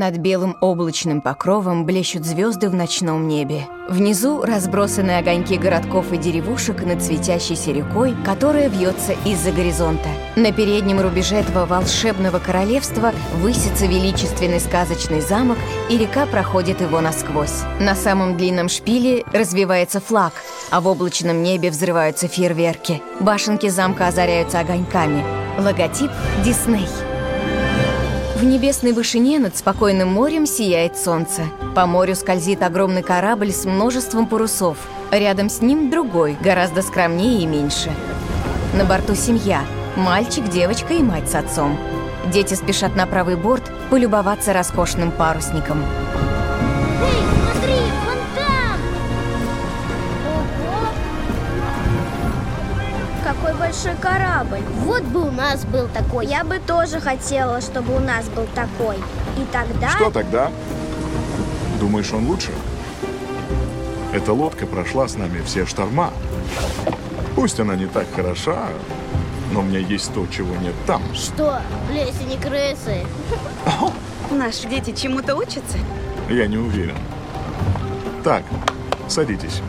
Над белым облачным покровом блещут звезды в ночном небе. Внизу разбросаны огоньки городков и деревушек над светящейся рекой, которая вьется из-за горизонта. На переднем рубеже этого волшебного королевства высится величественный сказочный замок, и река проходит его насквозь. На самом длинном шпиле развивается флаг, а в облачном небе взрываются фейерверки. Башенки замка озаряются огоньками. Логотип «Дисней». В небесной вышине над спокойным морем сияет солнце. По морю скользит огромный корабль с множеством парусов. Рядом с ним другой, гораздо скромнее и меньше. На борту семья. Мальчик, девочка и мать с отцом. Дети спешат на правый борт полюбоваться роскошным парусником. Эй, смотри, вон там! Ого! Какой большой корабль! Вот бы у нас был такой. Я бы тоже хотела, чтобы у нас был такой. И тогда... Что тогда? Думаешь, он лучше? Эта лодка прошла с нами все шторма. Пусть она не так хороша, но у меня есть то, чего нет там. Что? Леси не крысы. Наши дети чему-то учатся? Я не уверен. Так, садитесь.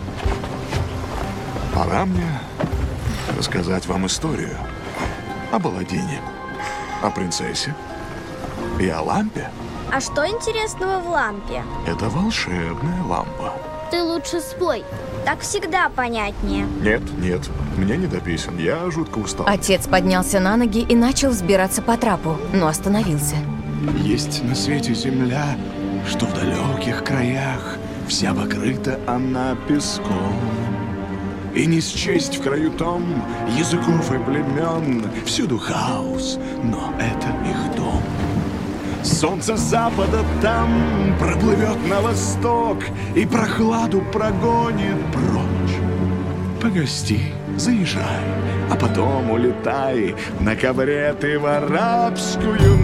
Пора мне рассказать вам историю об Аладдине, о принцессе и о лампе. А что интересного в лампе? Это волшебная лампа. Ты лучше спой. Так всегда понятнее. Нет, мне не дописан. Я жутко устал. Отец поднялся на ноги и начал взбираться по трапу, но остановился. Есть на свете земля, что в далеких краях вся покрыта она песком. И не счесть в краю том языков и племен, всюду хаос, но это их дом. Солнце запада там проплывет на восток и прохладу прогонит прочь. Погости, заезжай, а потом улетай на ковре ты в арабскую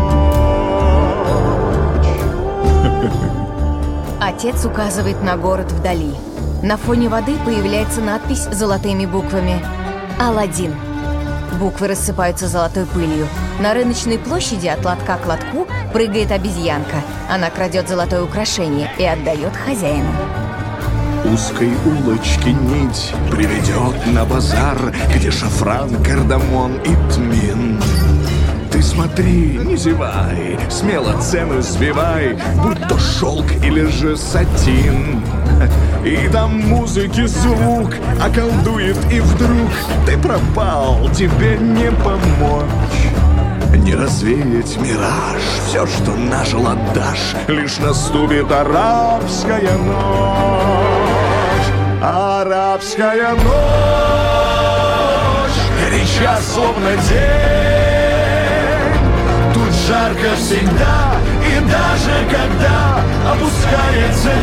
ночь. Отец указывает на город вдали. На фоне воды появляется надпись золотыми буквами «Аладдин». Буквы рассыпаются золотой пылью. На рыночной площади от лотка к лотку прыгает обезьянка. Она крадет золотое украшение и отдает хозяину. Узкой улочки нить приведет на базар, где шафран, кардамон и тмин. Ты смотри, не зевай, смело цену сбивай, будь то шелк или же сатин. И там музыки звук околдует, и вдруг ты пропал, тебе не помочь. Не развеять мираж, все, что нажил, отдашь, лишь наступит арабская ночь. Арабская ночь, горяча словно день. Тут жарко всегда, и даже когда опускается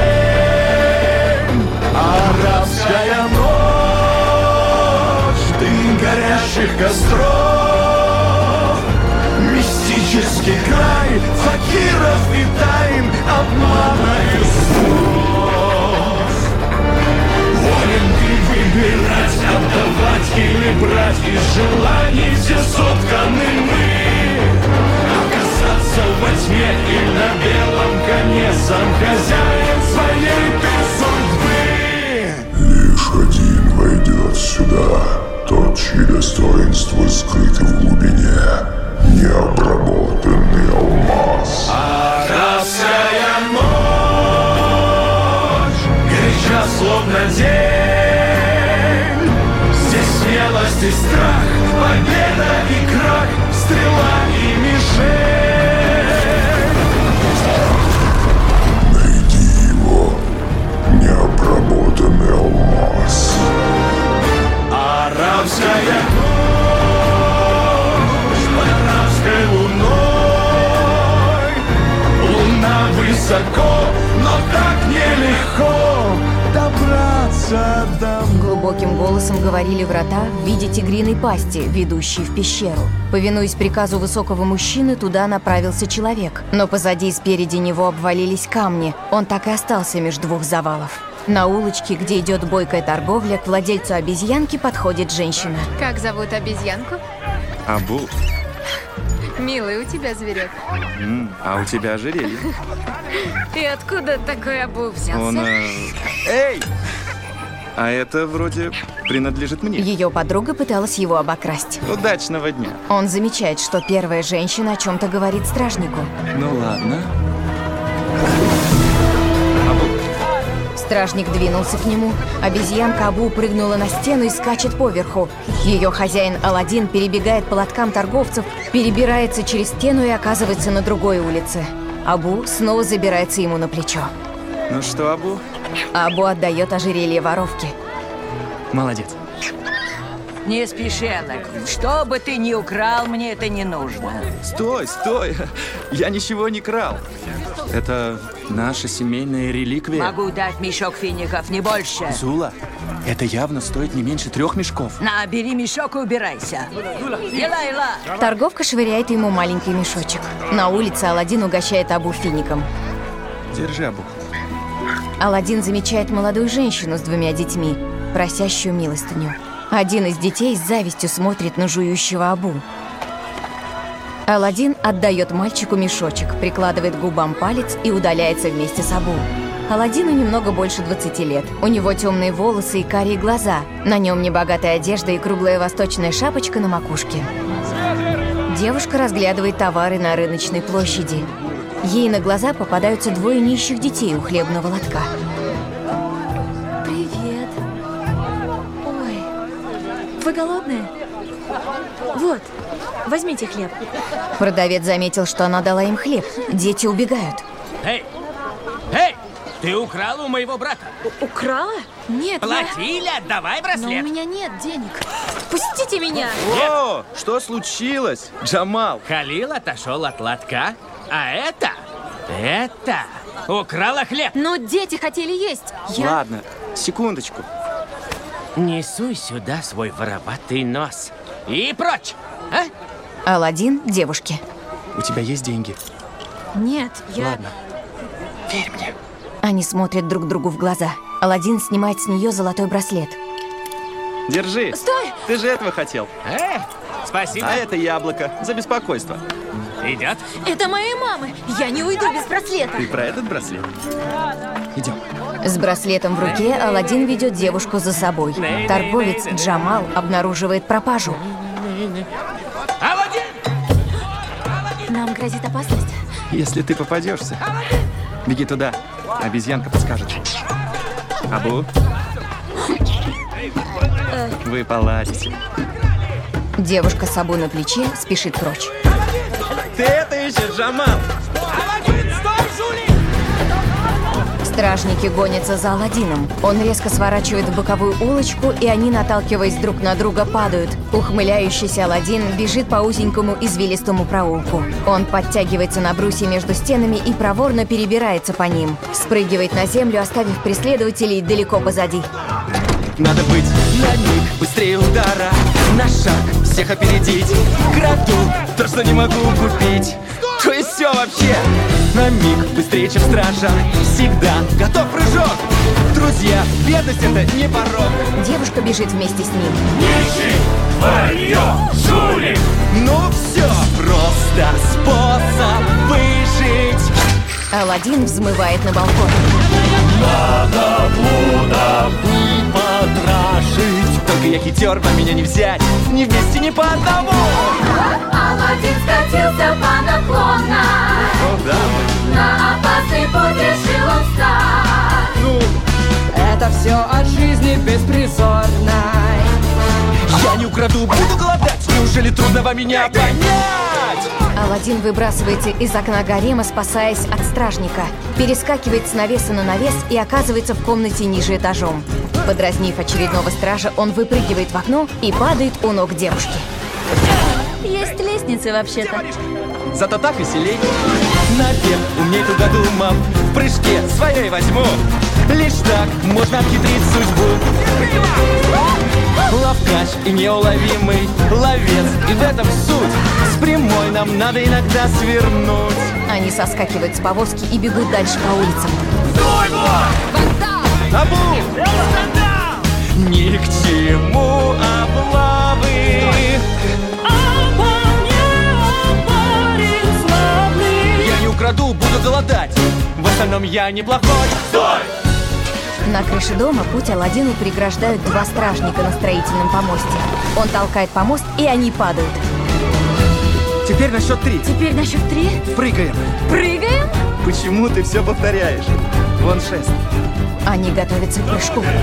день. Арабская ночь, дым горящих костров, мистический край факиров и тайн, обмана и снов. Волен ты выбирать, отдавать или брать, из желаний все сотканы мы. Оказаться во тьме и на белом коне, сам хозяин своей ты судьбы. Лишь один войдет сюда, тот, чьи достоинства скрыты в глубине, необработанный алмаз. Арабская ночь, горяча словно день. Здесь смелость и страх, победа и крах, стрела и мишень. Найди его, необработанный алмаз. Арабская ночь, под арабской луной. Луна высоко, но так нелегко добраться домой. Глубоким голосом говорили врата в виде тигриной пасти, ведущей в пещеру. Повинуясь приказу высокого мужчины, туда направился человек. Но позади и спереди него обвалились камни. Он так и остался между двух завалов. На улочке, где идет бойкая торговля, к владельцу обезьянки подходит женщина. Как зовут обезьянку? Абу. Милый у тебя зверек. А у тебя ожерелье. И откуда такой Абу взялся? Он... Эй! А это вроде принадлежит мне. Ее подруга пыталась его обокрасть. Удачного дня. Он замечает, что первая женщина о чем-то говорит стражнику. Ну ладно. Стражник двинулся к нему. Обезьянка Абу прыгнула на стену и скачет поверху. Ее хозяин Аладдин перебегает по лоткам торговцев, перебирается через стену и оказывается на другой улице. Абу снова забирается ему на плечо. Ну что, Абу? Абу отдает ожерелье воровке. Молодец. Не спеши, Энак. Что бы ты ни украл, мне это не нужно. Стой, стой! Я ничего не крал. Это наша семейная реликвия. Могу дать мешок фиников, не больше. Зула, это явно стоит не меньше 3 мешков. На, бери мешок и убирайся. Ила. Торговка швыряет ему маленький мешочек. На улице Аладдин угощает Абу фиником. Держи, Абу. Аладдин замечает молодую женщину с 2 детьми, просящую милостыню. Один из детей с завистью смотрит на жующего Абу. Аладдин отдает мальчику мешочек, прикладывает к губам палец и удаляется вместе с Абу. Аладдину немного больше 20 лет. У него темные волосы и карие глаза. На нем небогатая одежда и круглая восточная шапочка на макушке. Девушка разглядывает товары на рыночной площади. Ей на глаза попадаются 2 нищих детей у хлебного лотка. Привет. Ой, вы голодные? Вот, возьмите хлеб. Продавец заметил, что она дала им хлеб. Дети убегают. Эй! Эй! Ты украла у моего брата. Украла? Нет, Плати или отдавай Но браслет. у меня нет денег. Пустите меня! О, что случилось? Джамал! Халил отошел от лотка, а это украла хлеб. Но дети хотели есть. Ладно, секундочку. Не суй сюда свой вороватый нос. И прочь, а? Аладдин девушке. У тебя есть деньги? Нет, Ладно. Верь мне. Они смотрят друг другу в глаза. Аладдин снимает с нее золотой браслет. Держи. Стой! Ты же этого хотел. Спасибо. А это яблоко за беспокойство. Идет? Это моей мамы. Я не уйду без браслета. Ты про этот браслет? Идем. С браслетом в руке Аладдин ведет девушку за собой. Торговец Джамал обнаруживает пропажу. Аладдин! Нам грозит опасность. Если ты попадешься, беги туда. Обезьянка подскажет. Абу? Вы поладите. Девушка с Абу на плече спешит прочь. Ты это ищешь, Джамал? Аладдин, стой, жулик! Стражники гонятся за Аладдином. Он резко сворачивает в боковую улочку, и они, наталкиваясь друг на друга, падают. Ухмыляющийся Аладдин бежит по узенькому извилистому проулку. Он подтягивается на брусья между стенами и проворно перебирается по ним. Спрыгивает на землю, оставив преследователей далеко позади. Надо быть на миг быстрее удара, на шаг всех опередить. Краду то, что не могу купить. То есть все вообще. На миг быстрее, чем стража. Всегда готов прыжок. Друзья, бедность это не порог. Девушка бежит вместе с ним. Нищий, варьё, жулик! Ну все, просто способ выжить. Аладдин взмывает на балкон. Надо блуда Потрошить. Только я хитер, вам меня не взять. Ни вместе, ни по одному. Аладдин скатился по наклонной. О, да, На опасный путь решил он встать. Это все от жизни беспризорной. я не украду, буду голодать. Неужели трудно вам меня понять? Аладдин выбрасывается из окна гарема, спасаясь от стражника. Перескакивает с навеса на навес и оказывается в комнате ниже этажом. Подразнив очередного стража, он выпрыгивает в окно и падает у ног девушки. Есть лестницы вообще-то. Зато так веселей. Наверх умней тугодумов, в прыжке свое и возьму. Лишь так можно обхитрить судьбу. Ловкач и неуловимый ловец, и в этом суть. С прямой нам надо иногда свернуть. Они соскакивают с повозки и бегут дальше по улицам. Абу! Ни к чему облавы. остальном я неплохой. Стой! На крыше дома путь Аладдину преграждают два стражника на строительном помосте. Он толкает помост, и они падают. Теперь на счет 3. Теперь на счет 3. Прыгаем. Прыгаем? Почему ты все повторяешь? Вон 6. Они готовятся к прыжку. 1,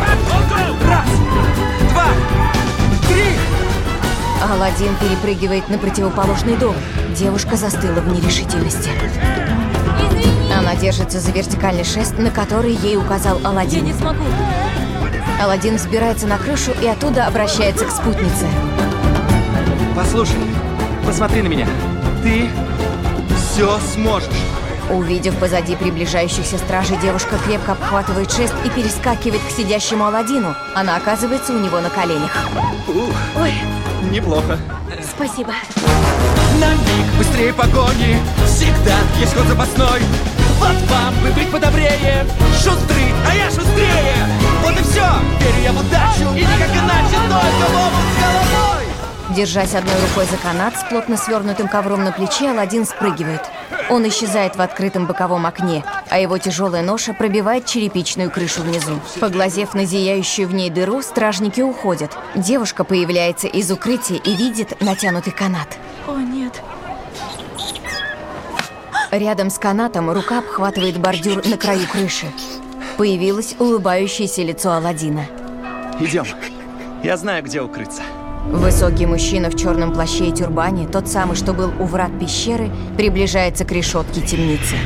2, 3. Аладдин перепрыгивает на противоположный дом. Девушка застыла в нерешительности. Она держится за вертикальный шест, на который ей указал Аладдин. Я не смогу. Аладдин взбирается на крышу и оттуда обращается к спутнице. Послушай, посмотри на меня. Ты все сможешь. Увидев позади приближающихся стражей, девушка крепко обхватывает шест и перескакивает к сидящему Аладдину. Она оказывается у него на коленях. Ой, Неплохо. спасибо. На миг быстрее погони, всегда есть ход запасной. Вот вам бы быть подобрее, шустрый, а я шустрее. Вот и все, верю я в удачу, и никак иначе, только в омут с головой. Держась одной рукой за канат с плотно свернутым ковром на плече, Аладдин спрыгивает. Он исчезает в открытом боковом окне, а его тяжелая ноша пробивает черепичную крышу внизу. Поглазев на зияющую в ней дыру, стражники уходят. Девушка появляется из укрытия и видит натянутый канат. О, нет. Рядом с канатом рука обхватывает бордюр на краю крыши. Появилось улыбающееся лицо Аладдина. Идем. Я знаю, где укрыться. Высокий мужчина в черном плаще и тюрбане, тот самый, что был у врат пещеры, приближается к решетке темницы.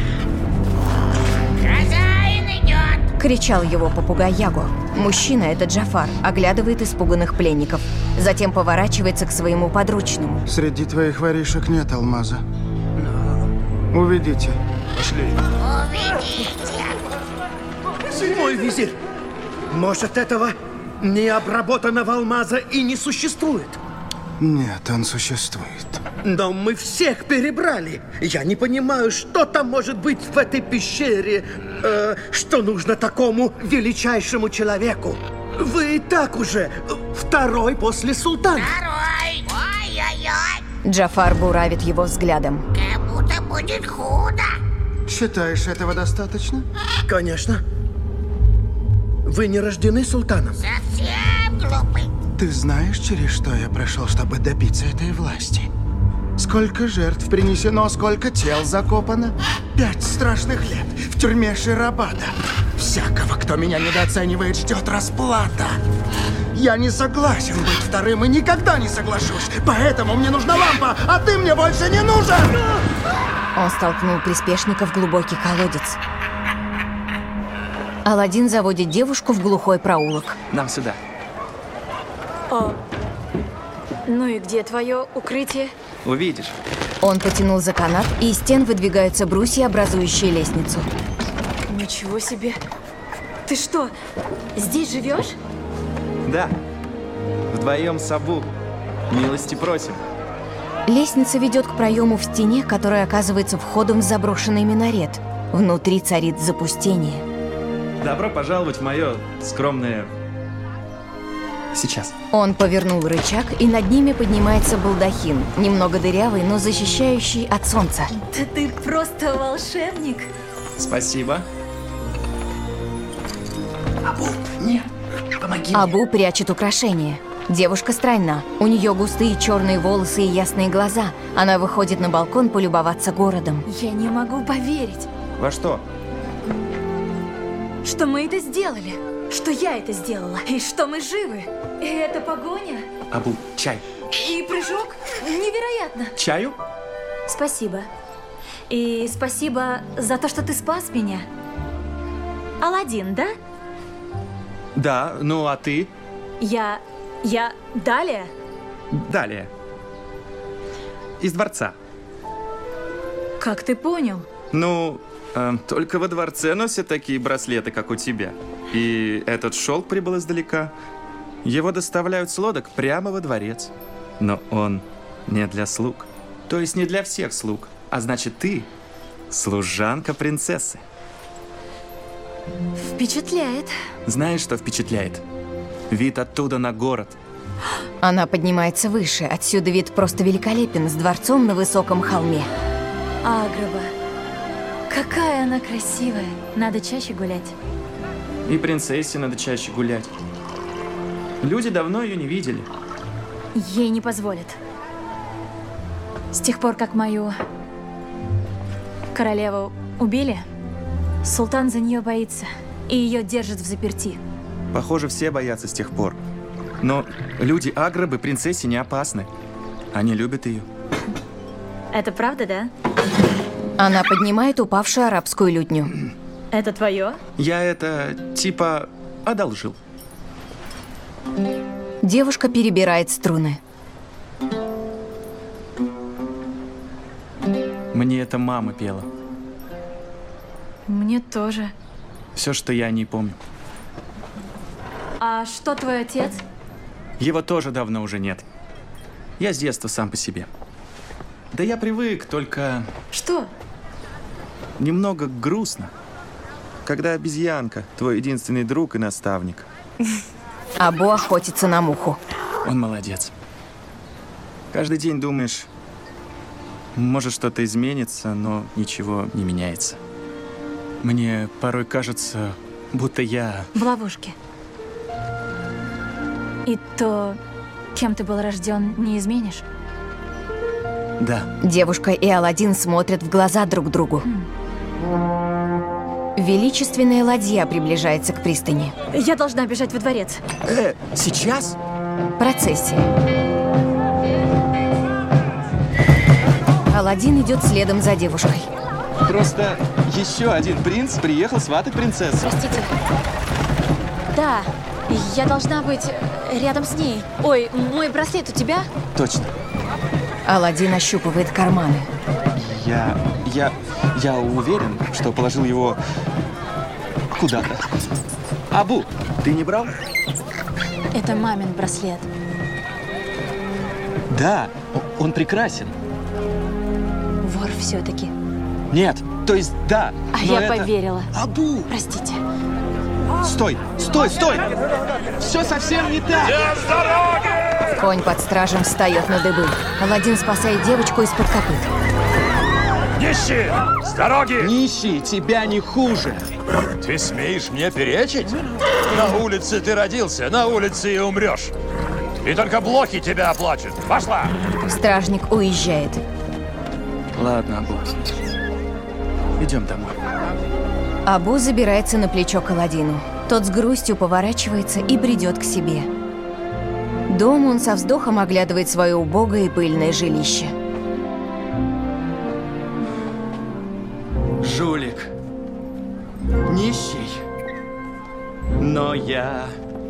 Хозяин идет! Кричал его попугай Яго. Мужчина, это Джафар, оглядывает испуганных пленников. Затем поворачивается к своему подручному. Среди твоих воришек нет алмаза. Уведите. Пошли. Мой визирь, может, этого необработанного алмаза и не существует? Нет, он существует. Но мы всех перебрали. Я не понимаю, что там может быть в этой пещере, что нужно такому величайшему человеку. Вы и так уже второй после султана. Второй! Ой-ой-ой! Джафар буравит его взглядом. Как будто будет худо. Считаешь, этого достаточно? Конечно. Вы не рождены султаном? Совсем глупый. Ты знаешь, через что я прошел, чтобы добиться этой власти? Сколько жертв принесено, сколько тел закопано? 5 страшных лет в тюрьме Ширабада. Всякого, кто меня недооценивает, ждет расплата. Я не согласен быть вторым и никогда не соглашусь. Поэтому мне нужна лампа, а ты мне больше не нужен! Он столкнул приспешника в глубокий колодец. Аладдин заводит девушку в глухой проулок. Нам сюда. О, ну и где твое укрытие? Увидишь. Он потянул за канат, и из стен выдвигаются брусья, образующие лестницу. Ничего себе. Ты что, здесь живешь? Да. Вдвоем с Абу. Милости просим. Лестница ведет к проему в стене, который оказывается входом в заброшенный минарет. Внутри царит запустение. Добро пожаловать в мое скромное... Сейчас. Он повернул рычаг, и над ними поднимается балдахин, немного дырявый, но защищающий от солнца. Да ты просто волшебник. Спасибо. Абу, нет, помоги мне. Абу прячет украшения. Девушка стройна. У нее густые черные волосы и ясные глаза. Она выходит на балкон полюбоваться городом. Я не могу поверить, Во что? что мы это сделали. Что я это сделала. И что мы живы. И это погоня. Абу, чай. И прыжок. Невероятно. Чаю? Спасибо. И спасибо за то, что ты спас меня. Аладдин, да? Да, ну а ты? Я Далия? Далее. Из дворца. Как ты понял? Ну, только во дворце носят такие браслеты, как у тебя. И этот шелк прибыл издалека. Его доставляют с лодок прямо во дворец. Но он не для слуг. То есть не для всех слуг. А значит, ты служанка принцессы. Впечатляет. Знаешь, что впечатляет? Вид оттуда на город. Она поднимается выше. Отсюда вид просто великолепен, с дворцом на высоком холме. Агрова. Какая она красивая. Надо чаще гулять. И принцессе надо чаще гулять. Люди давно ее не видели. Ей не позволят. С тех пор, как мою королеву убили, султан за нее боится и ее держит в заперти. Похоже, все боятся с тех пор. Но люди-аграбы принцессе не опасны. Они любят ее. Это правда, да? Она поднимает упавшую арабскую лютню. Это твое? Я это, типа, одолжил. Девушка перебирает струны. Мне это мама пела. Мне тоже. Все, что я о ней помню. А что твой отец? Его тоже давно уже нет. Я с детства сам по себе. Да я привык, только... Что? Немного грустно, когда обезьянка твой единственный друг и наставник. Абу охотится на муху. Он молодец. Каждый день думаешь, может что-то изменится, но ничего не меняется. Мне порой кажется, будто я... В ловушке. И то, кем ты был рожден, не изменишь? Да. Девушка и Аладдин смотрят в глаза друг другу. Величественная ладья приближается к пристани. Я должна бежать во дворец. Сейчас? Процессия. Аладдин идет следом за девушкой. Просто еще один принц приехал сватать принцессу. Простите. Да, я должна быть рядом с ней. Ой, мой браслет у тебя? Точно. Аладдин ощупывает карманы. Я уверен, что положил его куда-то. Абу, ты не брал? Это мамин браслет. Да, он прекрасен. Вор все-таки. Нет, то есть да. А я поверила. Абу! Простите. Стой! Все совсем не так! Конь под стражем встает на дыбы. Аладдин спасает девочку из-под копыт. Нищий! С дороги! Нищий, тебя не хуже. Ты смеешь мне перечить? На улице ты родился, на улице и умрешь. И только блохи тебя оплачут. Пошла! Стражник уезжает. Ладно, Абу. Идем домой. Абу забирается на плечо к Аладдину. Тот с грустью поворачивается и бредет к себе. Дома он со вздохом оглядывает свое убогое и пыльное жилище. Жулик. Нищий. Но я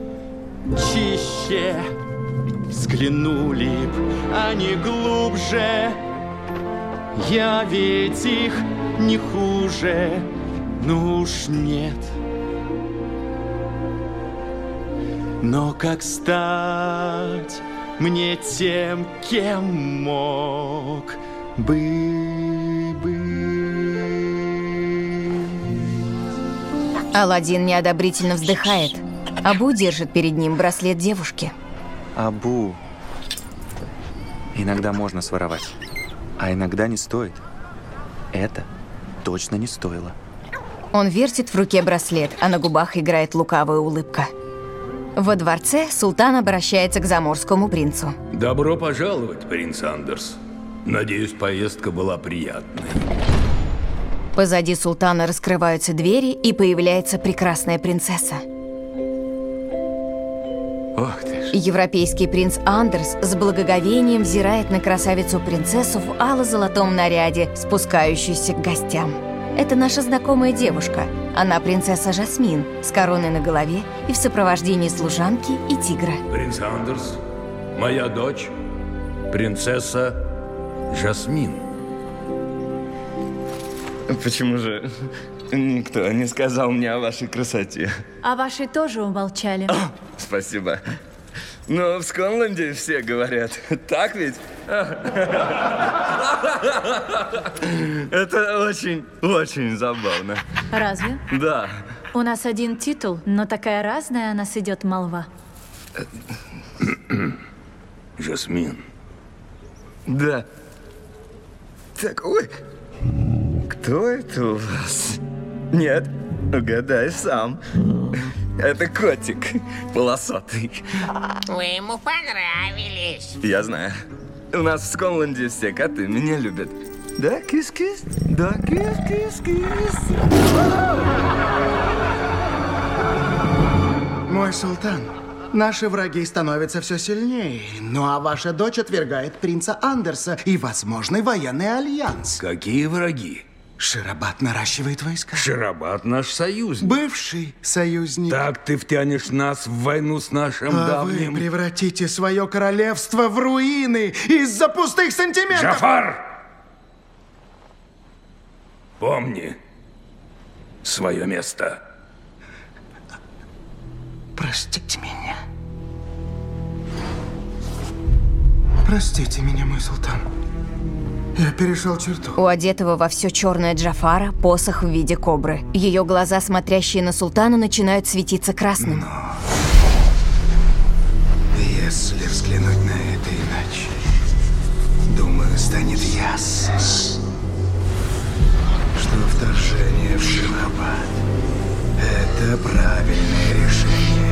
чище. Взглянули б они глубже. Я ведь их не хуже. Ну уж нет. Но как стать мне тем, кем мог бы быть? Аладдин неодобрительно вздыхает. Абу держит перед ним браслет девушки. Абу. Иногда можно своровать, а иногда не стоит. Это точно не стоило. Он вертит в руке браслет, а на губах играет лукавая улыбка. Во дворце султан обращается к заморскому принцу. Добро пожаловать, принц Андерс. Надеюсь, поездка была приятной. Позади султана раскрываются двери, и появляется прекрасная принцесса. Ох ты ж. Европейский принц Андерс с благоговением взирает на красавицу-принцессу в ало-золотом наряде, спускающуюся к гостям. Это наша знакомая девушка. Она принцесса Жасмин, с короной на голове и в сопровождении служанки и тигра. Принц Андерс, моя дочь, принцесса Жасмин. Почему же никто не сказал мне о вашей красоте? А ваши тоже умолчали. Спасибо. Но в Скотланде все говорят. Так ведь? Это очень забавно. Разве? Да. У нас один титул, но такая разная о нас идет молва. Жасмин. Да. Так, ой. Кто это у вас? Нет, угадай сам. Это котик полосатый. Вы ему понравились. Я знаю. У нас в Сконленде все коты меня любят. Да, кис-кис? Да, кис-кис-кис. Мой султан, наши враги становятся все сильнее. Ну а ваша дочь отвергает принца Андерса и возможный военный альянс. Какие враги? Ширабад наращивает войска. Ширабад наш союзник. Бывший союзник. Так ты втянешь нас в войну с нашим давним... Вы превратите свое королевство в руины из-за пустых сантиментов. Джафар! Помни свое место. Простите меня. Простите меня, мой султан. Я перешел черту. У одетого во все черное Джафара посох в виде кобры. Ее глаза, смотрящие на султана, начинают светиться красным. Но если взглянуть на это иначе, думаю, станет ясно, что вторжение в Ширабад – это правильное решение.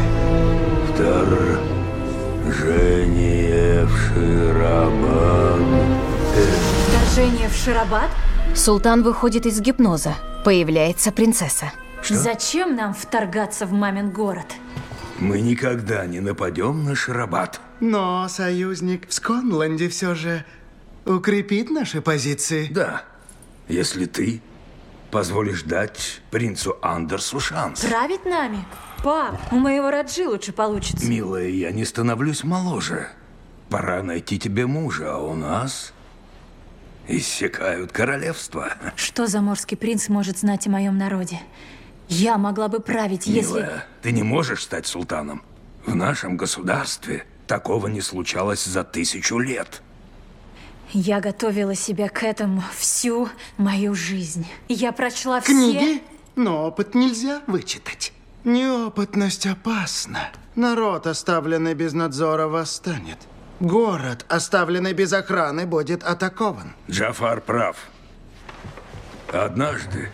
Вторжение в Ширабад. Вторжение в Ширабад? Султан выходит из гипноза. Появляется принцесса. Зачем нам вторгаться в мамин город? Мы никогда не нападем на Ширабад. Но союзник в Сконленде все же укрепит наши позиции. Да, если ты позволишь дать принцу Андерсу шанс. Править нами? Пап, у моего Раджи лучше получится. Милая, я не становлюсь моложе. Пора найти тебе мужа, а у нас иссякают королевства. Что заморский принц может знать о моем народе? Я могла бы править, если... Милая, ты не можешь стать султаном. В нашем государстве такого не случалось за 1000 лет. Я готовила себя к этому всю мою жизнь. Я прочла все... Книги? Но опыт нельзя вычитать. Неопытность опасна. Народ, оставленный без надзора, восстанет. Город, оставленный без охраны, будет атакован. Джафар прав. Однажды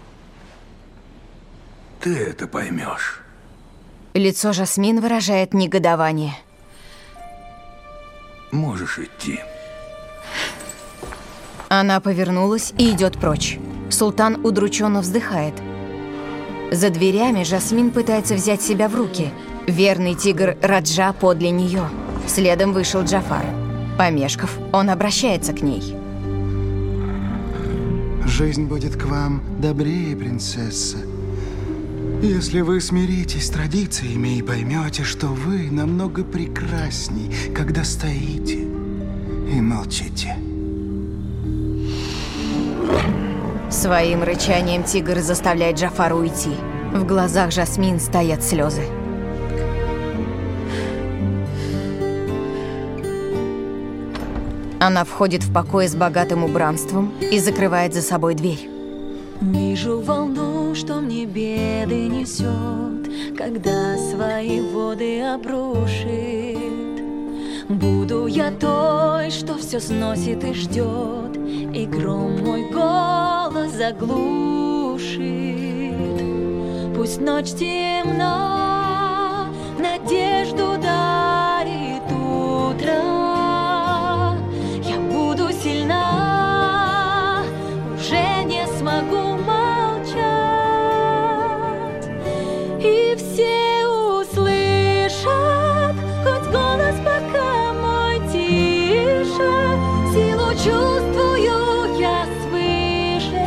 ты это поймешь. Лицо Жасмин выражает негодование. Можешь идти. Она повернулась и идет прочь. Султан удрученно вздыхает. За дверями Жасмин пытается взять себя в руки. Верный тигр Раджа подле нее. Следом вышел Джафар. Помешков, он обращается к ней. Жизнь будет к вам добрее, принцесса. Если вы смиритесь с традициями и поймете, что вы намного прекрасней, когда стоите и молчите. Своим рычанием тигр заставляет Джафара уйти. В глазах Жасмин стоят слезы. Она входит в покой с богатым убранством и закрывает за собой дверь. Вижу волну, что мне беды несет, когда свои воды обрушит. Буду я той, что все сносит и ждет, и гром мой голос заглушит. Пусть ночь темна, надежду дарит утро. Я буду сильна, уже не смогу молчать, и все услышат, хоть голос пока мой тише, силу чувствую я свыше.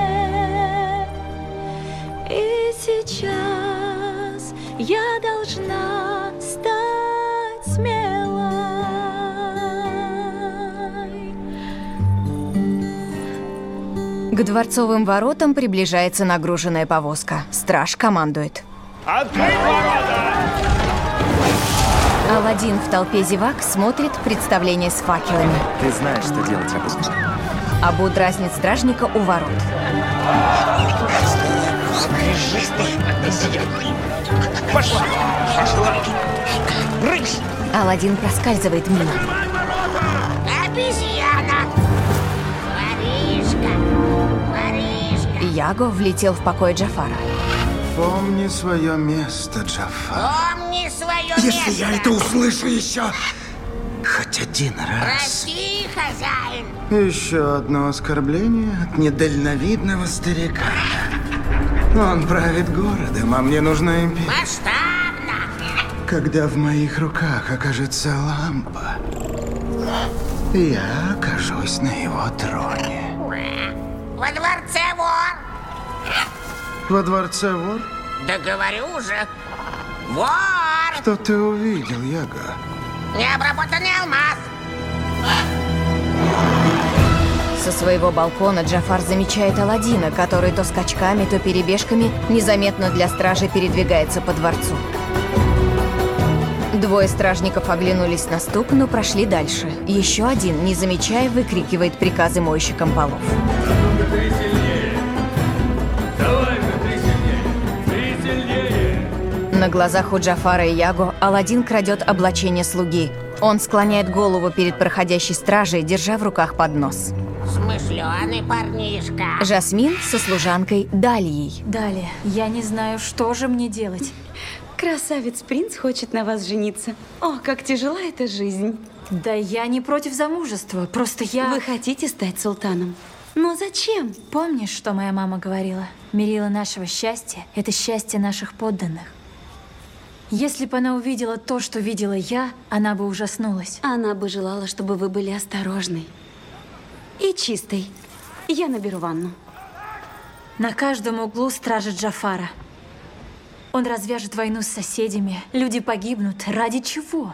И сейчас я должна стать смелой. К дворцовым воротам приближается нагруженная повозка. Страж командует. Открыть ворота! Аладдин в толпе зевак смотрит представление с факелами. Ты знаешь, что делать, Абу. Абу дразнит стражника у ворот. Пошла! Пошла! Брысь! Аладдин проскальзывает мимо. Обезьяна! Воришка! Воришка! Яго влетел в покой Джафара. Помни свое место, Джафар. Помни свое место. Если я это услышу еще хоть один раз. Прости, хозяин. Еще одно оскорбление от недальновидного старика. Он правит городом, а мне нужна империя. Масштабно. Когда в моих руках окажется лампа, я окажусь на его троне. Во дворце вор. Во дворце вор? Да говорю же. Вор. Что ты увидел, Яго? Необработанный алмаз. Со своего балкона Джафар замечает Аладдина, который то скачками, то перебежками незаметно для стражи передвигается по дворцу. Двое стражников оглянулись на стук, но прошли дальше. Еще один, не замечая, выкрикивает приказы мойщикам полов. Ты сильнее! Давай-ка ты сильнее! На глазах у Джафара и Яго Аладдин крадет облачение слуги. Он склоняет голову перед проходящей стражей, держа в руках поднос. Смышленый парнишка. Жасмин со служанкой Далией. Далее, я не знаю, что же мне делать. Красавец-принц хочет на вас жениться. О, как тяжела эта жизнь. Да я не против замужества, просто я... Вы хотите стать султаном? Но зачем? Помнишь, что моя мама говорила? Мерило нашего счастья – это счастье наших подданных. Если бы она увидела то, что видела я, она бы ужаснулась. Она бы желала, чтобы вы были осторожной и чистой. Я наберу ванну. На каждом углу стражи Джафара. Он развяжет войну с соседями. Люди погибнут. Ради чего?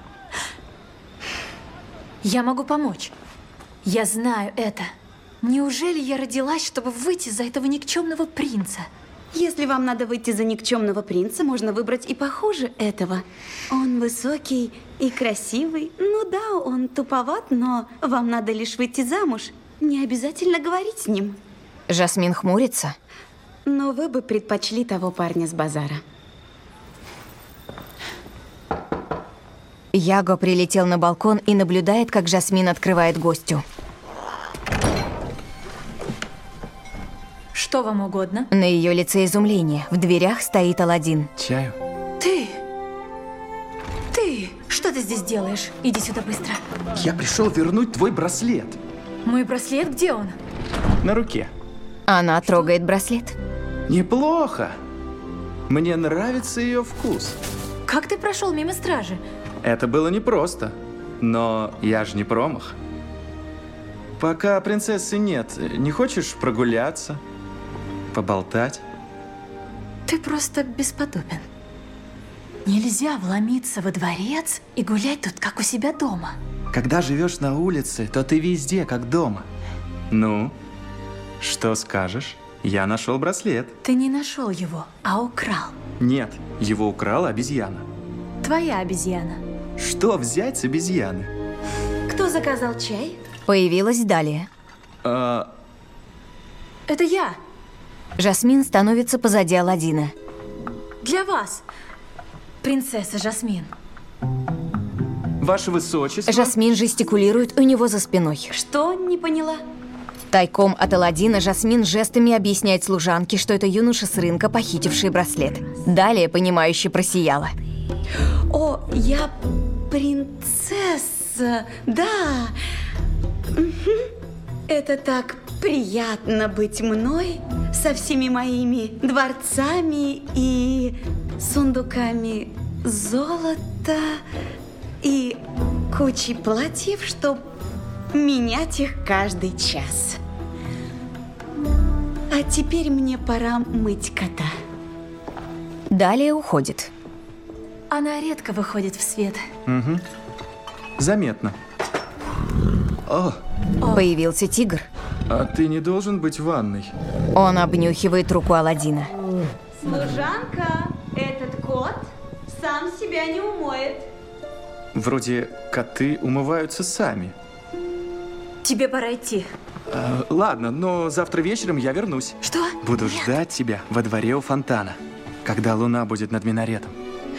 Я могу помочь. Я знаю это. Неужели я родилась, чтобы выйти за этого никчемного принца? Если вам надо выйти за никчемного принца, можно выбрать и похуже этого. Он высокий и красивый. Ну да, он туповат, но вам надо лишь выйти замуж. Не обязательно говорить с ним. Жасмин хмурится. Но вы бы предпочли того парня с базара. Яго прилетел на балкон и наблюдает, как Жасмин открывает гостю. Что вам угодно? На ее лице изумление. В дверях стоит Аладдин. Чаю? Ты! Что ты здесь делаешь? Иди сюда быстро. Я пришел вернуть твой браслет. Мой браслет, где он? На руке. Она трогает браслет. Неплохо. Мне нравится ее вкус. Как ты прошел мимо стражи? Это было непросто, но я же не промах. Пока принцессы нет, не хочешь прогуляться, поболтать? Ты просто бесподобен. Нельзя вломиться во дворец и гулять тут, как у себя дома. Когда живешь на улице, то ты везде, как дома. Ну, что скажешь? Я нашел браслет. Ты не нашел его, а украл. Нет, его украла обезьяна. Твоя обезьяна. Что взять с обезьяны? Кто заказал чай? Появилась Далия. Это я. Жасмин становится позади Аладдина. Для вас, принцесса Жасмин. Ваше высочество. Жасмин жестикулирует у него за спиной. Что? Не поняла. Тайком от Аладдина Жасмин жестами объясняет служанке, что это юноша с рынка, похитивший браслет. Далее, понимающе просияла. О, я принцесса, да. Это так приятно быть мной со всеми моими дворцами и сундуками золота и кучей платьев, чтоб менять их каждый час. А теперь мне пора мыть кота. Далее уходит. Она редко выходит в свет. Угу. Заметно. О. Появился тигр. А ты не должен быть в ванной. Он обнюхивает руку Аладдина. Служанка, этот кот сам себя не умоет. Вроде коты умываются сами. Тебе пора идти. Ладно, но завтра вечером я вернусь. Что? Буду ждать тебя во дворе у фонтана, когда луна будет над минаретом.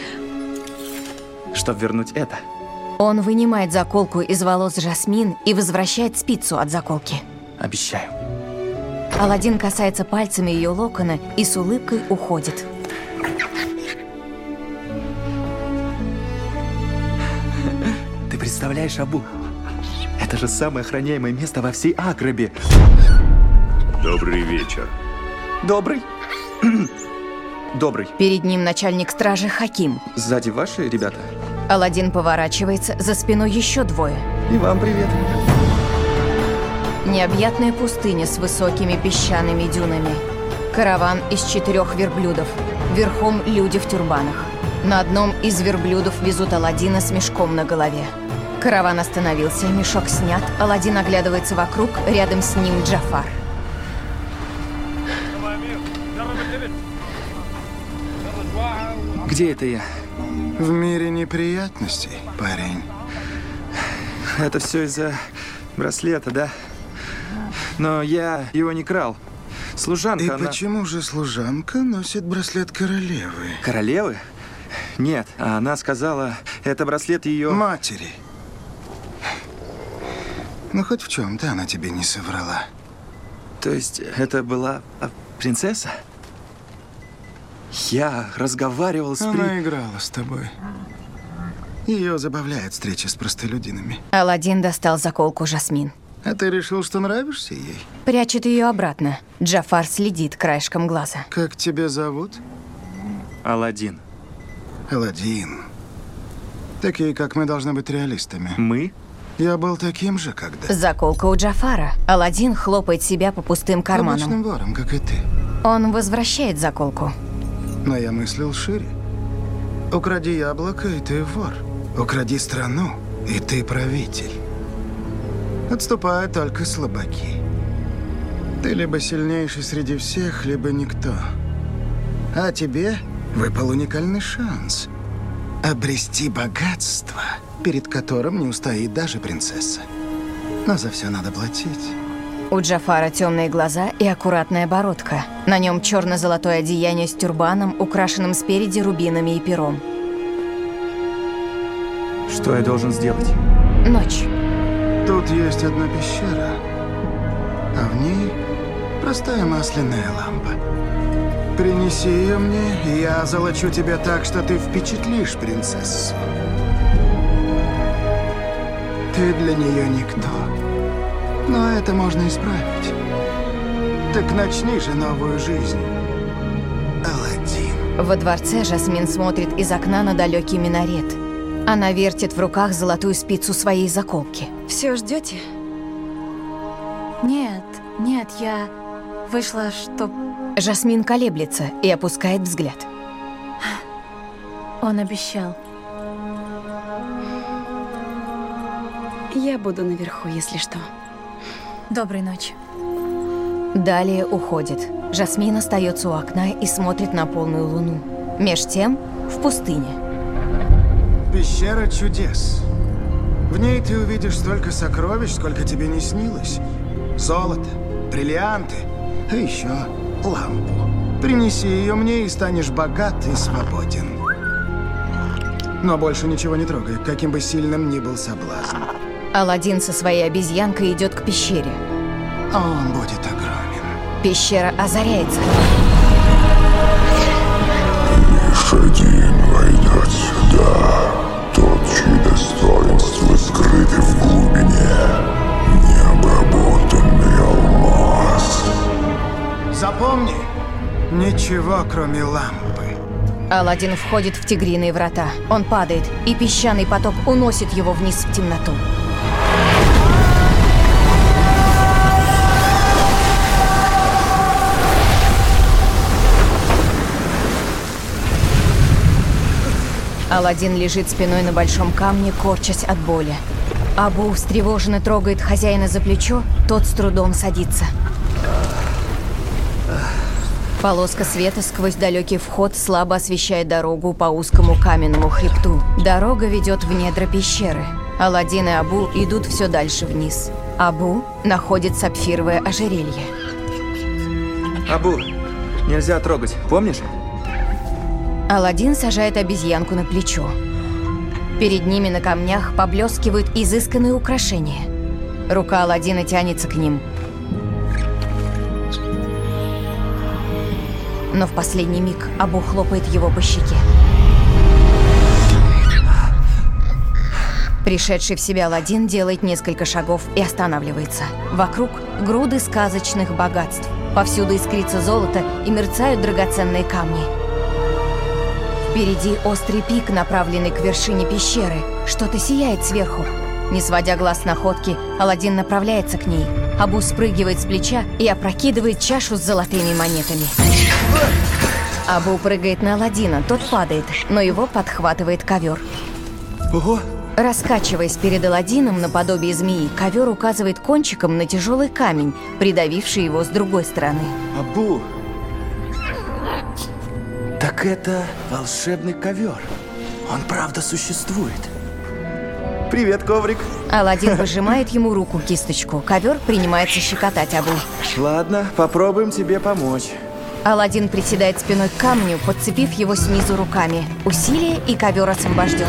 Чтобы вернуть это. Он вынимает заколку из волос Жасмин и возвращает спицу от заколки. Обещаю. Аладдин касается пальцами ее локона и с улыбкой уходит. Ты представляешь, Абу? Это же самое охраняемое место во всей Аграбе. Добрый вечер. Добрый? Добрый. Перед ним начальник стражи Хаким. Сзади ваши ребята? Аладдин поворачивается, за спиной еще двое. И вам привет. Необъятная пустыня с высокими песчаными дюнами. Караван из 4 верблюдов. Верхом люди в тюрбанах. На одном из верблюдов везут Аладдина с мешком на голове. Караван остановился, мешок снят. Аладдин оглядывается вокруг, рядом с ним Джафар. Где это я? В мире неприятностей, парень. Это все из-за браслета, да? Но я его не крал. Служанка, И она... почему же служанка носит браслет королевы? Королевы? Нет, она сказала, это браслет ее... Матери. Ну, хоть в чем-то она тебе не соврала. То есть это была принцесса? Я разговаривал с... Она играла с тобой. Ее забавляет встреча с простолюдинами. Аладдин достал заколку Жасмин. А ты решил, что нравишься ей? Прячет ее обратно. Джафар следит краешком глаза. Как тебя зовут? Аладдин. Аладдин. Такие, как мы, должны быть реалистами. Мы? Я был таким же, когда... Заколка у Джафара. Аладдин хлопает себя по пустым карманам. Обычным вором, как и ты. Он возвращает заколку. Но я мыслил шире. Укради яблоко, и ты вор. Укради страну, и ты правитель. Отступают только слабаки. Ты либо сильнейший среди всех, либо никто. А тебе выпал уникальный шанс обрести богатство, перед которым не устоит даже принцесса. Но за все надо платить. У Джафара темные глаза и аккуратная бородка. На нем черно-золотое одеяние с тюрбаном, украшенным спереди рубинами и пером. Что я должен сделать? Ночь. Тут есть одна пещера, а в ней простая масляная лампа. Принеси ее мне, и я золочу тебя так, что ты впечатлишь принцессу. Ты для нее никто. Но это можно исправить. Так начни же новую жизнь, Аладдин. Во дворце Жасмин смотрит из окна на далекий минарет. Она вертит в руках золотую спицу своей заколки. Все ждете? Нет, нет, я вышла, чтоб... Жасмин колеблется и опускает взгляд. Он обещал. Я буду наверху, если что. Доброй ночи. Далее уходит. Жасмин остается у окна и смотрит на полную луну. Меж тем, в пустыне. Пещера чудес. В ней ты увидишь столько сокровищ, сколько тебе не снилось. Золото, бриллианты, а еще лампу. Принеси ее мне, и станешь богат и свободен. Но больше ничего не трогай, каким бы сильным ни был соблазн. Аладдин со своей обезьянкой идет к пещере. Он будет огромен. Пещера озаряется. Лишь один войдет сюда. Тот, чьи достоинства скрыты в глубине. Необработанный алмаз. Запомни, ничего, кроме лампы. Аладдин входит в тигриные врата. Он падает, и песчаный поток уносит его вниз в темноту. Аладдин лежит спиной на большом камне, корчась от боли. Абу встревоженно трогает хозяина за плечо, тот с трудом садится. Полоска света сквозь далекий вход слабо освещает дорогу по узкому каменному хребту. Дорога ведет в недра пещеры. Аладдин и Абу идут все дальше вниз. Абу находит сапфировое ожерелье. Абу, нельзя трогать, помнишь? Аладдин сажает обезьянку на плечо. Перед ними на камнях поблескивают изысканные украшения. Рука Аладдина тянется к ним. Но в последний миг Абу хлопает его по щеке. Пришедший в себя Аладдин делает несколько шагов и останавливается. Вокруг груды сказочных богатств. Повсюду искрится золото и мерцают драгоценные камни. Впереди острый пик, направленный к вершине пещеры. Что-то сияет сверху. Не сводя глаз с находки, Аладдин направляется к ней. Абу спрыгивает с плеча и опрокидывает чашу с золотыми монетами. Абу прыгает на Аладдина, тот падает, но его подхватывает ковер. Ого! Раскачиваясь перед Аладдином наподобие змеи, ковер указывает кончиком на тяжелый камень, придавивший его с другой стороны. Абу! Так это волшебный ковер. Он правда существует. Привет, коврик. Аладдин пожимает ему руку кисточку. Ковер принимается щекотать Абу. Ладно, попробуем тебе помочь. Аладдин приседает спиной к камню, подцепив его снизу руками. Усилие, и ковер освобожден.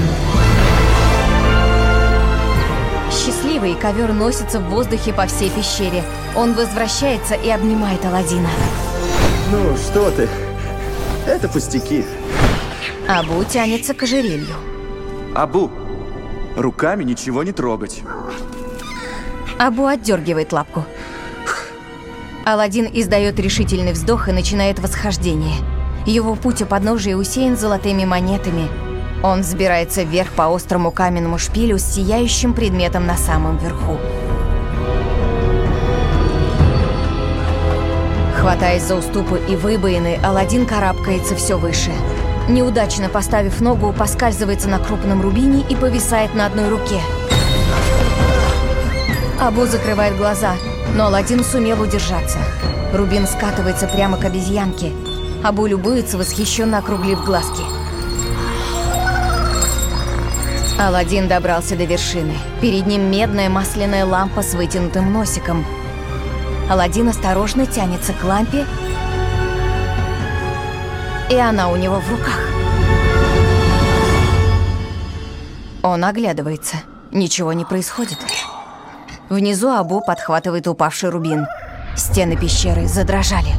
Счастливый, ковер носится в воздухе по всей пещере. Он возвращается и обнимает Аладдина. Ну, что ты? Это пустяки. Абу тянется к ожерелью. Абу, руками ничего не трогать. Абу отдергивает лапку. Аладдин издает решительный вздох и начинает восхождение. Его путь у подножия усеян золотыми монетами. Он взбирается вверх по острому каменному шпилю с сияющим предметом на самом верху. Хватаясь за уступы и выбоины, Аладдин карабкается все выше. Неудачно поставив ногу, поскальзывается на крупном рубине и повисает на одной руке. Абу закрывает глаза, но Аладдин сумел удержаться. Рубин скатывается прямо к обезьянке. Абу любуется, восхищенно округлив глазки. Аладдин добрался до вершины. Перед ним медная масляная лампа с вытянутым носиком. Аладдин осторожно тянется к лампе, и она у него в руках. Он оглядывается. Ничего не происходит. Внизу Абу подхватывает упавший рубин. Стены пещеры задрожали.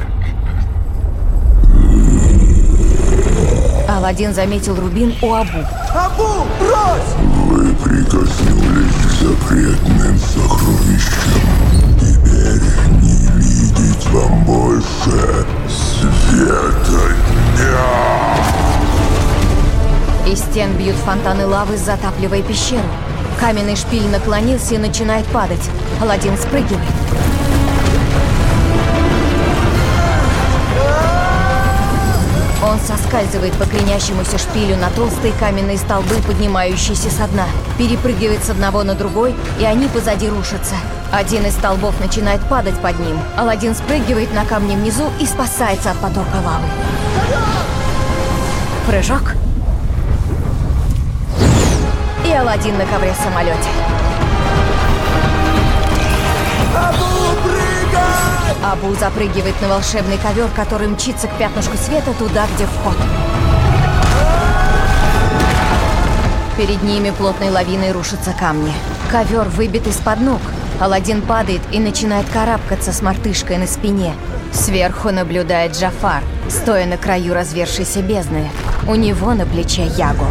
Аладдин заметил рубин у Абу. Абу, брось! Вы прикоснулись к запретным сокровищам. Теперь не видеть вам больше света дня. Из стен бьют фонтаны лавы, затапливая пещеру. Каменный шпиль наклонился и начинает падать. Аладдин спрыгивает. Он соскальзывает по кренящемуся шпилю на толстые каменные столбы, поднимающиеся со дна. Перепрыгивает с одного на другой, и они позади рушатся. Один из столбов начинает падать под ним. Аладдин спрыгивает на камни внизу и спасается от потока лавы. Прыжок. И Аладдин на ковре-самолете. Абу, прыгай! Абу запрыгивает на волшебный ковер, который мчится к пятнышку света туда, где вход. Перед ними плотной лавиной рушатся камни. Ковер выбит из-под ног. Аладдин падает и начинает карабкаться с мартышкой на спине. Сверху наблюдает Джафар, стоя на краю развершейся бездны. У него на плече Яго.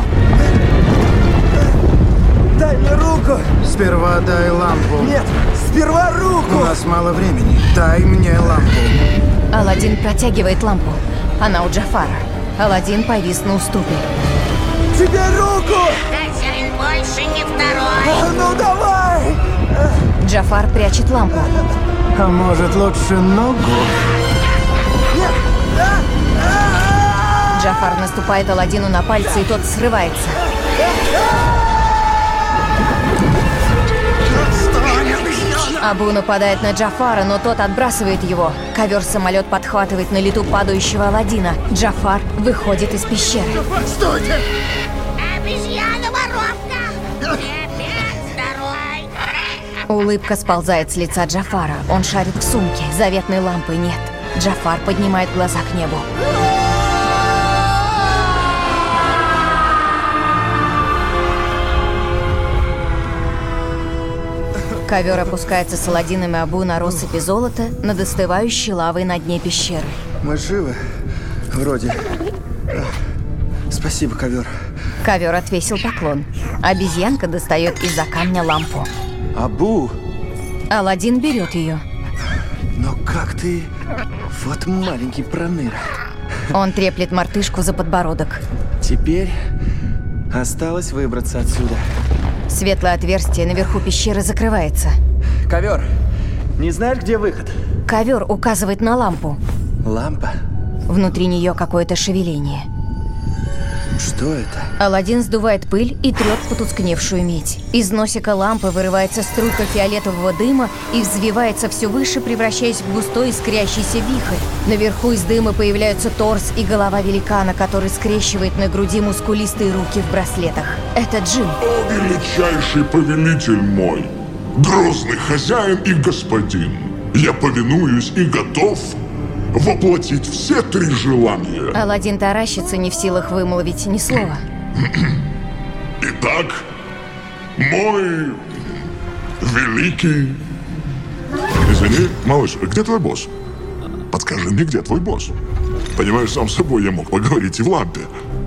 Дай мне руку! Сперва дай лампу. Нет, сперва руку! У нас мало времени. Дай мне лампу. Аладдин протягивает лампу. Она у Джафара. Аладдин повис на уступе. Тебе руку! Хозяин больше не второй! Ну давай! Джафар прячет лампу. А может, лучше ногу? Нет! Джафар наступает Аладдину на пальцы, и тот срывается. Абу нападает на Джафара, но тот отбрасывает его. Ковер-самолет подхватывает на лету падающего Аладдина. Джафар выходит из пещеры. Стойте! Обезьяна-воровка! Опять второй! Улыбка сползает с лица Джафара. Он шарит в сумке. Заветной лампы нет. Джафар поднимает глаза к небу. Ковер опускается с Аладдином и Абу на россыпи золота над остывающей лавой на дне пещеры. Мы живы. Вроде. Спасибо, ковер. Ковер отвесил поклон. Обезьянка достает из-за камня лампу. Абу! Аладдин берет ее. Но как ты... Вот маленький проныра. Он треплет мартышку за подбородок. Теперь осталось выбраться отсюда. Светлое отверстие наверху пещеры закрывается. Ковер, не знаешь, где выход? Ковер указывает на лампу. Лампа? Внутри нее какое-то шевеление. Что это? Аладдин сдувает пыль и трет потускневшую медь. Из носика лампы вырывается струйка фиолетового дыма и взвивается все выше, превращаясь в густой искрящийся вихрь. Наверху из дыма появляются торс и голова великана, который скрещивает на груди мускулистые руки в браслетах. Это Джин. О, величайший повелитель мой, грозный хозяин и господин, я повинуюсь и готов воплотить все 3 желания. Аладдин таращится, не в силах вымолвить ни слова. Итак, мой великий... Извини, малыш, где твой босс? Подскажи мне, где твой босс? Понимаешь, сам с собой я мог поговорить и в лампе.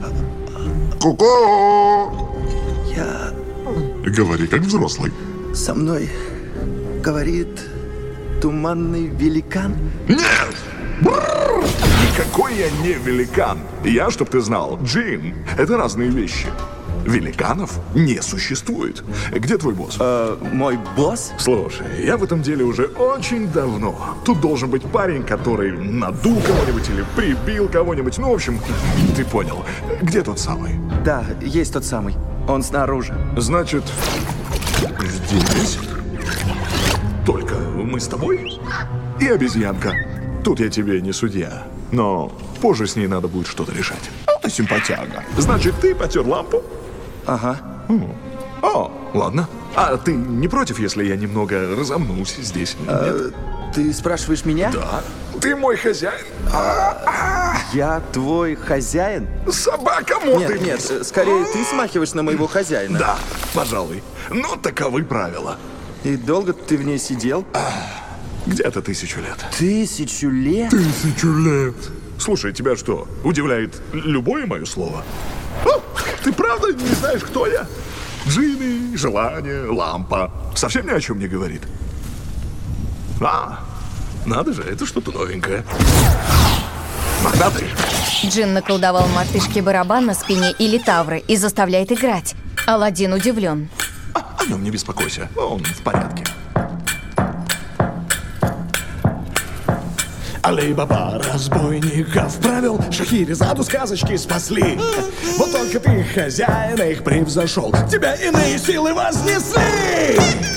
Ку-ку! Я... Говори, как взрослый. Со мной говорит туманный великан? Нет! Никакой я не великан. Я, чтоб ты знал, Джин. Это разные вещи. Великанов не существует. Где твой босс? Мой босс? Слушай, я в этом деле уже очень давно. Тут должен быть парень, который надул кого-нибудь или прибил кого-нибудь. Ну, в общем, ты понял. Где тот самый? Да, есть тот самый. Он снаружи. Значит, здесь? Только мы с тобой? И обезьянка. Тут я тебе не судья. Но позже с ней надо будет что-то решать. Ну, ты симпатяга. Значит, ты потер лампу? Ага. О, ладно. А ты не против, если я немного разомнусь здесь? Нет? Ты спрашиваешь меня? Да. Ты мой хозяин. Я твой хозяин? Собака, мордой. Нет, скорее ты смахиваешь на моего хозяина. Да, пожалуй. Но таковы правила. И долго ты в ней сидел? Где-то 1000 лет. 1000 лет? 1000 лет. Слушай, тебя что, удивляет любое мое слово? О, ты правда не знаешь, кто я? Джинни, желание, лампа. Совсем ни о чем не говорит. Надо же, это что-то новенькое. Мохнатый. Джин наколдовал мартышке барабан на спине или тавры и заставляет играть. Аладдин удивлен. О нем не беспокойся, он в порядке. Али-Баба разбойников провел, Шахерезаду сказочки спасли. Вот только ты, хозяин, их превзошел, тебя иные силы вознесли.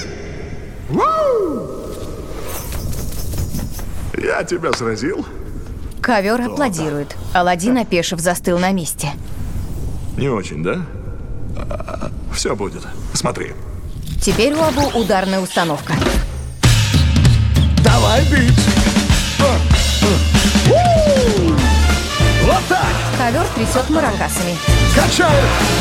Я тебя сразил? Ковер аплодирует. Аладдин, опешив, застыл на месте. Не очень, да? Все будет. Смотри. Теперь у Абу ударная установка. Давай бить! Вот так! Ковер трясет маракасами. Качай!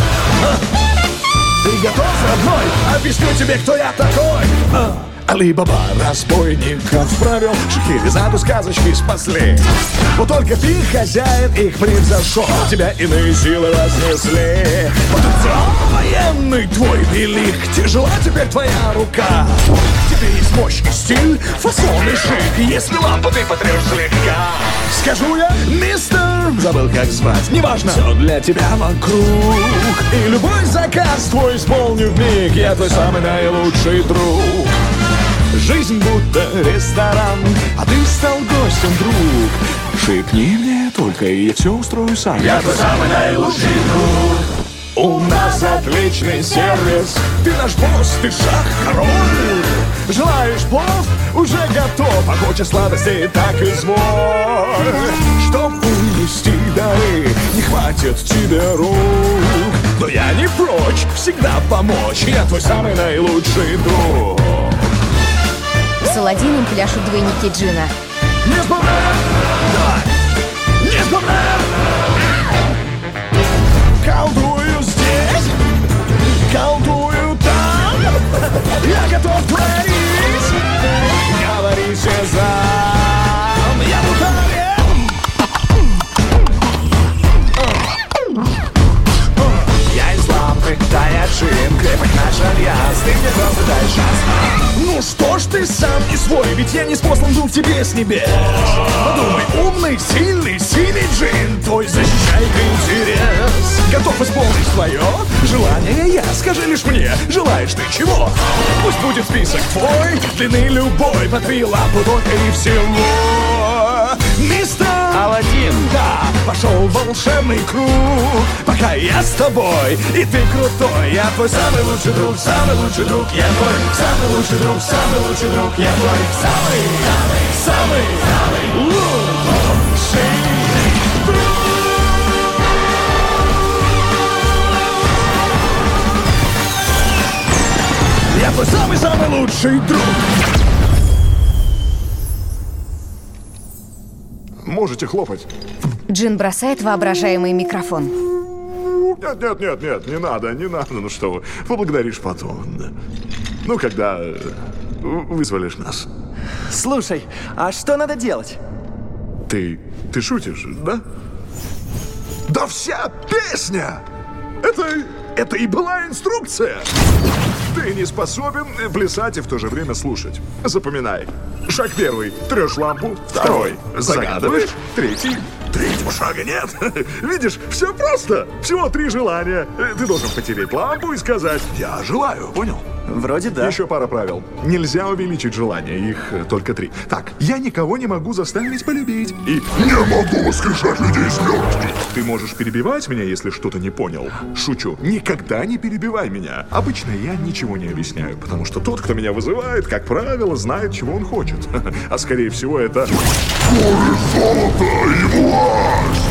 Ты готов, родной? Объясню тебе, кто я такой! Али-Баба разбойников провел, Шахерезаду сказочки спасли. Вот только ты, хозяин, их превзошел, тебя иные силы разнесли. Потенциал военный твой велик, тяжела теперь твоя рука. Тебе есть мощь и стиль, фасон и шик, если лампу ты потрешь слегка. Скажу я, мистер, забыл как звать, неважно, все для тебя вокруг. И любой заказ твой исполню вмиг, я твой самый наилучший друг. Жизнь будто ресторан, а ты стал гостем, друг. Шепни мне только, и я все устрою сам. Я твой самый наилучший друг. У нас отличный сервис, ты наш босс, ты шах-король. Желаешь плов? Уже готов, а хочешь сладостей, так изволь. Чтоб унести дары, не хватит тебе рук. Но я не прочь всегда помочь, я твой самый наилучший друг. С Аладдином пляшут двойники Джина. Не сбавляй! Давай! Не сбавляй! Колдую здесь, колдую там. Я готов творить. Говори, сезам. Я бутарен. ведь я не спослан был к тебе с небес. Подумай, умный, сильный, синий джин, твой защищает интерес. Готов исполнить твое желание я. Скажи лишь мне, желаешь ты чего? Пусть будет список твой, длины любой, по 3 лампы только и всего. Мистер Аладдин! Да, пошел волшебный круг, пока я с тобой, и ты крутой. Я твой самый лучший друг, самый лучший друг, я твой самый лучший друг, самый лучший друг, я твой самый, самый, самый лучший друг. Я твой самый-самый лучший друг. Можете хлопать. Джин бросает воображаемый микрофон. Нет, не надо. Ну что вы, поблагодаришь потом. Ну, когда вызволишь нас. Слушай, а что надо делать? Ты шутишь, да? Да вся песня! Это и была инструкция! Ты не способен плясать и в то же время слушать. Запоминай. Шаг 1. Трешь лампу. 2. Загадываешь. 3. Третьего шага нет. Видишь, все просто. Всего 3 желания. Ты должен потереть лампу и сказать «Я желаю». Понял? Вроде да. Еще пара правил. Нельзя увеличить желания. Их только 3. Так, я никого не могу заставить полюбить. И не могу воскрешать людей из мертвых. Ты можешь перебивать меня, если что-то не понял. Шучу. Никогда не перебивай меня. Обычно я ничего не объясняю, потому что тот, кто меня вызывает, как правило, знает, чего он хочет. А скорее всего это... Горы золота и власть!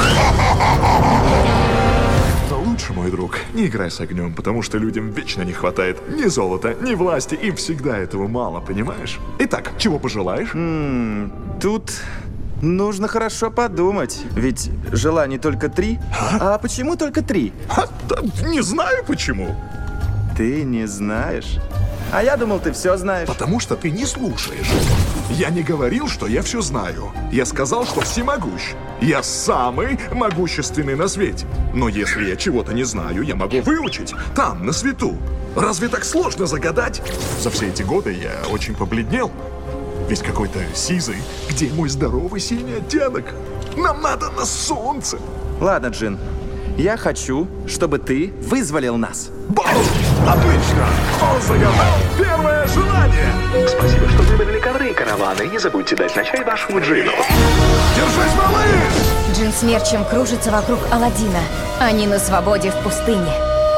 Лучше, мой друг, не играй с огнем, потому что людям вечно не хватает ни золота, ни власти, им всегда этого мало, понимаешь? Итак, чего пожелаешь? Тут нужно хорошо подумать, ведь желаний только 3. А почему только 3? Да, не знаю почему. Ты не знаешь? А я думал, ты все знаешь. Потому что ты не слушаешь. Я не говорил, что я все знаю. Я сказал, что всемогущ. Я самый могущественный на свете. Но если я чего-то не знаю, я могу выучить там, на свету. Разве так сложно загадать? За все эти годы я очень побледнел. Весь какой-то сизый. Где мой здоровый синий оттенок? Нам надо на солнце. Ладно, Джин. Я хочу, чтобы ты вызволил нас. Отлично! Он загадал первое желание! Спасибо, что выбрали ковры и караваны. Не забудьте дать начать вашему Джину. Держись, малыш! Джин смерчем кружится вокруг Аладдина. Они на свободе в пустыне.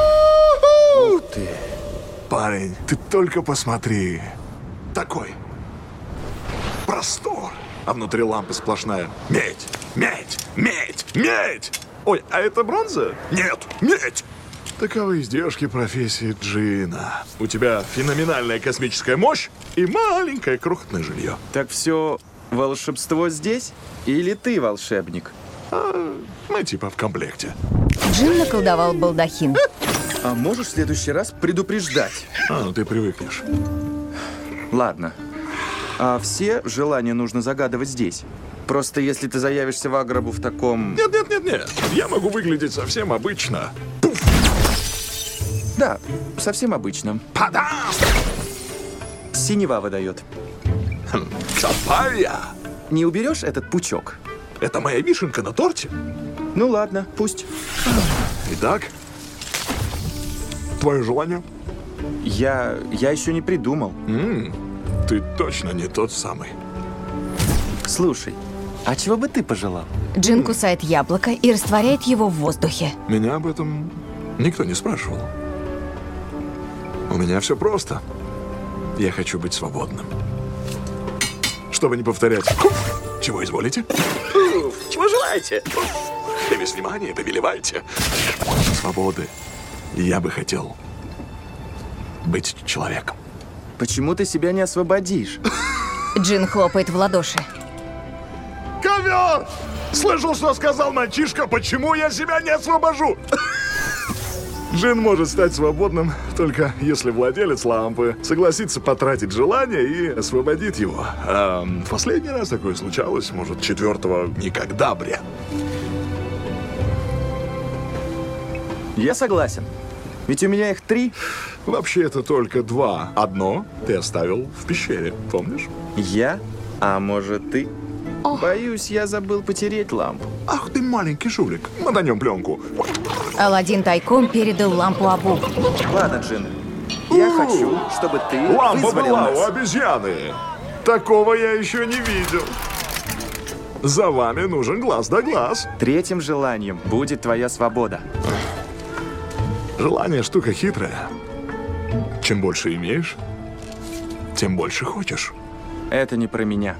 Ух ты! Парень, ты только посмотри. Такой простор. А внутри лампы сплошная медь, медь, медь, медь! Ой, а это бронза? Нет, медь! Таковы издержки профессии Джина. У тебя феноменальная космическая мощь и маленькое крохотное жилье. Так все волшебство здесь? Или ты волшебник? Мы типа в комплекте. Джин наколдовал балдахин. А можешь в следующий раз предупреждать? Ну ты привыкнешь. Ладно. А все желания нужно загадывать здесь? Просто если ты заявишься в Аграбу в таком... Нет. Я могу выглядеть совсем обычно. Пуф. Да, совсем обычно. Падам! Синева выдает. Копая! Не уберешь этот пучок? Это моя вишенка на торте. Ну ладно, пусть. Итак, твое желание? Я еще не придумал. Ты точно не тот самый. Слушай, а чего бы ты пожелал? Джин кусает яблоко и растворяет его в воздухе. Меня об этом никто не спрашивал. У меня все просто. Я хочу быть свободным. Чтобы не повторять. Чего изволите? Чего желаете? Без внимания повелевайте. Свободы. Я бы хотел быть человеком. Почему ты себя не освободишь? Джин хлопает в ладоши. Ковер! Слышал, что сказал мальчишка, почему я себя не освобожу? Джин может стать свободным только если владелец лампы согласится потратить желание и освободит его. А последний раз такое случалось, может, 4-го никогда, бред. Я согласен. Ведь у меня их 3. Вообще это только 2. Одно ты оставил в пещере, помнишь? Я? А может, ты? Боюсь, я забыл потереть лампу. Ах ты маленький жулик. Мотанем пленку. Аладдин тайком передал лампу Абу. Ладно, Джин. Я хочу, чтобы ты Лампа вызволил была нас. у обезьяны. Такого я еще не видел. За вами нужен глаз да глаз. 3-м желанием будет твоя свобода. Желание штука хитрая. Чем больше имеешь, тем больше хочешь. Это не про меня.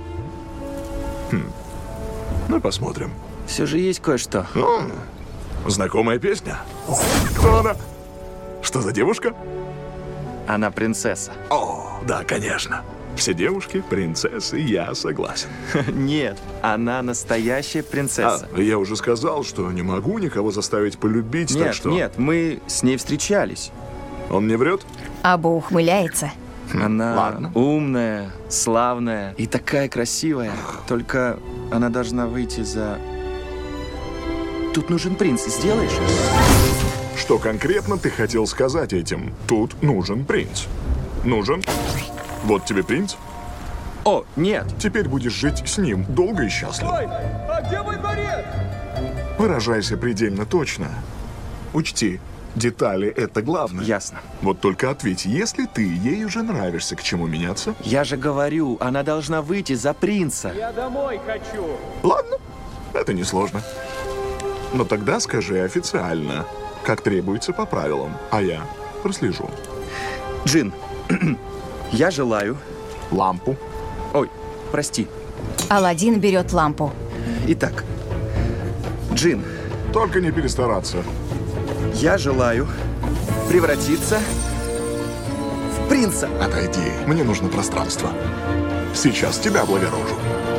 Ну, посмотрим. Все же есть кое-что. Знакомая песня. Кто она? Что за девушка? Она принцесса. О, да, конечно. Все девушки принцессы, я согласен. Нет, она настоящая принцесса. Я уже сказал, что не могу никого заставить полюбить, Нет, так что... нет, мы с ней встречались. Он не врет? Абу ухмыляется. Она умная, славная и такая красивая. Только она должна выйти за... Тут нужен принц, сделаешь? Что конкретно ты хотел сказать этим? Тут нужен принц. Нужен? Вот тебе принц. О, нет. Теперь будешь жить с ним долго и счастливо. Ой, а где мой дворец? Выражайся предельно точно. Учти, детали — это главное. Ясно. Вот только ответь, если ты ей уже нравишься, к чему меняться? Я же говорю, она должна выйти за принца. Я домой хочу. Ладно, это несложно. Но тогда скажи официально, как требуется по правилам, а я прослежу. Джин, я желаю... Лампу. Ой, прости. Аладдин берет лампу. Итак, Джин. Только не перестараться. Я желаю превратиться в принца. Отойди, мне нужно пространство. Сейчас тебя облагорожу.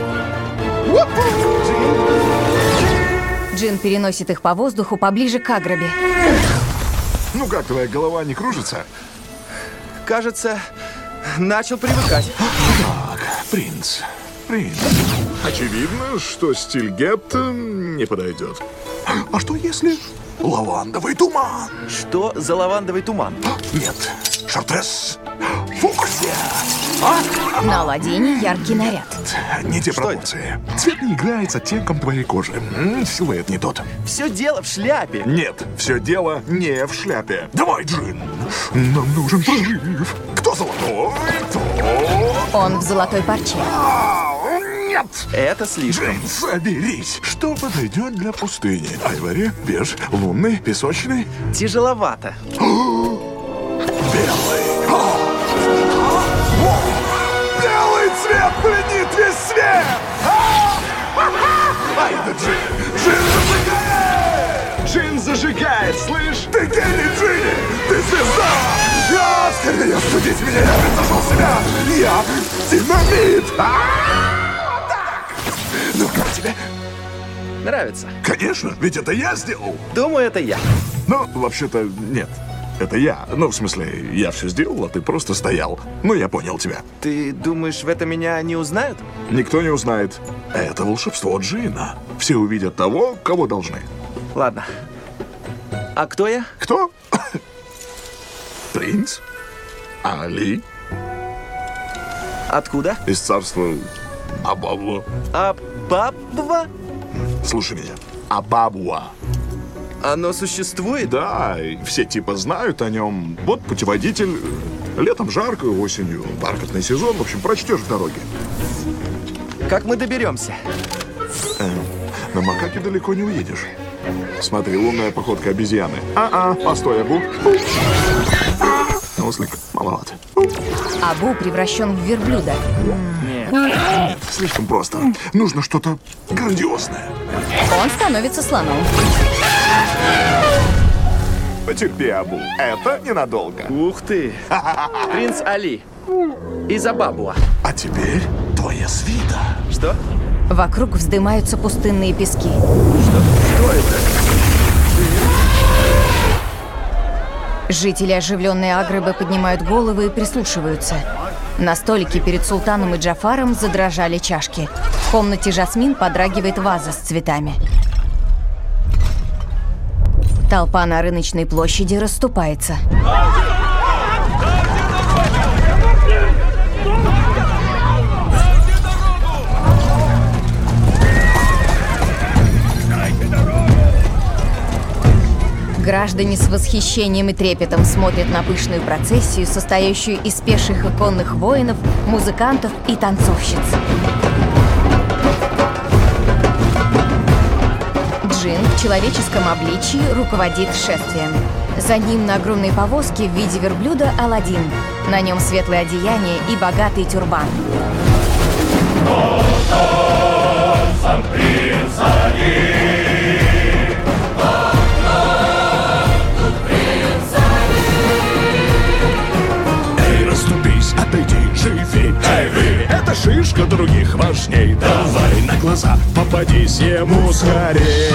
Джин переносит их по воздуху поближе к Аграбе. Ну как, твоя голова не кружится? Кажется, начал привыкать. Так, принц. Очевидно, что стиль гетто не подойдет. А что если лавандовый туман? Что за лавандовый туман? Нет, шартрес. Фуксия. На Аладдине яркий наряд. Не те пропорции. Цвет не играет с оттенком твоей кожи. Силуэт не тот. Все дело в шляпе. Нет, все дело не в шляпе. Давай, Джин. Нам нужен прорыв. Кто золотой, то... Он в золотой парче. Нет! Это слишком. Джин, соберись. Что подойдет для пустыни? Айвори, беж, лунный, песочный? Тяжеловато. Белый. Белый цвет пленит весь свет! Ай да Джин! Джин зажигает! Джин зажигает, слышь? Ты гений, Джинни! Ты звезда! Я скорее судить меня, я присажал себя! Я динамит! Так! Ну как тебе? Нравится? Конечно, ведь это я сделал! Думаю, это я. Ну, вообще-то, нет. Это я. Ну, в смысле, я все сделал, а ты просто стоял. Ну, я понял тебя. Ты думаешь, в этом меня не узнают? Никто не узнает. Это волшебство Джина. Все увидят того, кого должны. Ладно. А кто я? Кто? Принц Али. Откуда? Из царства Абабуа. Абабуа? Слушай меня. Абабуа. Оно существует? Да, и все типа знают о нем. Вот путеводитель. Летом жарко, осенью бархатный сезон. В общем, прочтешь в дороге. Как мы доберемся? На макаке далеко не уедешь. Смотри, лунная походка обезьяны. Постой, Абу. Ослик, маловато. Абу превращен в верблюда. Нет, слишком просто. Нужно что-то грандиозное. Он становится слоном. Потерпи, Абу. Это ненадолго. Ух ты! Принц Али. Из Абабуа. А теперь твоя свита. Что? Вокруг вздымаются пустынные пески. Что это? Жители оживленной Аграбы поднимают головы и прислушиваются. На столике перед султаном и Джафаром задрожали чашки. В комнате Жасмин подрагивает ваза с цветами. Толпа на рыночной площади расступается. Граждане с восхищением и трепетом смотрят на пышную процессию, состоящую из пеших и конных воинов, музыкантов и танцовщиц. Джин в человеческом обличии руководит шествием. За ним на огромной повозке в виде верблюда Аладдин. На нем светлое одеяние и богатый тюрбан. Эй, расступись, отойди, живи. Эй, вы, это шишка других важней. Давай на глаза попадись ему скорей.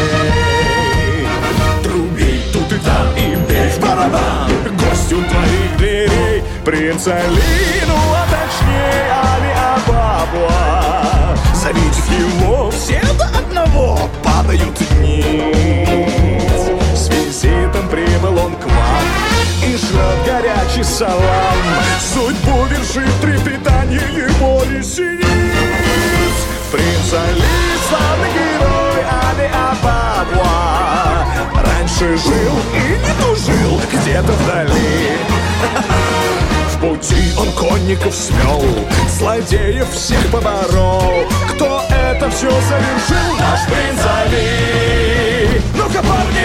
Труби тут и там и бей в барабан. Гость у твоих дверей. Принц Али, ну а точнее Али Абабуа. Завидев его, все до одного падают ниц. С визитом прибыл он к вам и шлет горячий салам. Судьбу вершит трепетание его ресниц. Принц Али, славный герой Али Абабуа, раньше жил и не тужил где-то вдали. В пути он конников смел, злодеев всех поборол. Кто это все совершил? Наш принц Али. Ну-ка, парни!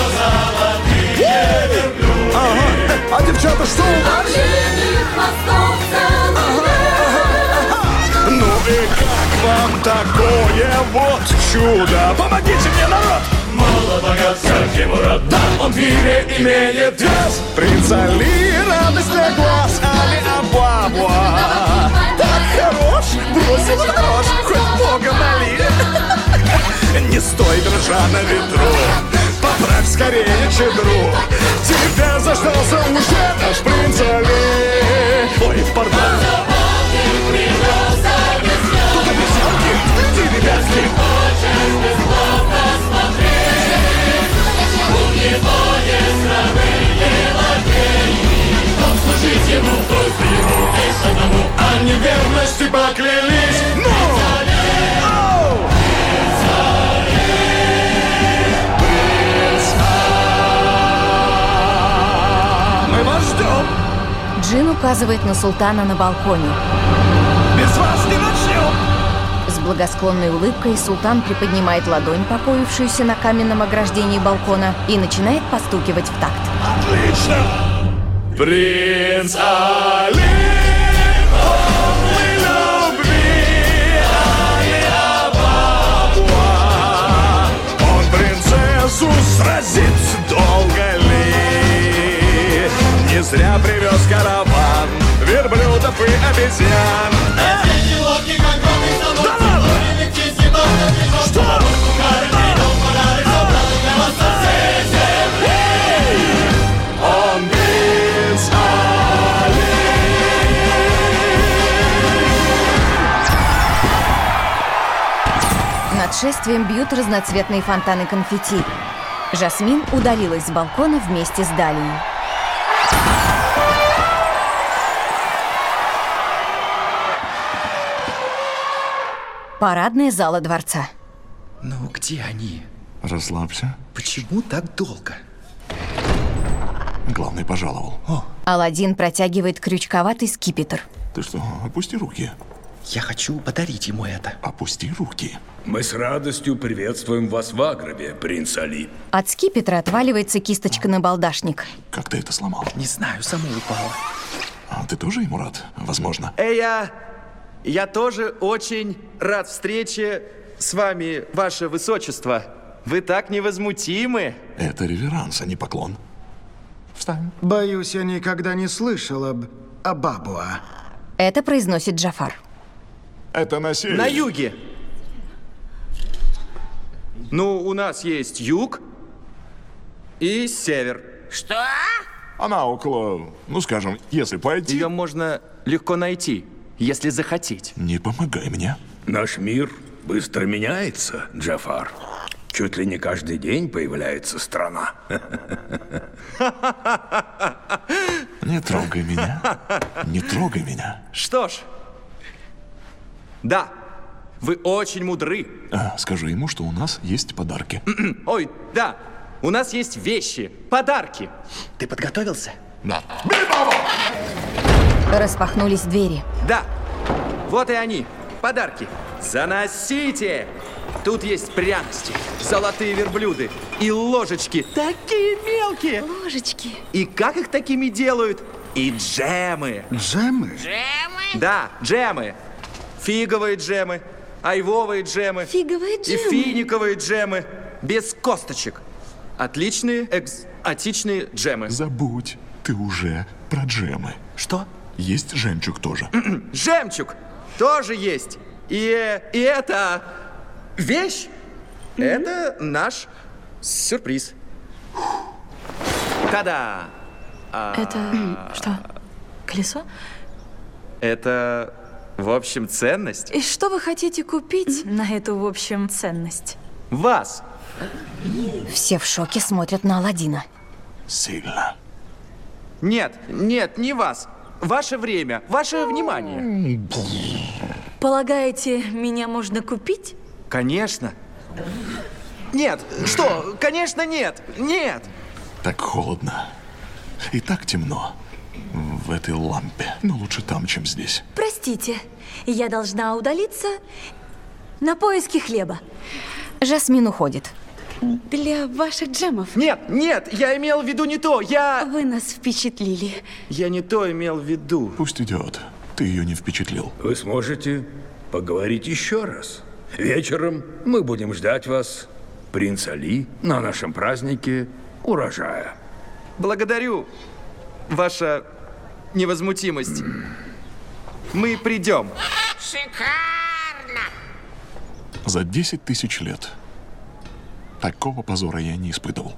Ага. А девчата что? Ну и как вам такое вот чудо? Помогите мне, народ! Мало богат, всякий мурат. Да, он в мире имеет вес. Принц Али, радость для глаз, Али Абабуа. Так хорош, бросил нож, хоть Бога моли. Не стой, дрожа на ветру, поправь скорее чедру. Тебя заждался уже наш принц Али. Ой, пардон. Тут обезьянки, ты, ребятки. У него есть рабы лакеи, но служить ему только ему лишь одному. О неверности поклялись. Ну! Мы вас ждем. Джин указывает на султана на балконе. Без вас не начнем. С благосклонной улыбкой султан приподнимает ладонь, покоившуюся на каменном ограждении балкона, и начинает постукивать в такт. Отлично! Принц Али, полный любви, Али Абабуа. Он принцессу сразит, долго ли? Не зря привез караван верблюдов и обезьян. Что? Он принц Али. Над шествием бьют разноцветные фонтаны конфетти. Жасмин удалилась с балкона вместе с Далией. Парадная зала дворца. Ну, где они? Расслабься. Почему так долго? Главный пожаловал. Аладдин протягивает крючковатый скипетр. Ты что, опусти руки. Я хочу подарить ему это. Опусти руки. Мы с радостью приветствуем вас в Аграбе, принц Али. От скипетра отваливается кисточка на балдашник. Как ты это сломал? Не знаю, само упало. А ты тоже ему рад? Возможно. Эй, я тоже очень рад встрече с вами, ваше высочество. Вы так невозмутимы. Это реверанс, а не поклон. Встань. Боюсь, я никогда не слышал об Абабуа. Это произносит Джафар. Это на севере. На юге. Ну, у нас есть юг и север. Что? Она около, ну скажем, если пойти... Ее можно легко найти, если захотеть. Не помогай мне. Наш мир быстро меняется, Джафар. чуть ли не каждый день появляется страна. Не трогай меня. Не трогай меня. Что ж, да, вы очень мудры. Скажи ему, что у нас есть подарки. Ой, да, у нас есть вещи, подарки. Ты подготовился? Да. Распахнулись двери. Да, вот и они, подарки. Заносите! Тут есть пряности, золотые верблюды и ложечки. Такие мелкие. Ложечки. И как их такими делают? И джемы. Джемы? Джемы? Да, джемы. Фиговые джемы, айвовые джемы. Фиговые джемы. И финиковые джемы. Без косточек. Отличные, экзотичные джемы. Забудь, ты уже про джемы. Что? Есть жемчуг тоже. Жемчуг тоже есть. И это вещь. Это наш сюрприз. Та-да! Это что? Колесо? Это, в общем, ценность. И что вы хотите купить на эту, в общем, ценность? Вас. Все в шоке смотрят на Аладдина. Сильно. Нет, не вас. Ваше время, ваше внимание. Полагаете, меня можно купить? Конечно. Нет, что? Конечно, нет. Нет. Так холодно. И так темно. В этой лампе. Но лучше там, чем здесь. Простите, я должна удалиться на поиски хлеба. Жасмин уходит. Для ваших джемов. Нет, я имел в виду не то. Вы нас впечатлили. Я не то имел в виду. Пусть идет. Ты ее не впечатлил. Вы сможете поговорить еще раз. Вечером мы будем ждать вас, принц Али, на нашем празднике урожая. Благодарю, ваша невозмутимость. Мы придем. Шикарно! За 10 тысяч лет такого позора я не испытывал.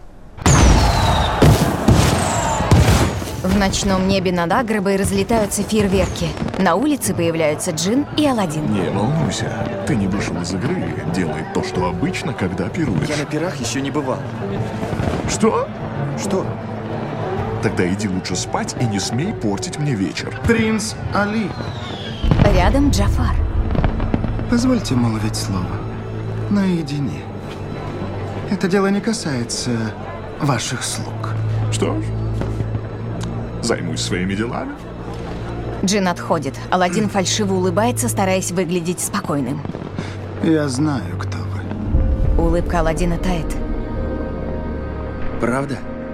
В ночном небе над Аграбой разлетаются фейерверки. На улице появляются Джин и Аладдин. Не волнуйся, ты не вышел из игры. Делай то, что обычно, когда пируешь. Я на пирах еще не бывал. Что? Что? Тогда иди лучше спать и не смей портить мне вечер. Принц Али. Рядом Джафар. Позвольте молвить слово. Наедине. Это дело не касается ваших слуг. Что ж, займусь своими делами. Джин отходит. Аладдин фальшиво улыбается, стараясь выглядеть спокойным. Я знаю, кто вы. Улыбка Аладдина тает. Правда?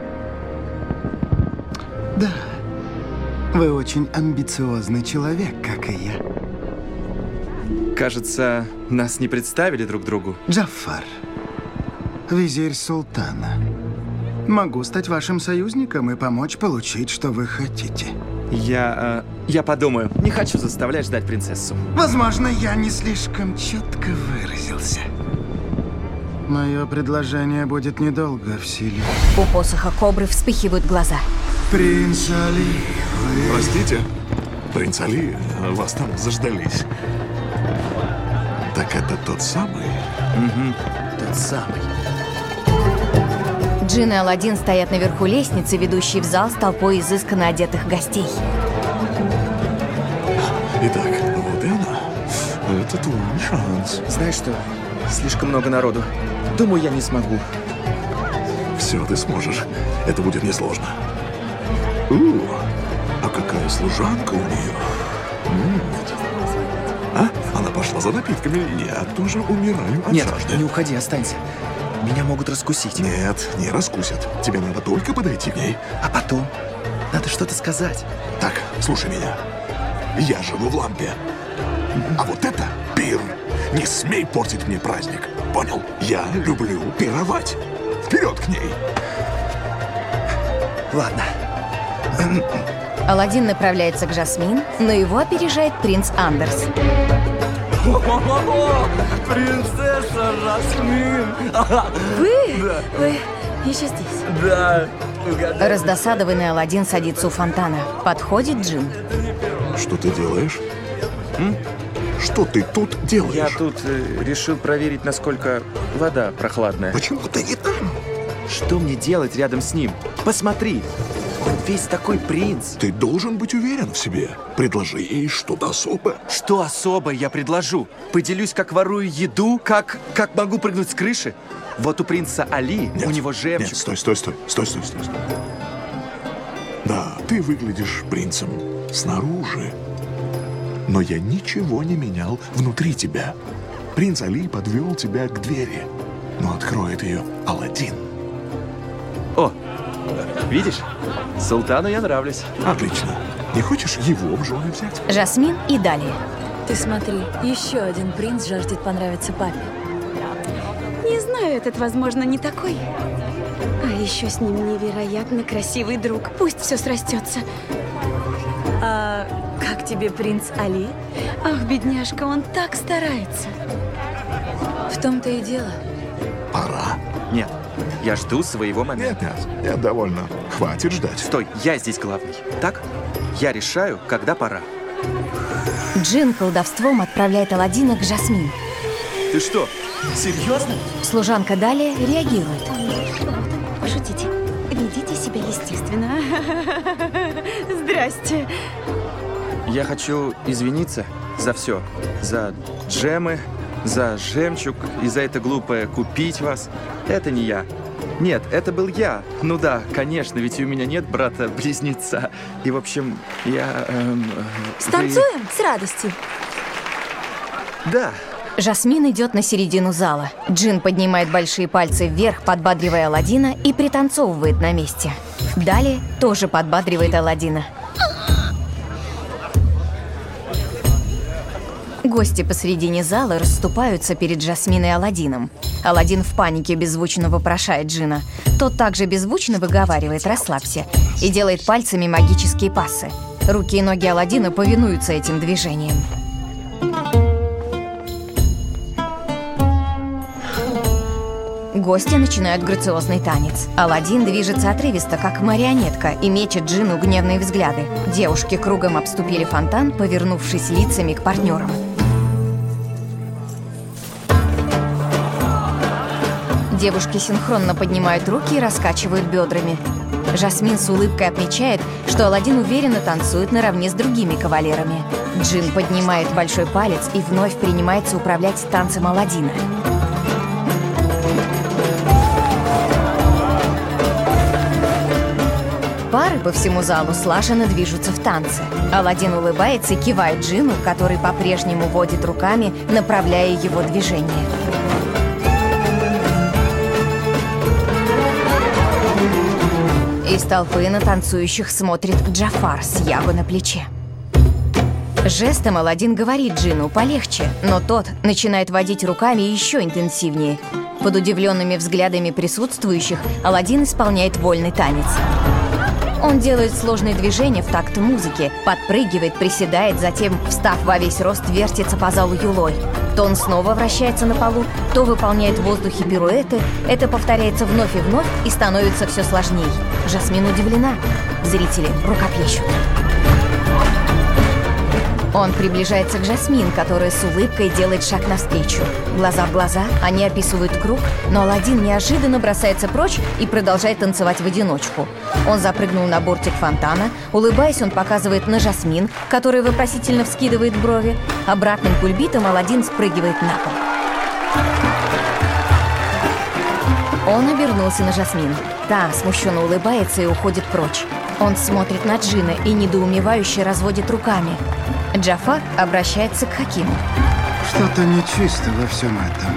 Да. Вы очень амбициозный человек, как и я. Кажется, нас не представили друг другу. Джафар. Визирь султана. Могу стать вашим союзником и помочь получить, что вы хотите. Я подумаю. Не хочу заставлять ждать принцессу. Возможно, я не слишком четко выразился. Мое предложение будет недолго в силе. У посоха кобры вспыхивают глаза. Принц Али, вы... Простите, принц Али, вас там заждались. Так это тот самый? Угу, тот самый. Джин и Аладдин стоят наверху лестницы, ведущей в зал с толпой изысканно одетых гостей. Итак, вот и она. Это твой шанс. Знаешь что? Слишком много народу. Думаю, я не смогу. Все, ты сможешь. Это будет несложно. А какая служанка у нее? Она пошла за напитками. Я тоже умираю от жажды. Нет, не уходи, останься. Меня могут раскусить. Нет, не раскусят. Тебе надо только подойти к ней. А потом? Надо что-то сказать. Так, слушай меня. Я живу в лампе. А вот это пир. Не смей портить мне праздник. Понял? Я люблю пировать. Вперед к ней. Ладно. Аладдин направляется к Жасмин, но его опережает принц Андерс. Принцесса Жасмин! Вы? Да. Вы еще здесь? Да. Раздосадованный Аладдин садится у фонтана. Подходит Джин. Что ты делаешь? Что ты тут делаешь? Я тут решил проверить, насколько вода прохладная. Почему ты не там? Что мне делать рядом с ним? Посмотри, он весь такой принц. Ты должен быть уверен в себе. Предложи ей что-то особое. Что особое я предложу? Поделюсь, как ворую еду, как могу прыгнуть с крыши? Вот у принца Али, нет, у него жемчуг. Нет, стой. Да, ты выглядишь принцем снаружи. Но я ничего не менял внутри тебя. Принц Али подвел тебя к двери, но откроет ее Аладдин. О, видишь? Султану я нравлюсь. Отлично. Не хочешь его в жены взять? Жасмин и далее. Ты смотри, еще один принц жаждет понравиться папе. Не знаю, этот, возможно, не такой. А еще с ним невероятно красивый друг. Пусть все срастется. А как тебе принц Али? Ах, бедняжка, он так старается. В том-то и дело. Пора. Нет, я жду своего момента. Нет, довольно. Хватит ждать. Стой, я здесь главный. Так? Я решаю, когда пора. Джин колдовством отправляет Аладдина к Жасмин. Ты что, серьезно? Служанка далее реагирует. Пошутите. Ведите себя естественно. Здрасте. Я хочу извиниться за все. За джемы, за жемчуг и за это глупое купить вас. Это не я. Нет, это был я. Ну да, конечно, ведь у меня нет брата-близнеца. И, в общем, я... Станцуем с радостью. Да. Жасмин идет на середину зала. Джин поднимает большие пальцы вверх, подбадривая Аладдина, и пританцовывает на месте. Далее тоже подбадривает Аладдина. Гости посредине зала расступаются перед Жасмин и Аладдином. Аладдин в панике беззвучно вопрошает Джина. Тот также беззвучно выговаривает «расслабься» и делает пальцами магические пассы. Руки и ноги Аладдина повинуются этим движениям. Гости начинают грациозный танец. Аладдин движется отрывисто, как марионетка, и мечет Джину гневные взгляды. Девушки кругом обступили фонтан, повернувшись лицами к партнерам. Девушки синхронно поднимают руки и раскачивают бедрами. Жасмин с улыбкой отмечает, что Аладдин уверенно танцует наравне с другими кавалерами. Джин поднимает большой палец и вновь принимается управлять танцем Аладдина. Пары по всему залу слаженно движутся в танце. Аладдин улыбается и кивает Джину, который по-прежнему водит руками, направляя его движение. Из толпы на танцующих смотрит Джафар с Ягу на плече. Жестом Аладдин говорит Джину полегче, но тот начинает водить руками еще интенсивнее. Под удивленными взглядами присутствующих Аладдин исполняет вольный танец. Он делает сложные движения в такт музыки, подпрыгивает, приседает, затем, встав во весь рост, вертится по залу юлой. То он снова вращается на полу, то выполняет в воздухе пируэты. Это повторяется вновь и вновь и становится все сложней. Жасмин удивлена. Зрители рукоплещут. Он приближается к Жасмин, которая с улыбкой делает шаг навстречу. Глаза в глаза, они описывают круг, но Аладдин неожиданно бросается прочь и продолжает танцевать в одиночку. Он запрыгнул на бортик фонтана. Улыбаясь, он показывает на Жасмин, которая вопросительно вскидывает брови. Обратным кульбитом Аладдин спрыгивает на пол. Он обернулся на Жасмин. Та смущенно улыбается и уходит прочь. Он смотрит на Джина и недоумевающе разводит руками. Джафар обращается к Хакиму. Что-то нечисто во всем этом.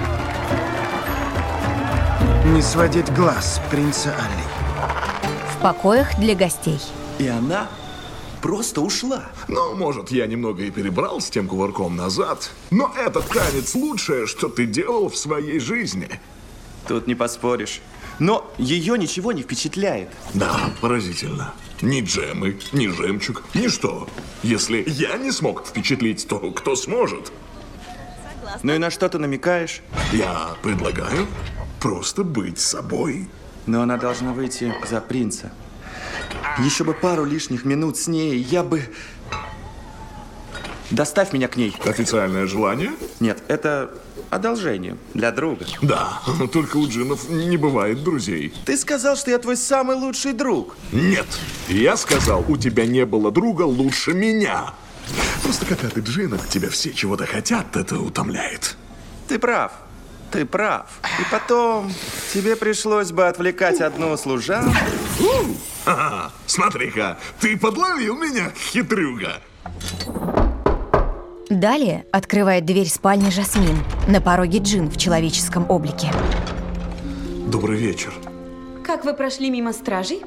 Не сводить глаз с принца Али. В покоях для гостей. И она просто ушла. Ну, может, я немного и перебрал с тем кувырком назад, но этот танец лучшее, что ты делал в своей жизни. Тут не поспоришь. Но ее ничего не впечатляет. Да, поразительно. Ни джемы, ни жемчуг, ничто. Если я не смог впечатлить, то кто сможет? Ну и на что ты намекаешь? Я предлагаю просто быть собой. Но она должна выйти за принца. Еще бы пару лишних минут с ней, я бы... Доставь меня к ней. Официальное желание? Нет, это одолжение для друга. Да, только у джиннов не бывает друзей. Ты сказал, что я твой самый лучший друг. Нет, я сказал, у тебя не было друга лучше меня. Просто когда ты джинок, тебя все чего-то хотят, это утомляет. Ты прав. Ты прав. И потом тебе пришлось бы отвлекать одну служанку. Смотри-ка, ты подловил меня, хитрюга. Далее открывает дверь спальни Жасмин. На пороге Джин в человеческом облике. Добрый вечер. Как вы прошли мимо стражей?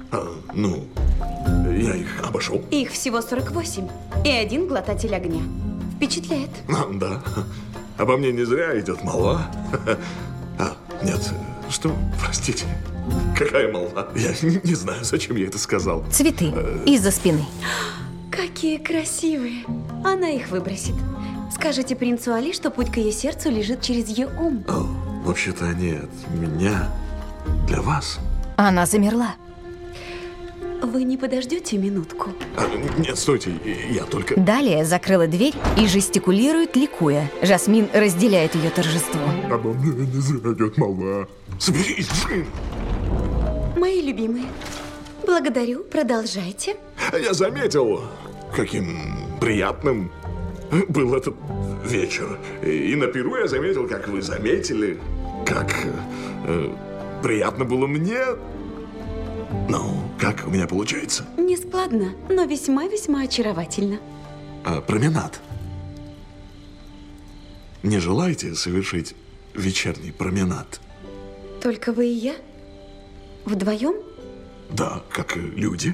Я их обошел. Их всего 48. И один глотатель огня. Впечатляет. Да. Обо мне не зря идет молва. Нет, что? Простите. Какая молва? Я не знаю, зачем я это сказал. Цветы из-за спины. Какие красивые. Она их выбросит. Скажите принцу Али, что путь к ее сердцу лежит через ее ум. Вообще-то они от меня для вас. Она замерла. Вы не подождете минутку? Нет, стойте, я только... Далее закрыла дверь и жестикулирует, ликуя. Жасмин разделяет ее торжество. Обо мне не зря идет молва. Соберись, Джин! Мои любимые, благодарю, продолжайте. Я заметил, каким приятным был этот вечер. И на пиру я заметил, как вы заметили, как приятно было мне. Ну, как у меня получается? Не складно, но весьма-весьма очаровательно. Променад. Не желаете совершить вечерний променад? Только вы и я? Вдвоем? Да, как и люди.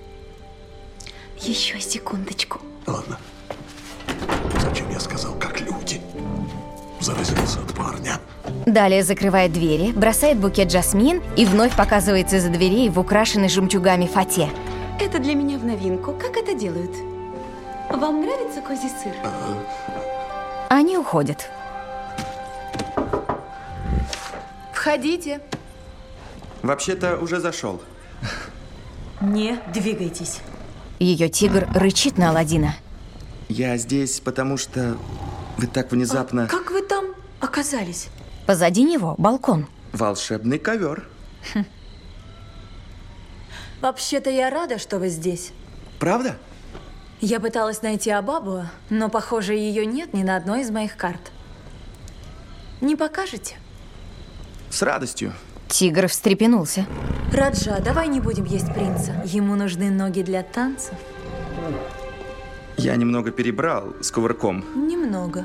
Еще секундочку. Ладно. Зачем я сказал, как люди? Заразился от парня. Далее закрывает двери, бросает букет Жасмин и вновь показывается из-за дверей в украшенной жемчугами фате. Это для меня в новинку. Как это делают? Вам нравится козий сыр? Они уходят. Входите. Вообще-то уже зашел. Не двигайтесь. Ее тигр рычит на Аладдина. Я здесь, потому что вы так внезапно... Как вы там оказались? Позади него балкон. Волшебный ковер. Вообще-то я рада, что вы здесь. Правда? Я пыталась найти Абабу, но, похоже, ее нет ни на одной из моих карт. Не покажете? С радостью. Тигр встрепенулся. Раджа, давай не будем есть принца. Ему нужны ноги для танцев. Я немного перебрал с кувырком. Немного.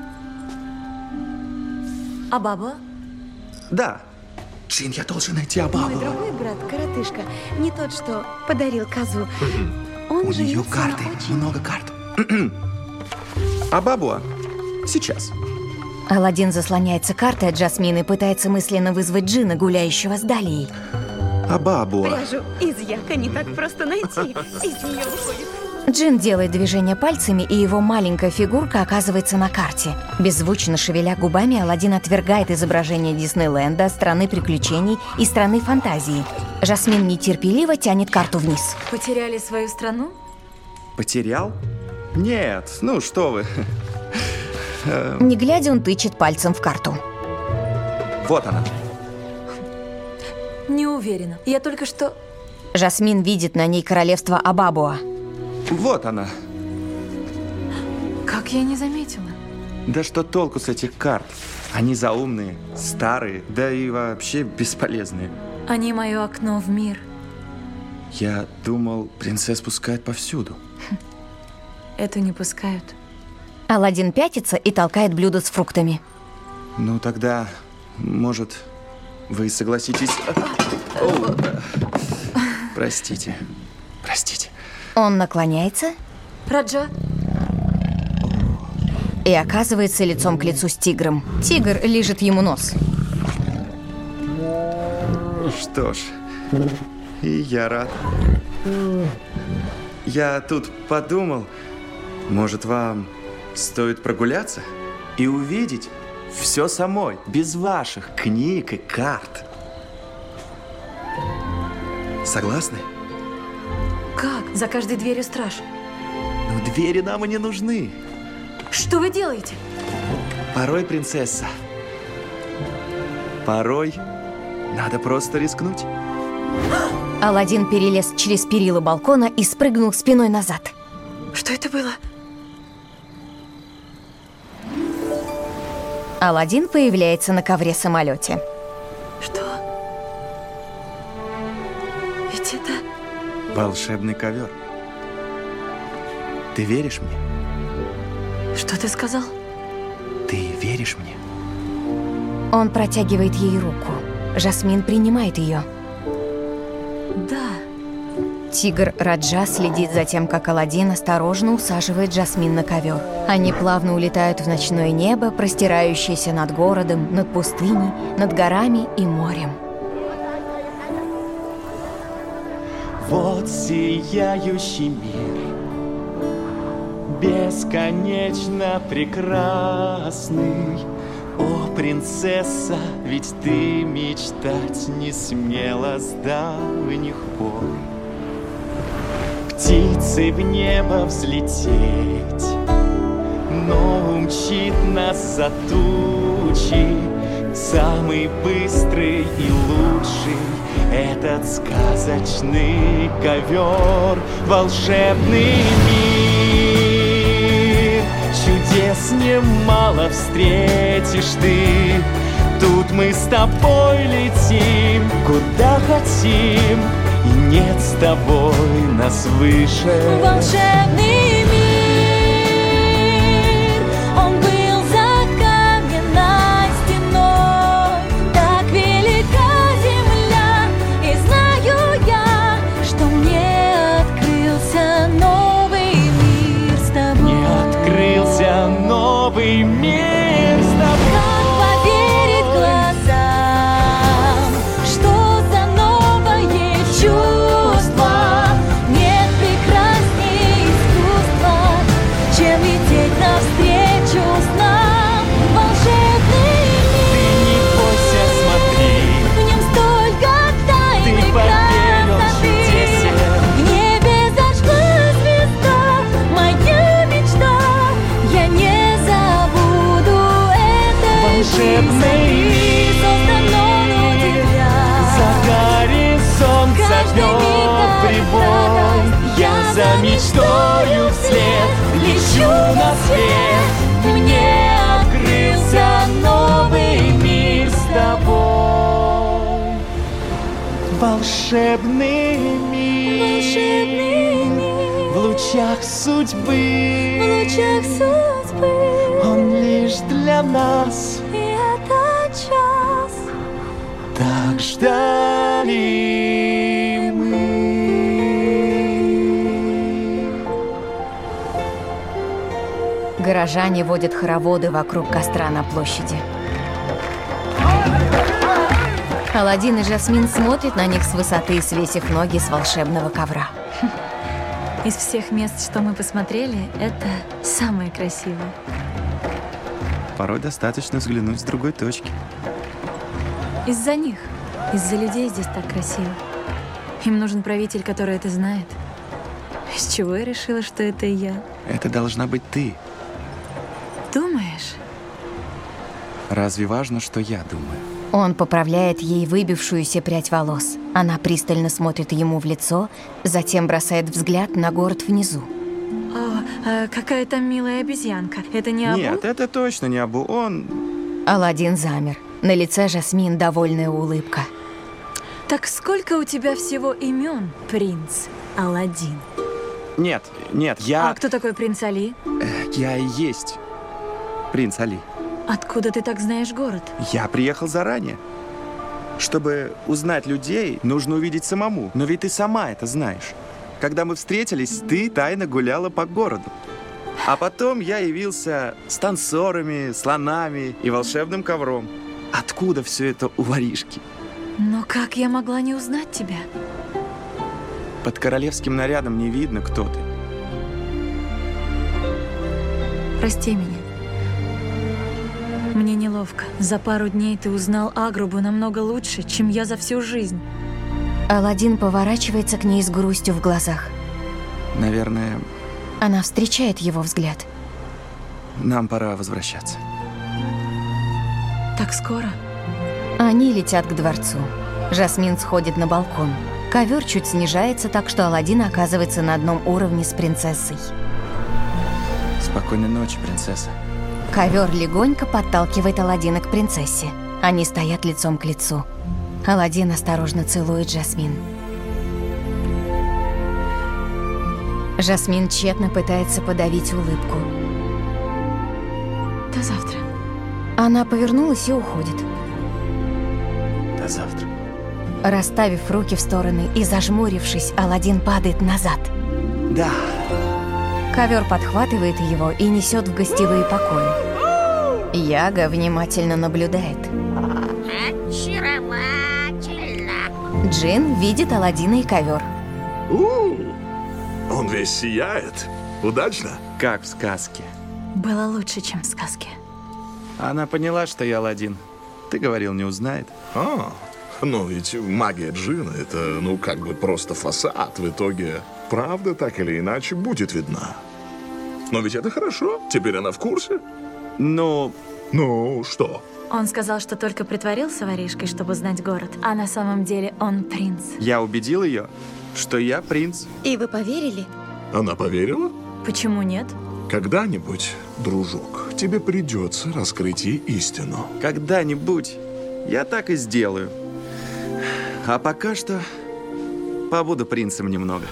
Абаба? Да. Джин, я должен найти Абабу. Мой другой брат, коротышка, не тот, что подарил козу. Он У живет нее карты, много карт. Абабуа. Сейчас. Аладдин заслоняется картой от Жасмин и пытается мысленно вызвать Джина, гуляющего с Далией. Абабуа. Пряжу из яка не так просто найти. Из нее выходит. Джин делает движение пальцами, и его маленькая фигурка оказывается на карте. Беззвучно шевеля губами, Аладдин отвергает изображение Диснейленда, страны приключений и страны фантазии. Жасмин нетерпеливо тянет карту вниз. Потеряли свою страну? Потерял? Нет, ну что вы. Не глядя, он тычет пальцем в карту. Вот она. Не уверена. Я только что... Жасмин видит на ней королевство Абабуа. Вот она. Как я не заметила? Да что толку с этих карт? Они заумные, старые, да и вообще бесполезные. Они мое окно в мир. Я думал, принцесс пускают повсюду. Эту не пускают. Аладдин пятится и толкает блюдо с фруктами. Ну тогда, может, вы согласитесь... Простите, простите. Он наклоняется. Раджа. И оказывается лицом к лицу с тигром. Тигр лижет ему нос. Что ж, и я рад. Я тут подумал, может, вам стоит прогуляться и увидеть все самой, без ваших книг и карт. Согласны? Как? За каждой дверью страж. Ну, Двери нам и не нужны. Что вы делаете? Порой, принцесса, порой надо просто рискнуть. Аладдин перелез через перила балкона и спрыгнул спиной назад. Что это было? Аладдин появляется на ковре-самолете. Что? Ведь это... Волшебный ковер. Ты веришь мне? Что ты сказал? Ты веришь мне? Он протягивает ей руку. Жасмин принимает ее. Да. Тигр Раджа следит за тем, как Аладдин осторожно усаживает Жасмин на ковер. Они плавно улетают в ночное небо, простирающееся над городом, над пустыней, над горами и морем. Вот сияющий мир, бесконечно прекрасный. О, принцесса, ведь ты мечтать не смела с давних пор. Птицы в небо взлететь, но умчит нас за тучи. Самый быстрый и лучший этот сказочный ковер, волшебный мир. Чудес немало встретишь ты. Тут мы с тобой летим, куда хотим, и нет с тобой нас выше. Волшебный мир, он был за каменной стеной. Так велика земля, и знаю я, что мне открылся новый мир с тобой. Мне открылся новый мир с тобой. Как поверить глазам, что за новое чувство? Нет прекрасней искусства, чем лететь навстречу снам. Волшебный мир, Ты не бойся, смотри, в нем столько тайн ты и поверил красоты. чудесен. В небе зажгла звезда, моя мечта. Я не забуду этой Волшебный жизни, создан он у тебя. За горизонт зовет прибой. Я за мечтою вслед лечу на свет. Мне открылся новый мир с тобой. Волшебный мир, в лучах судьбы, он лишь для нас. И этот час Так ждали мы. Горожане водят хороводы вокруг костра на площади. Аладдин и Жасмин смотрят на них с высоты, свесив ноги с волшебного ковра. Из всех мест, что мы посмотрели, это самое красивое. Порой достаточно взглянуть с другой точки. Из-за них. Из-за людей здесь так красиво. Им нужен правитель, который это знает. С чего я решила, что это я? Это должна быть ты. Думаешь? Разве важно, что я думаю? Он поправляет ей выбившуюся прядь волос. Она пристально смотрит ему в лицо, затем бросает взгляд на город внизу. О, какая там милая обезьянка. Это не Абу? Нет, это точно не Абу. Он... Аладдин замер. На лице Жасмин довольная улыбка. Так сколько у тебя всего имен, принц Аладдин? Нет, я... А кто такой принц Али? Я и есть принц Али. Откуда ты так знаешь город? Я приехал заранее. Чтобы узнать людей, нужно увидеть самому. Но ведь ты сама это знаешь. Когда мы встретились, ты тайно гуляла по городу. А потом я явился с танцорами, слонами и волшебным ковром. Откуда все это у воришки? Но как я могла не узнать тебя? Под королевским нарядом не видно, кто ты. Прости меня. Мне неловко. За пару дней ты узнал Агрубу намного лучше, чем я за всю жизнь. Аладдин поворачивается к ней с грустью в глазах. Наверное... Она встречает его взгляд. Нам пора возвращаться. Так скоро? Они летят к дворцу. Жасмин сходит на балкон. Ковер чуть снижается, так что Аладдин оказывается на одном уровне с принцессой. Спокойной ночи, принцесса. Ковер легонько подталкивает Аладдина к принцессе. Они стоят лицом к лицу. Аладдин осторожно целует Жасмин. Жасмин тщетно пытается подавить улыбку. До завтра. Она повернулась и уходит. До завтра. Расставив руки в стороны и зажмурившись, Аладдин падает назад. Да. Ковер подхватывает его и несет в гостевые покои. Яга внимательно наблюдает. Очаровательно. Джин видит Аладдина и ковер. Он весь сияет. Удачно? Как в сказке. Было лучше, чем в сказке. Она поняла, что я Аладдин. Ты говорил, не узнает. Но ведь магия Джина — это, как бы просто фасад. В итоге правда так или иначе будет видна. Но ведь это хорошо. Теперь она в курсе. Ну, что? Он сказал, что только притворился воришкой, чтобы знать город. А на самом деле он принц. Я убедил ее, что я принц. И вы поверили? Она поверила? Почему нет? Когда-нибудь, дружок, тебе придется раскрыть ей истину. Когда-нибудь я так и сделаю. А пока что побуду принцем немного.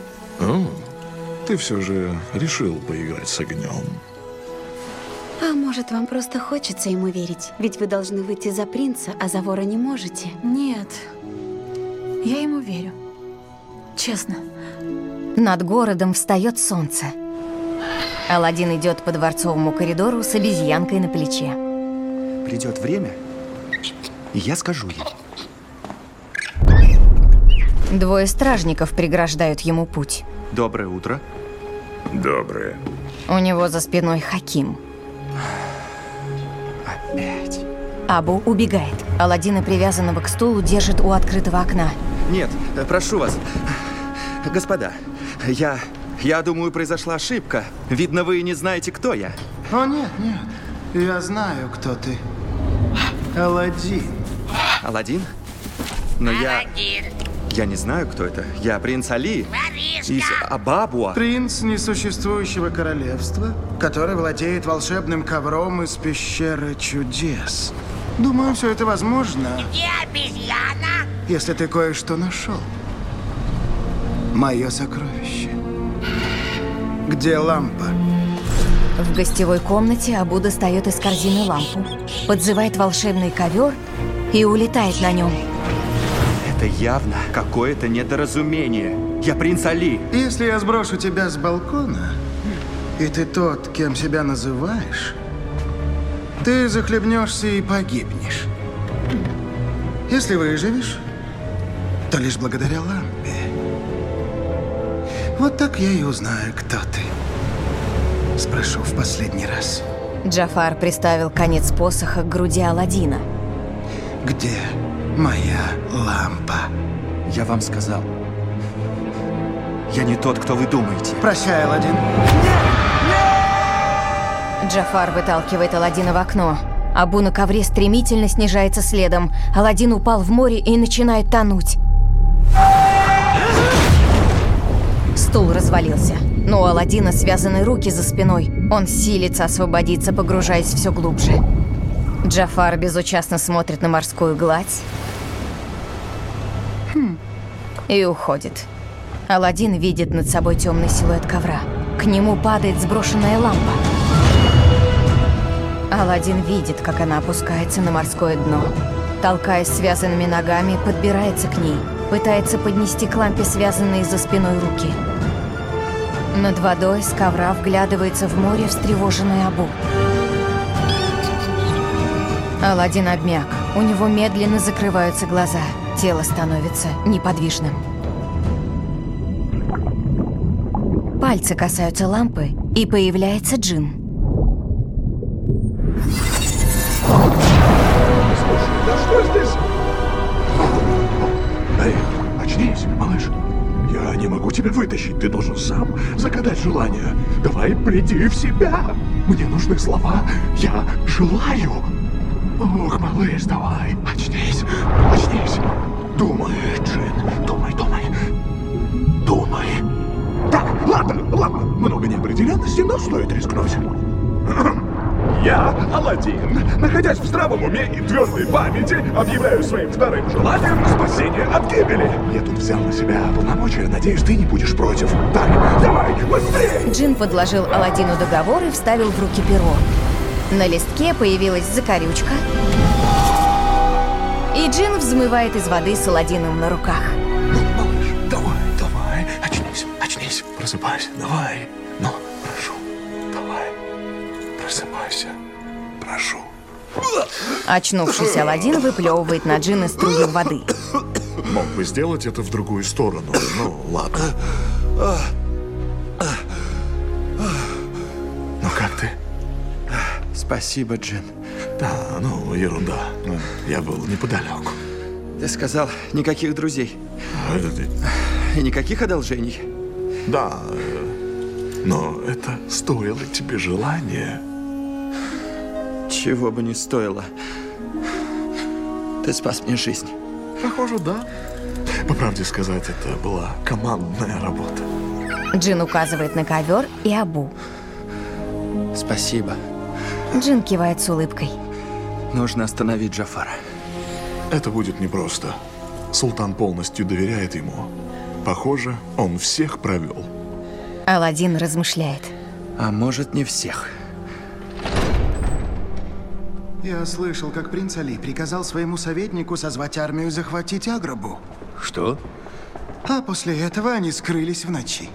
Ты все же решил поиграть с огнем. А может, вам просто хочется ему верить? Ведь вы должны выйти за принца, а за вора не можете. Нет. Я ему верю. Честно. Над городом встает солнце. Аладдин идет по дворцовому коридору с обезьянкой на плече. Придет время, и я скажу ей. Двое стражников преграждают ему путь. Доброе утро. Доброе. У него за спиной Хаким. Опять. Абу убегает. Аладдина, привязанного к стулу, держит у открытого окна. Нет, прошу вас. Господа, я думаю, произошла ошибка. Видно, вы не знаете, кто я. О, нет. Я знаю, кто ты. Аладдин. Аладдин? Но я не знаю, кто это. Я принц Али из Абабуа. Принц несуществующего королевства, который владеет волшебным ковром из пещеры чудес. Думаю, все это возможно. Где обезьяна? Если ты кое-что нашел. Мое сокровище. Где лампа? В гостевой комнате Абу достает из корзины лампу, подзывает волшебный ковер и улетает на нем. Это явно какое-то недоразумение. Я принц Али. Если я сброшу тебя с балкона, и ты тот, кем себя называешь, ты захлебнешься и погибнешь. Если выживешь, то лишь благодаря лампе. Вот так я и узнаю, кто ты. Спрошу в последний раз. Джафар приставил конец посоха к груди Аладдина. Где моя лампа? Я вам сказал. Я не тот, кто вы думаете. Прощай, Аладдин. Джафар выталкивает Аладдина в окно. Абу на ковре стремительно снижается следом. Аладдин упал в море и начинает тонуть. Стул развалился. Но у Аладдина связаны руки за спиной. Он силится освободиться, погружаясь все глубже. Джафар безучастно смотрит на морскую гладь и уходит. Аладдин видит над собой темный силуэт ковра. К нему падает сброшенная лампа. Аладдин видит, как она опускается на морское дно. Толкаясь связанными ногами, подбирается к ней. Пытается поднести к лампе связанные за спиной руки. Над водой с ковра вглядывается в море встревоженный Абу. Аладдин обмяк. У него медленно закрываются глаза. Тело становится неподвижным. Пальцы касаются лампы, и появляется Джин. Да что здесь? Эй, очнись, малыш. Я не могу тебя вытащить. Ты должен сам загадать желание. Давай, приди в себя. Мне нужны слова. Я желаю. Ох, малыш, давай. Очнись. Очнись. Думай, Джин. Думай, думай. Думай. Так, ладно. Много неопределенности, но стоит рискнуть. Я, Аладдин, находясь в здравом уме и твердой памяти, объявляю своим вторым желанием спасение от гибели. Я тут взял на себя полномочия, надеюсь, ты не будешь против. Так, давай, быстрее! Джин подложил Аладдину договор и вставил в руки перо. На листке появилась закорючка, и Джин взмывает из воды с Аладдином на руках. Ну, малыш, давай, очнись, просыпайся, давай. Ну, прошу, давай, просыпайся, прошу. Очнувшийся Аладдин выплевывает на Джина струю воды. Мог бы сделать это в другую сторону. Ну, ладно. Ну, как ты? Спасибо, Джин. Да, ну, ерунда. Я был неподалеку. Ты сказал, никаких друзей. И никаких одолжений. Да, но это стоило тебе желания. Чего бы не стоило. Ты спас мне жизнь. Похоже, да. По правде сказать, это была командная работа. Джин указывает на ковер и Абу. Спасибо. Джин кивает с улыбкой. Нужно остановить Джафара. Это будет непросто. Султан полностью доверяет ему. Похоже, он всех провел. Аладдин размышляет. А может, не всех. Я слышал, как принц Али приказал своему советнику созвать армию и захватить Аграбу. Что? А после этого они скрылись в ночи.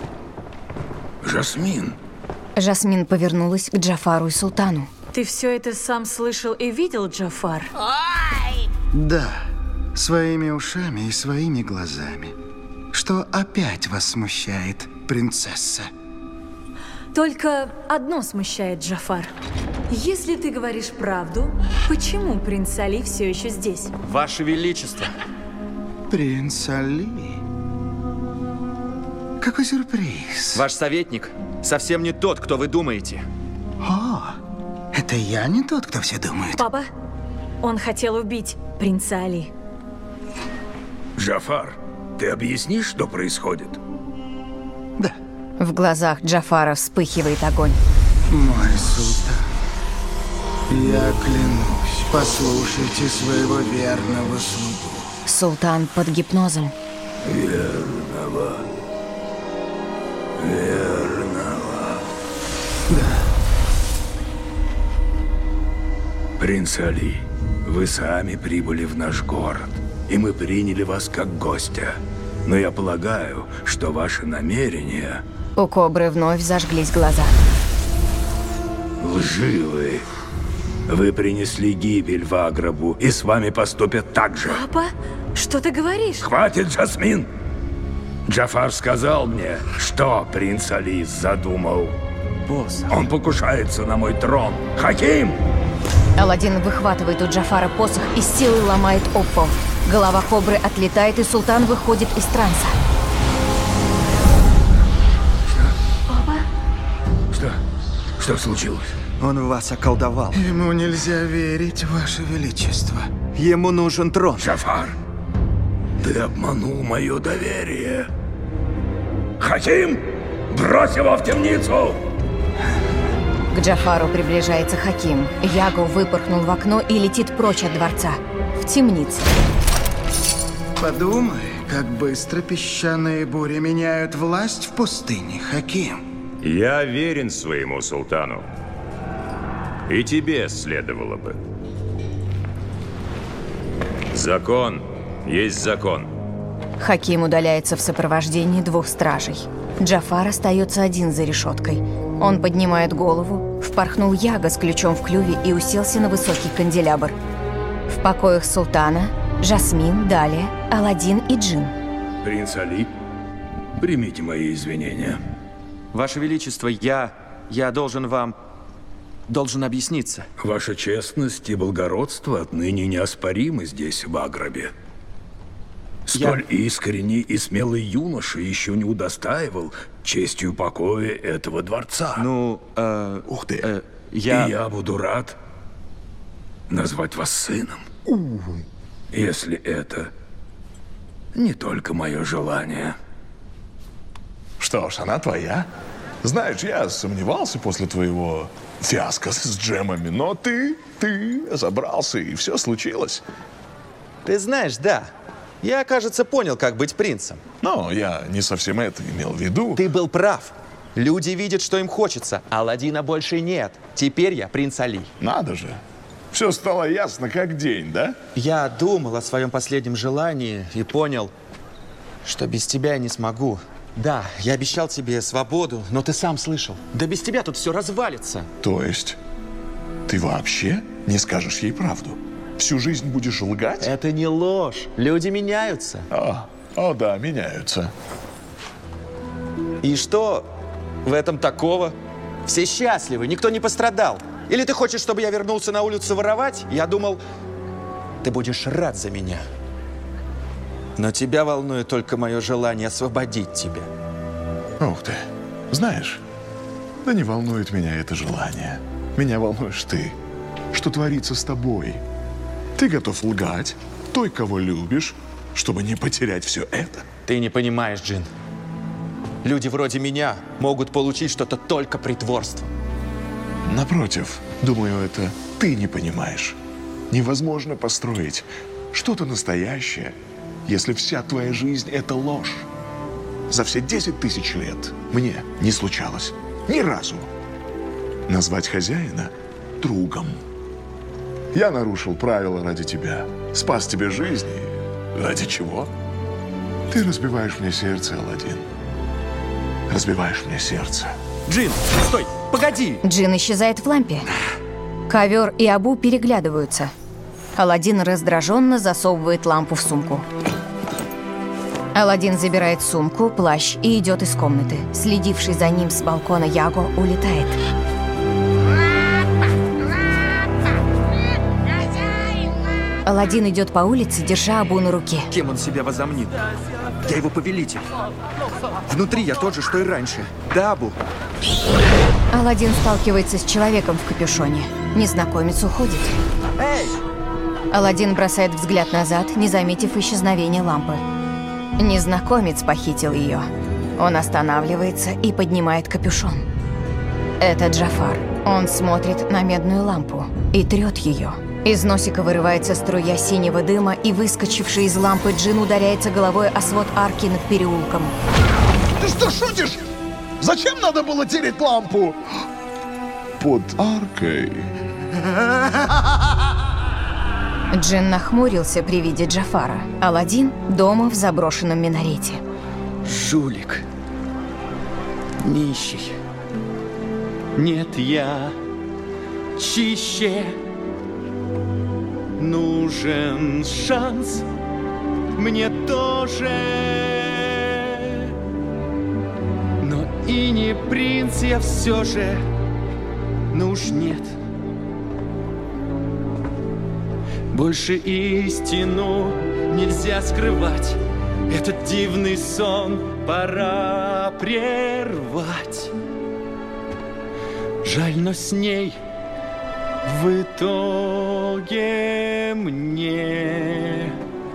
Жасмин. Жасмин повернулась к Джафару и Султану. Ты все это сам слышал и видел, Джафар? Да, своими ушами и своими глазами. Что опять вас смущает, принцесса? Только одно смущает, Джафар. Если ты говоришь правду, почему принц Али все еще здесь? Ваше Величество. Принц Али? Какой сюрприз. Ваш советник совсем не тот, кто вы думаете. О, это я не тот, кто все думает. Папа, он хотел убить принца Али. Джафар, ты объяснишь, что происходит? Да. В глазах Джафара вспыхивает огонь. Мой султан, я клянусь, послушайте своего верного слугу. Султан под гипнозом. Верного. Да. Принц Али, вы сами прибыли в наш город, и мы приняли вас как гостя. Но я полагаю, что ваши намерения... У кобры вновь зажглись глаза. Лживы. Вы принесли гибель в Аграбу, и с вами поступят так же. Папа, что ты говоришь? Хватит, Жасмин! Джафар сказал мне, что принц Али задумал. Босс. Он покушается на мой трон. Хаким! Аладдин выхватывает у Джафара посох и с силой ломает об пол. Голова кобры отлетает, и султан выходит из транса. Папа? Что случилось? Он вас околдовал. Ему нельзя верить, Ваше Величество. Ему нужен трон. Джафар, ты обманул мое доверие. Хаким, брось его в темницу! К Джафару приближается Хаким. Ягу выпорхнул в окно и летит прочь от дворца. В темницу. Подумай, как быстро песчаные бури меняют власть в пустыне, Хаким. Я верен своему султану. И тебе следовало бы. Закон есть закон. Хаким удаляется в сопровождении 2 стражей. Джафар остается один за решеткой. Он поднимает голову, впорхнул Яга с ключом в клюве и уселся на высокий канделябр. В покоях султана Жасмин, Далия, Аладдин и Джин. Принц Али, примите мои извинения. Ваше Величество, я должен объясниться. Ваша честность и благородство отныне неоспоримы здесь, в Аграбе. Столь искренний и смелый юноша еще не удостаивал честью покоя этого дворца. Ух ты. И я буду рад назвать вас сыном. Если это не только мое желание. Что ж, она твоя. Знаешь, я сомневался после твоего фиаско с джемами, но ты разобрался, и все случилось. Ты знаешь, да. Я, кажется, понял, как быть принцем. Но я не совсем это имел в виду. Ты был прав. Люди видят, что им хочется, а Аладдина больше нет. Теперь я принц Али. Надо же. Все стало ясно, как день, да? Я думал о своем последнем желании и понял, что без тебя я не смогу. Да, я обещал тебе свободу, но ты сам слышал. Да без тебя тут все развалится. То есть ты вообще не скажешь ей правду? Всю жизнь будешь лгать? Это не ложь. Люди меняются. О да, меняются. И что в этом такого? Все счастливы, никто не пострадал. Или ты хочешь, чтобы я вернулся на улицу воровать? Я думал, ты будешь рад за меня. Но тебя волнует только мое желание освободить тебя. Ух ты. Знаешь, да не волнует меня это желание. Меня волнуешь ты. Что творится с тобой? Ты готов лгать той, кого любишь, чтобы не потерять все это? Ты не понимаешь, Джин. Люди вроде меня могут получить что-то только притворством. Напротив, думаю, это ты не понимаешь. Невозможно построить что-то настоящее, если вся твоя жизнь – это ложь. За все 10 тысяч лет мне не случалось ни разу назвать хозяина другом. Я нарушил правила ради тебя, спас тебе жизнь. И ради чего? Ты разбиваешь мне сердце, Аладдин. Разбиваешь мне сердце. Джин, стой, погоди! Джин исчезает в лампе. Ковер и Абу переглядываются. Аладдин раздраженно засовывает лампу в сумку. Аладдин забирает сумку, плащ и идет из комнаты. Следивший за ним с балкона Яго улетает. Аладдин идет по улице, держа Абу на руке. Кем он себя возомнит? Я его повелитель. Внутри я тот же, что и раньше. Да, Абу? Аладдин сталкивается с человеком в капюшоне. Незнакомец уходит. Эй! Аладдин бросает взгляд назад, не заметив исчезновения лампы. Незнакомец похитил ее. Он останавливается и поднимает капюшон. Это Джафар. Он смотрит на медную лампу и трет ее. Из носика вырывается струя синего дыма, и выскочивший из лампы Джин ударяется головой о свод арки над переулком. Ты что, шутишь? Зачем надо было тереть лампу? Под аркой. Джин нахмурился при виде Джафара. Аладдин дома в заброшенном минарете. Жулик. Нищий. Нет, я чище. Нужен шанс мне тоже. Но и не принц я все же. Но уж нет. Больше истину нельзя скрывать. Этот дивный сон пора прервать. Жаль, но с ней в итоге мне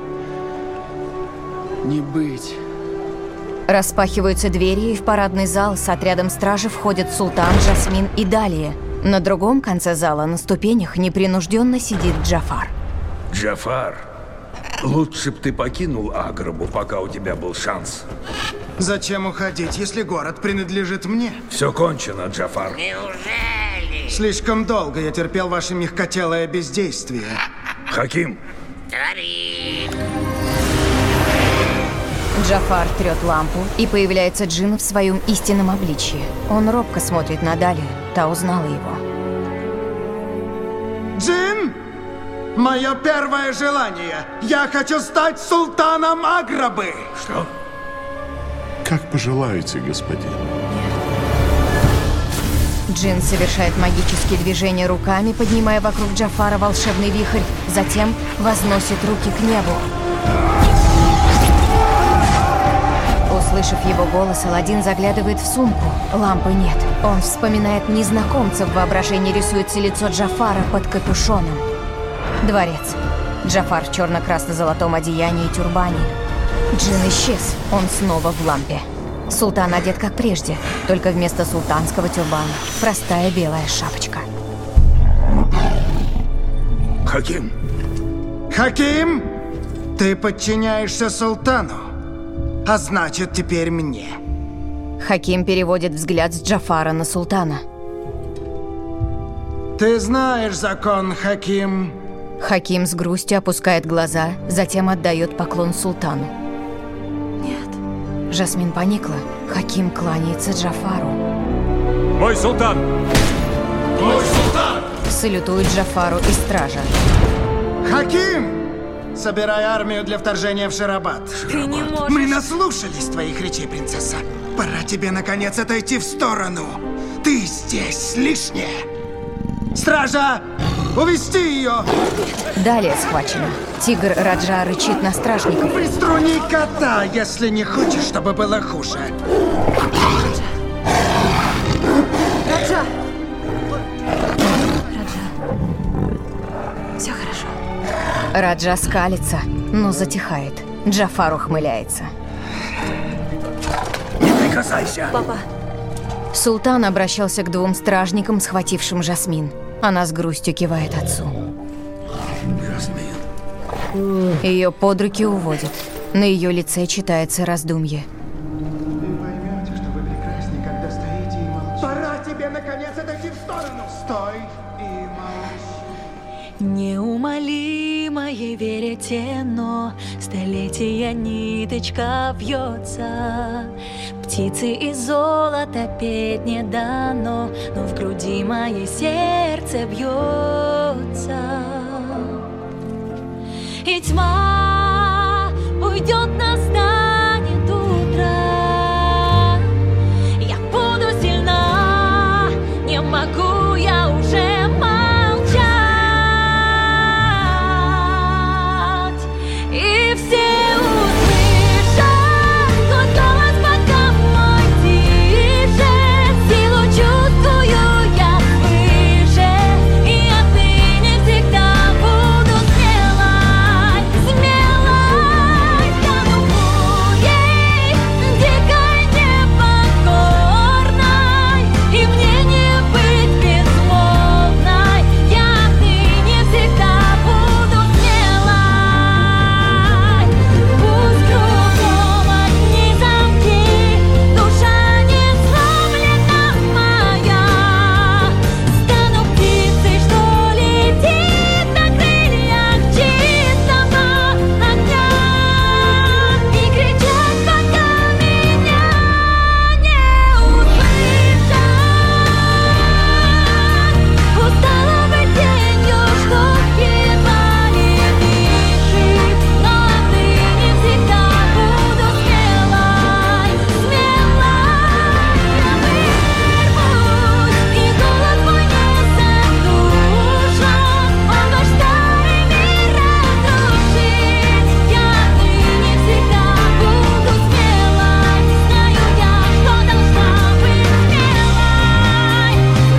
не быть. Распахиваются двери, и в парадный зал с отрядом стражи входят Султан, Жасмин и Далия. На другом конце зала на ступенях непринужденно сидит Джафар. Джафар, лучше бы ты покинул Аграбу, пока у тебя был шанс. Зачем уходить, если город принадлежит мне? Все кончено, Джафар. Неужели? Слишком долго я терпел ваше мягкотелое бездействие. Хаким. Говори. Джафар трет лампу, и появляется Джин в своем истинном обличье. Он робко смотрит на Далию, та узнала его. Джин! Мое первое желание! Я хочу стать султаном Аграбы! Что? Как пожелаете, господин. Джин совершает магические движения руками, поднимая вокруг Джафара волшебный вихрь, затем возносит руки к небу. Услышав его голос, Аладдин заглядывает в сумку. Лампы нет. Он вспоминает незнакомца, в воображении рисуется лицо Джафара под капюшоном. Дворец. Джафар в черно-красно-золотом одеянии и тюрбане. Джин исчез. Он снова в лампе. Султан одет как прежде, только вместо султанского тюрбана простая белая шапочка. Хаким! Хаким! Ты подчиняешься султану, а значит, теперь мне. Хаким переводит взгляд с Джафара на султана. Ты знаешь закон, Хаким. Хаким с грустью опускает глаза, затем отдает поклон султану. Нет. Жасмин поникла. Хаким кланяется Джафару. Мой султан! Мой султан! Салютует Джафару и стража. Хаким! Собирай армию для вторжения в Ширабад. Ты не можешь. Мы наслушались твоих речей, принцесса. Пора тебе, наконец, отойти в сторону. Ты здесь лишняя. Стража! Увести ее! Далее схвачено. Тигр Раджа рычит на стражников. Приструни кота, если не хочешь, чтобы было хуже. Раджа! Все хорошо. Раджа скалится, но затихает. Джафар ухмыляется. Не прикасайся! Папа. Султан обращался к двум стражникам, схватившим Жасмин. Она с грустью кивает отцу. Жасмин. Ее под руки уводят. На ее лице читается раздумье. Вы поймете, что вы прекраснее, когда стоите и молчите. Пора тебе, наконец, отойти в сторону. Стой и молчи. Неумолимое веретено, столетия ниточка вьется. Птицы из золота петь не дано, но в груди моей сердце бьется. И тьма уйдет, настанет утро. Я буду сильна, не могу я уже молчать. И все услышат твой голос, пока мой тише. Силу чувствую я выше, и отныне всегда буду смелой, смелой. Стану бурей, дикой, непокорной, и мне не быть безмолвной. Я отныне всегда буду смелой. Пусть кругом одни замки, душа не сломлена моя. Стану птицей, что летит на крыльях чистого огня, и кричат, пока меня не услышат. Устала быть тенью, что едва ли дышит, но отныне всегда буду смелой, смелой. Я вырвусь, и голос мой не заглушен. Он ваш старый мир разрушит. Я отныне всегда буду смелой. Знаю я, что должна быть смелой,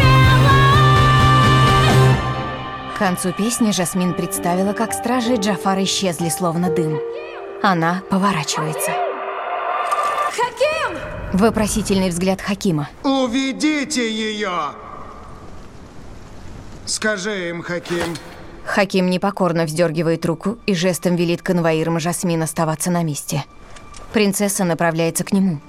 смелой. К концу песни Жасмин представила, как стражи Джафара исчезли, словно дым. Она поворачивается. Хаким! Вопросительный взгляд Хакима. Уведите ее! Скажи им, Хаким. Хаким непокорно вздергивает руку и жестом велит конвоирам Жасмин оставаться на месте. Принцесса направляется к нему.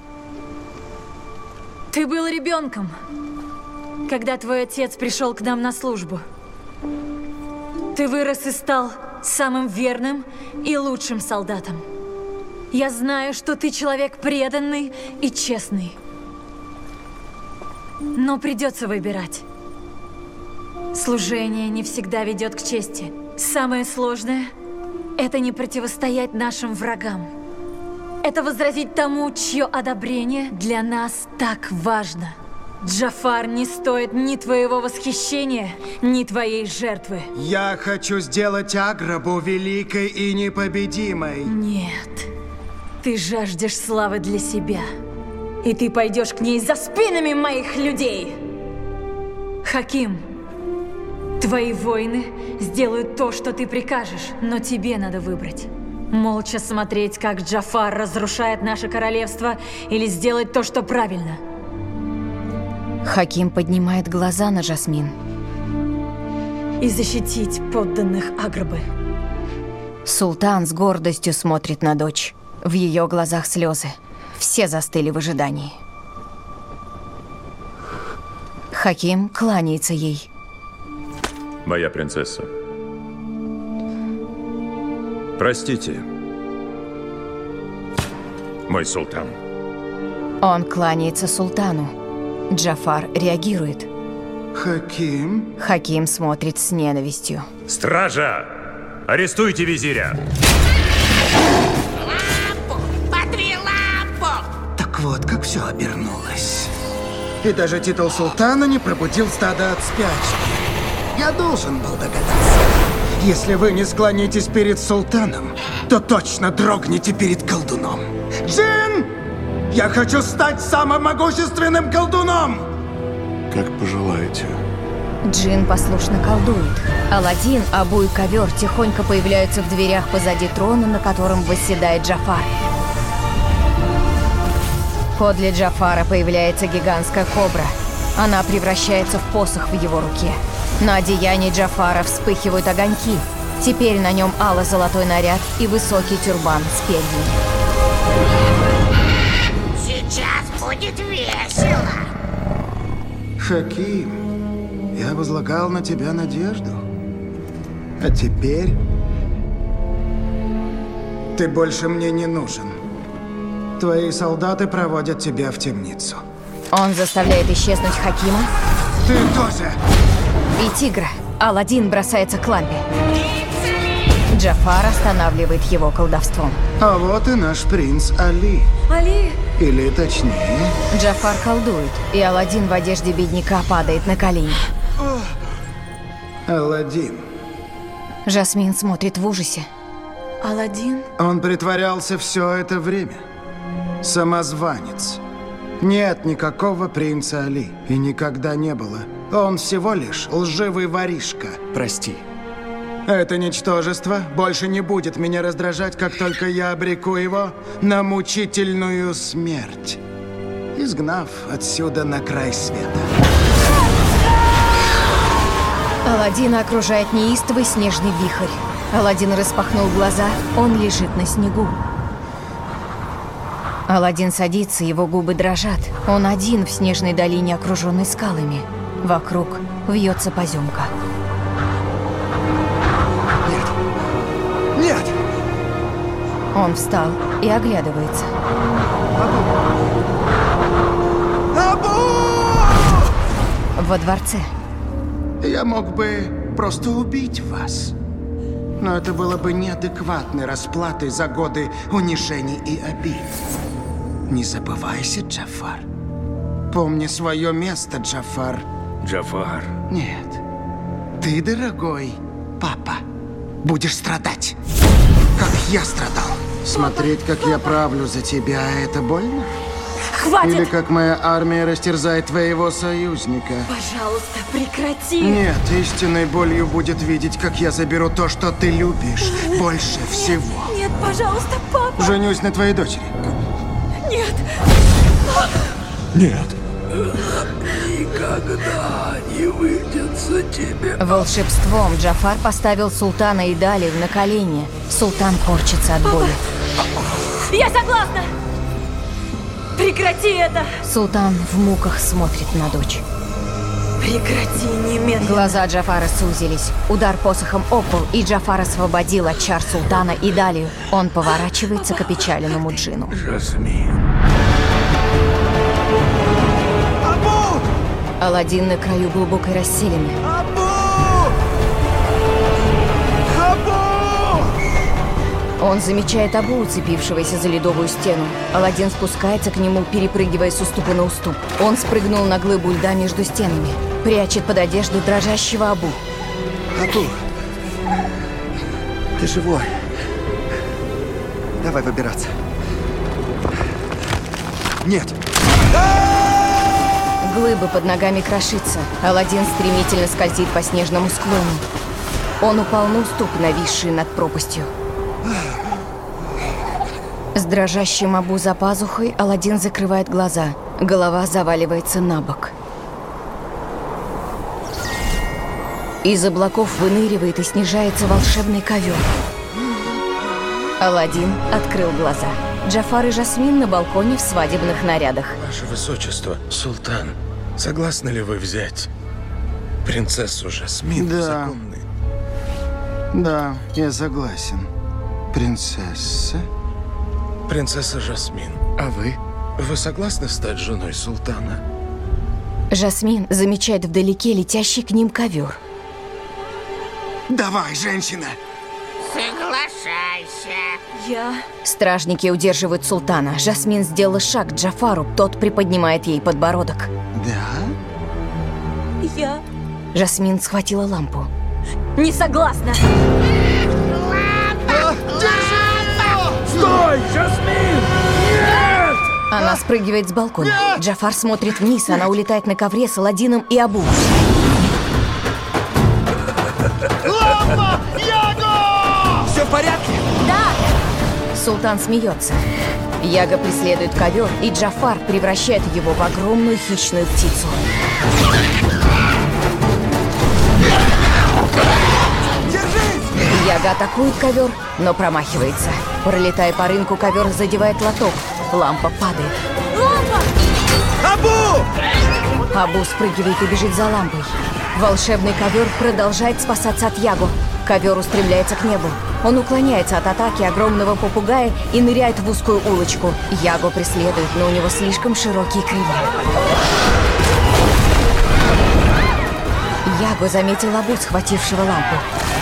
Ты был ребенком, когда твой отец пришел к нам на службу. Ты вырос и стал самым верным и лучшим солдатом. Я знаю, что ты человек преданный и честный. Но придется выбирать. Служение не всегда ведет к чести. Самое сложное – это не противостоять нашим врагам. Это возразить тому, чье одобрение для нас так важно. Джафар не стоит ни твоего восхищения, ни твоей жертвы. Я хочу сделать Аграбу великой и непобедимой. Нет. Ты жаждешь славы для себя. И ты пойдешь к ней за спинами моих людей. Хаким, твои воины сделают то, что ты прикажешь, но тебе надо выбрать. Молча смотреть, как Джафар разрушает наше королевство, или сделать то, что правильно. Хаким поднимает глаза на Жасмин. И защитить подданных Агрбы. Султан с гордостью смотрит на дочь. В ее глазах слезы. Все застыли в ожидании. Хаким кланяется ей. Моя принцесса. Простите. Мой султан. Он кланяется султану. Джафар реагирует. Хаким? Хаким смотрит с ненавистью. Стража! Арестуйте визиря! Потри лампу! Так вот, как все обернулось. И даже титул султана не пробудил стадо от спячки. Я должен был догадаться. Если вы не склонитесь перед султаном, то точно дрогнете перед колдуном. Джин! Я хочу стать самым могущественным колдуном! Как пожелаете. Джин послушно колдует. Аладдин, Абу и ковер тихонько появляются в дверях позади трона, на котором восседает Джафар. Подле Джафара появляется гигантская кобра. Она превращается в посох в его руке. На одеянии Джафара вспыхивают огоньки. Теперь на нем ало-золотой наряд и высокий тюрбан с перьями. Сейчас будет весело. Хаким, я возлагал на тебя надежду. А теперь ты больше мне не нужен. Твои солдаты проводят тебя в темницу. Он заставляет исчезнуть Хакима. Ты тоже! И тигра. Аладдин бросается к лампе. Джафар останавливает его колдовством. А вот и наш принц Али. Али! Или точнее... Джафар колдует, и Аладдин в одежде бедняка падает на колени. Аладдин. Жасмин смотрит в ужасе. Аладдин? Он притворялся все это время. Самозванец. Нет никакого принца Али. И никогда не было. Он всего лишь лживый воришка. Прости. Это ничтожество больше не будет меня раздражать, как только я обреку его на мучительную смерть, изгнав отсюда на край света. Аладдина окружает неистовый снежный вихрь. Аладдин распахнул глаза, он лежит на снегу. Аладдин садится, его губы дрожат. Он один в снежной долине, окруженной скалами. Вокруг вьется поземка. Нет! Он встал и оглядывается. Абу! Во дворце. Я мог бы просто убить вас. Но это было бы неадекватной расплатой за годы унижений и обид. Не забывайся, Джафар. Помни свое место, Джафар. Джафар. Нет. Ты, дорогой папа, будешь страдать, как я страдал. Смотреть, как я правлю за тебя, это больно? Хватит! Или как моя армия растерзает твоего союзника? Пожалуйста, прекрати! Нет, истинной болью будет видеть, как я заберу то, что ты любишь, больше всего. Нет, пожалуйста, папа! Женюсь на твоей дочери. Нет! Нет. Никогда не выйдет за тебя. Волшебством Джафар поставил султана и Далию на колени. Султан корчится от боли. Я согласна! Прекрати это! Султан в муках смотрит на дочь. Прекрати немедленно! Глаза Джафара сузились. Удар посохом об пол, и Джафар освободил от чар султана и Далию. Он поворачивается к опечаленному джину. Жасмин. Абу! Аладдин на краю глубокой расселины. Абу! Абу! Он замечает Абу, уцепившегося за ледовую стену. Аладдин спускается к нему, перепрыгивая с уступа на уступ. Он спрыгнул на глыбу льда между стенами. Прячет под одежду дрожащего Абу. Абу, ты живой. Давай выбираться. Нет. Глыба под ногами крошится. Аладдин стремительно скользит по снежному склону. Он упал на уступ, нависший над пропастью. С дрожащим Абу за пазухой Аладдин закрывает глаза. Голова заваливается на бок. Из облаков выныривает и снижается волшебный ковер. Аладдин открыл глаза. Джафар и Жасмин на балконе в свадебных нарядах. Ваше Высочество, Султан, согласны ли вы взять принцессу Жасмин в законный? Да, я согласен. Принцесса? Принцесса Жасмин, а вы? Вы согласны стать женой султана? Жасмин замечает вдалеке летящий к ним ковер. Давай, женщина! Я... Стражники удерживают султана. Жасмин сделала шаг к Джафару. Тот приподнимает ей подбородок. Да? Я... Жасмин схватила лампу. Не согласна! Стой, Жасмин! Нет! Она спрыгивает с балкона. Нет! Джафар смотрит вниз, она улетает на ковре с Аладдином и Абу. Лампа! Яго! Все в порядке? Да! Султан смеется. Яга преследует ковер, и Джафар превращает его в огромную хищную птицу. Яга атакует ковер, но промахивается. Пролетая по рынку, ковер задевает лоток. Лампа падает. Лампа! Абу! Абу спрыгивает и бежит за лампой. Волшебный ковер продолжает спасаться от Ягу. Ковер устремляется к небу. Он уклоняется от атаки огромного попугая и ныряет в узкую улочку. Ягу преследует, но у него слишком широкие крылья. Ягу заметил Абу, схватившего лампу.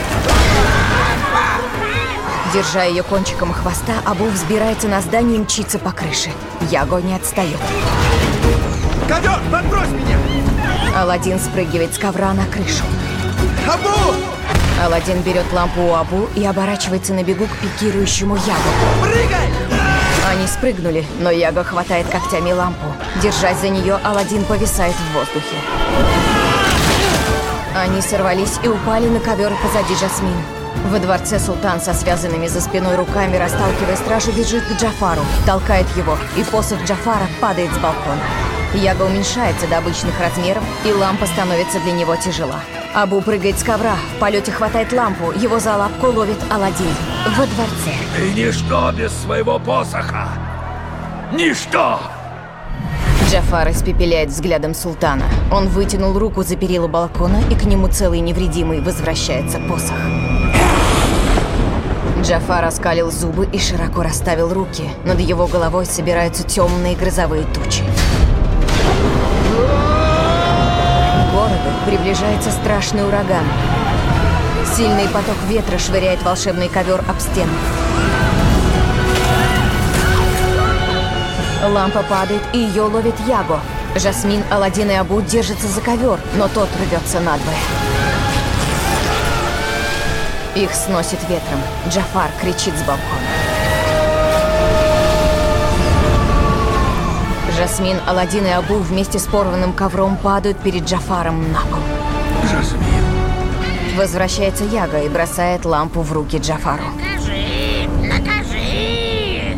Держа ее кончиком хвоста, Абу взбирается на здание и мчится по крыше. Яго не отстает. Ковер, подбрось меня! Аладдин спрыгивает с ковра на крышу. Абу! Аладдин берет лампу у Абу и оборачивается на бегу к пикирующему Ягу. Прыгай! Они спрыгнули, но Яго хватает когтями лампу. Держась за нее, Аладдин повисает в воздухе. Они сорвались и упали на ковер позади Жасмин. Во дворце султан со связанными за спиной руками, расталкивая стражу, бежит к Джафару, толкает его, и посох Джафара падает с балкона. Яга уменьшается до обычных размеров, и лампа становится для него тяжела. Абу прыгает с ковра, в полете хватает лампу, его за лапку ловит Аладдин во дворце. Ты ничто без своего посоха! Ничто! Джафар испепеляет взглядом султана. Он вытянул руку за перила балкона, и к нему целый невредимый возвращается посох. Джафар оскалил зубы и широко расставил руки. Над его головой собираются темные грозовые тучи. К городу приближается страшный ураган. Сильный поток ветра швыряет волшебный ковер об стену. Лампа падает, и ее ловит Яго. Жасмин, Аладдин и Абу держатся за ковер, но тот рвется надвое. Их сносит ветром. Джафар кричит с балкона. Жасмин, Аладдин и Абу вместе с порванным ковром падают перед Джафаром на пол. Жасмин. Возвращается Яга и бросает лампу в руки Джафару. Накажи!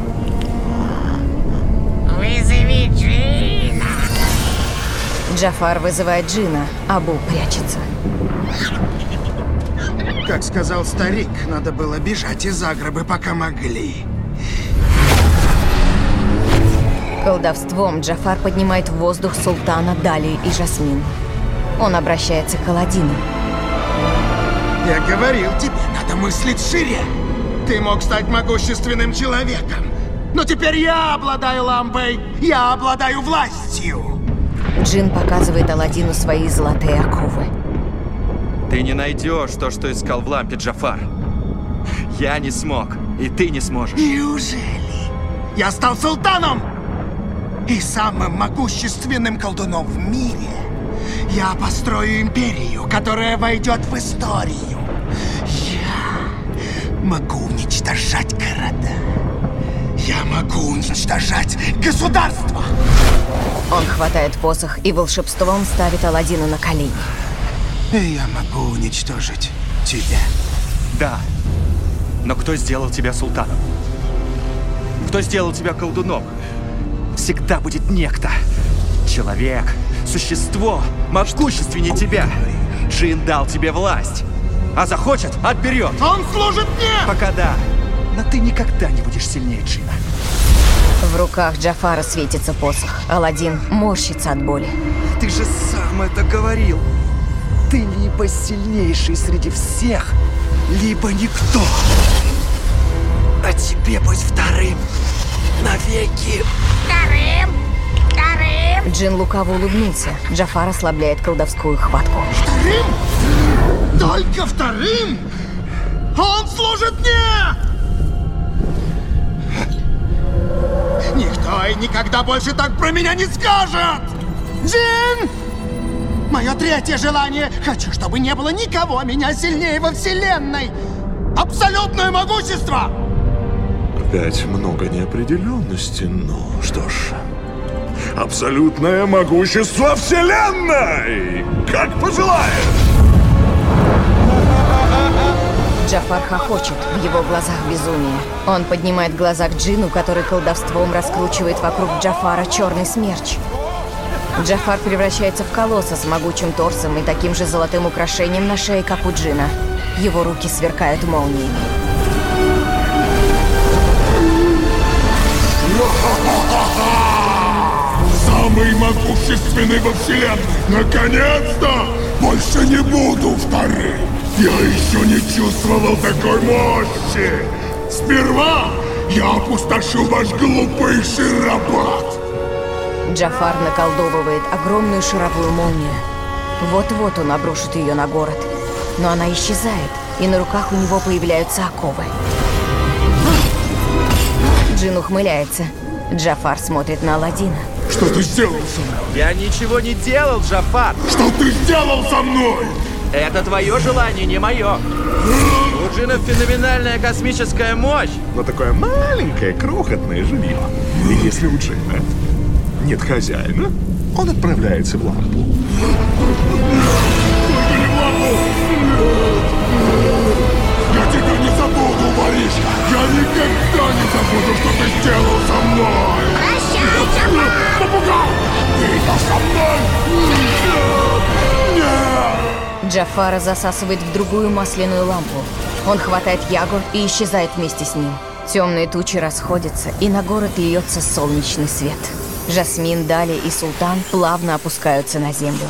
Вызови Джина! Джафар вызывает Джина, Абу прячется. Как сказал старик, надо было бежать из Аграбы, пока могли. Колдовством Джафар поднимает в воздух султана, Дали и Жасмин. Он обращается к Аладдину. Я говорил тебе, надо мыслить шире. Ты мог стать могущественным человеком. Но теперь я обладаю лампой, я обладаю властью. Джин показывает Аладдину свои золотые оковы. Ты не найдешь то, что искал в лампе, Джафар. Я не смог, и ты не сможешь. Неужели? Я стал султаном и самым могущественным колдуном в мире. Я построю империю, которая войдет в историю. Я могу уничтожать города. Я могу уничтожать государство! Он хватает посох и волшебством ставит Аладдина на колени. И я могу уничтожить тебя. Да. Но кто сделал тебя султаном? Кто сделал тебя колдуном? Всегда будет некто. Человек, существо, могущественнее тебя. Джин дал тебе власть. А захочет — отберет. Он служит мне! Пока да. Но ты никогда не будешь сильнее Джина. В руках Джафара светится посох. Аладдин морщится от боли. Ты же сам это говорил. Ты либо сильнейший среди всех, либо никто. А тебе быть вторым навеки. Вторым! Джин лукаво улыбнулся. Джафар ослабляет колдовскую хватку. Вторым? Только вторым? Он служит мне! Никто и никогда больше так про меня не скажет! Джин! Мое третье желание. Хочу, чтобы не было никого меня сильнее во вселенной. Абсолютное могущество! Опять много неопределенности, но что ж. Абсолютное могущество Вселенной! Как пожелаешь! Джафар хохочет, в его глазах безумие. Он поднимает глаза к Джину, который колдовством раскручивает вокруг Джафара черный смерч. Джафар превращается в колосса с могучим торсом и таким же золотым украшением на шее, как у Джина. Его руки сверкают молниями. Самый могущественный во вселенной! Наконец-то! Больше не буду вторым! Я еще не чувствовал такой мощи! Сперва я опустошу ваш глупейший рабат! Джафар наколдовывает огромную шаровую молнию. Вот-вот он обрушит ее на город. Но она исчезает, и на руках у него появляются оковы. Джин ухмыляется. Джафар смотрит на Аладдина. Что ты сделал со мной? Я ничего не делал, Джафар! Что ты сделал со мной? Это твое желание, не мое. У Джина феноменальная космическая мощь. Но такое маленькое, крохотное жилье. И если у Джина нет хозяина, он отправляется в лампу. Я тебя не забуду, воришка! Я никогда не забуду, что ты сделал со мной! Прощай, Джафар! Попугай! Ты идешь со мной! Нет! Джафара засасывает в другую масляную лампу. Он хватает Ягу и исчезает вместе с ним. Темные тучи расходятся, и на город льется солнечный свет. Жасмин, Дали и Султан плавно опускаются на землю.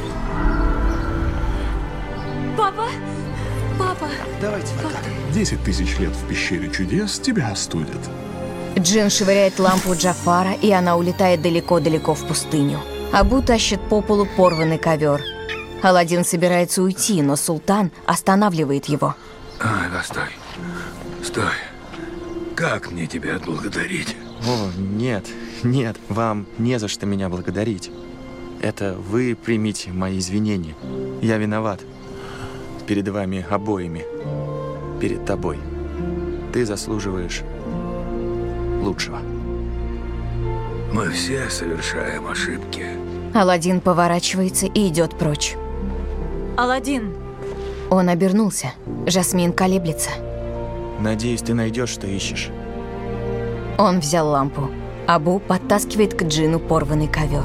Папа? Папа? Давайте вот так. 10 тысяч лет в пещере чудес тебя остудят. Джин швыряет лампу Джафара, и она улетает далеко-далеко в пустыню. Абу тащит по полу порванный ковер. Аладдин собирается уйти, но Султан останавливает его. Постой. Стой. Как мне тебя отблагодарить? О, нет, нет, вам не за что меня благодарить. Это вы примите мои извинения. Я виноват. Перед вами обоими. Перед тобой. Ты заслуживаешь лучшего. Мы все совершаем ошибки. Аладдин поворачивается и идет прочь. Аладдин! Он обернулся. Жасмин колеблется. Надеюсь, ты найдешь, что ищешь. Он взял лампу. Абу подтаскивает к Джину порванный ковер.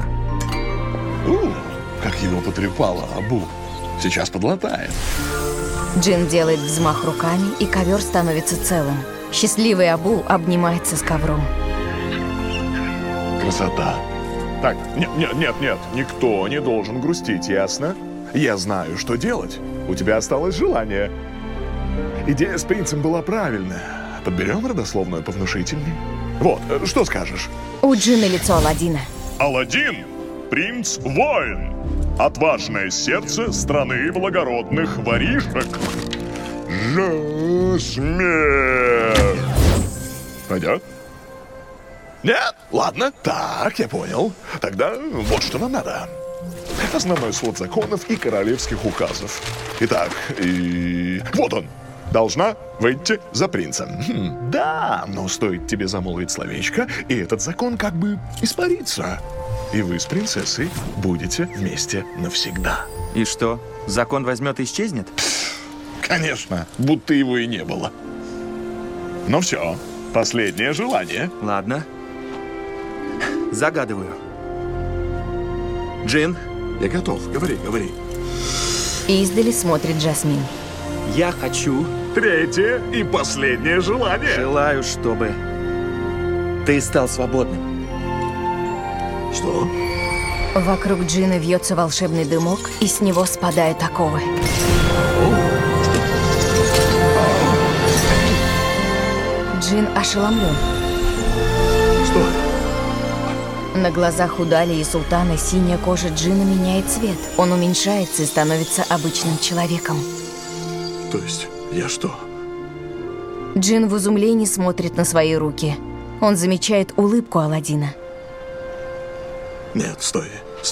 Как его потрепало, Абу. Сейчас подлатает. Джин делает взмах руками, и ковер становится целым. Счастливый Абу обнимается с ковром. Красота. Так, нет, никто не должен грустить, ясно? Я знаю, что делать. У тебя осталось желание. Идея с принцем была правильная. Подберем родословную повнушительней. Вот, что скажешь? У Джина лицо Аладдина. Аладдин, принц-воин. Отважное сердце страны благородных воришек. Жасмин. Пойдет? Нет? Ладно. Так, я понял. Тогда вот что нам надо. Основной свод законов и королевских указов. Итак, вот он. должна выйти за принцем. Да, но стоит тебе замолвить словечко, и этот закон как бы испарится. И вы с принцессой будете вместе навсегда. И что, закон возьмет и исчезнет? Конечно, будто его и не было. Ну все, последнее желание. Ладно. Загадываю. Джин? Я готов, говори. Издали смотрит Жасмин. Я хочу... Третье и последнее желание. Желаю, чтобы ты стал свободным. Что? Вокруг Джина вьется волшебный дымок, и с него спадают оковы. Джин ошеломлен. Что? На глазах у Дали и Султана синяя кожа Джина меняет цвет. Он уменьшается и становится обычным человеком. То есть, я что? Джин в изумлении смотрит на свои руки. Он замечает улыбку Аладдина. Нет, стой.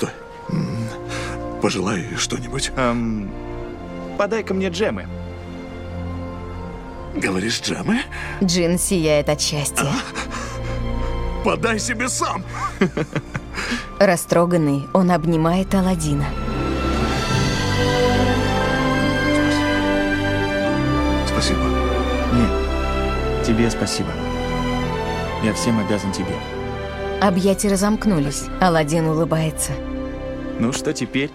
Пожелай что-нибудь. Подай-ка мне джемы. Говоришь, джемы? Джин сияет от счастья. Подай себе сам. Растроганный, он обнимает Аладдина. Спасибо. Нет, тебе спасибо. Я всем обязан тебе. Объятия разомкнулись. Аладдин улыбается. Ну, что теперь?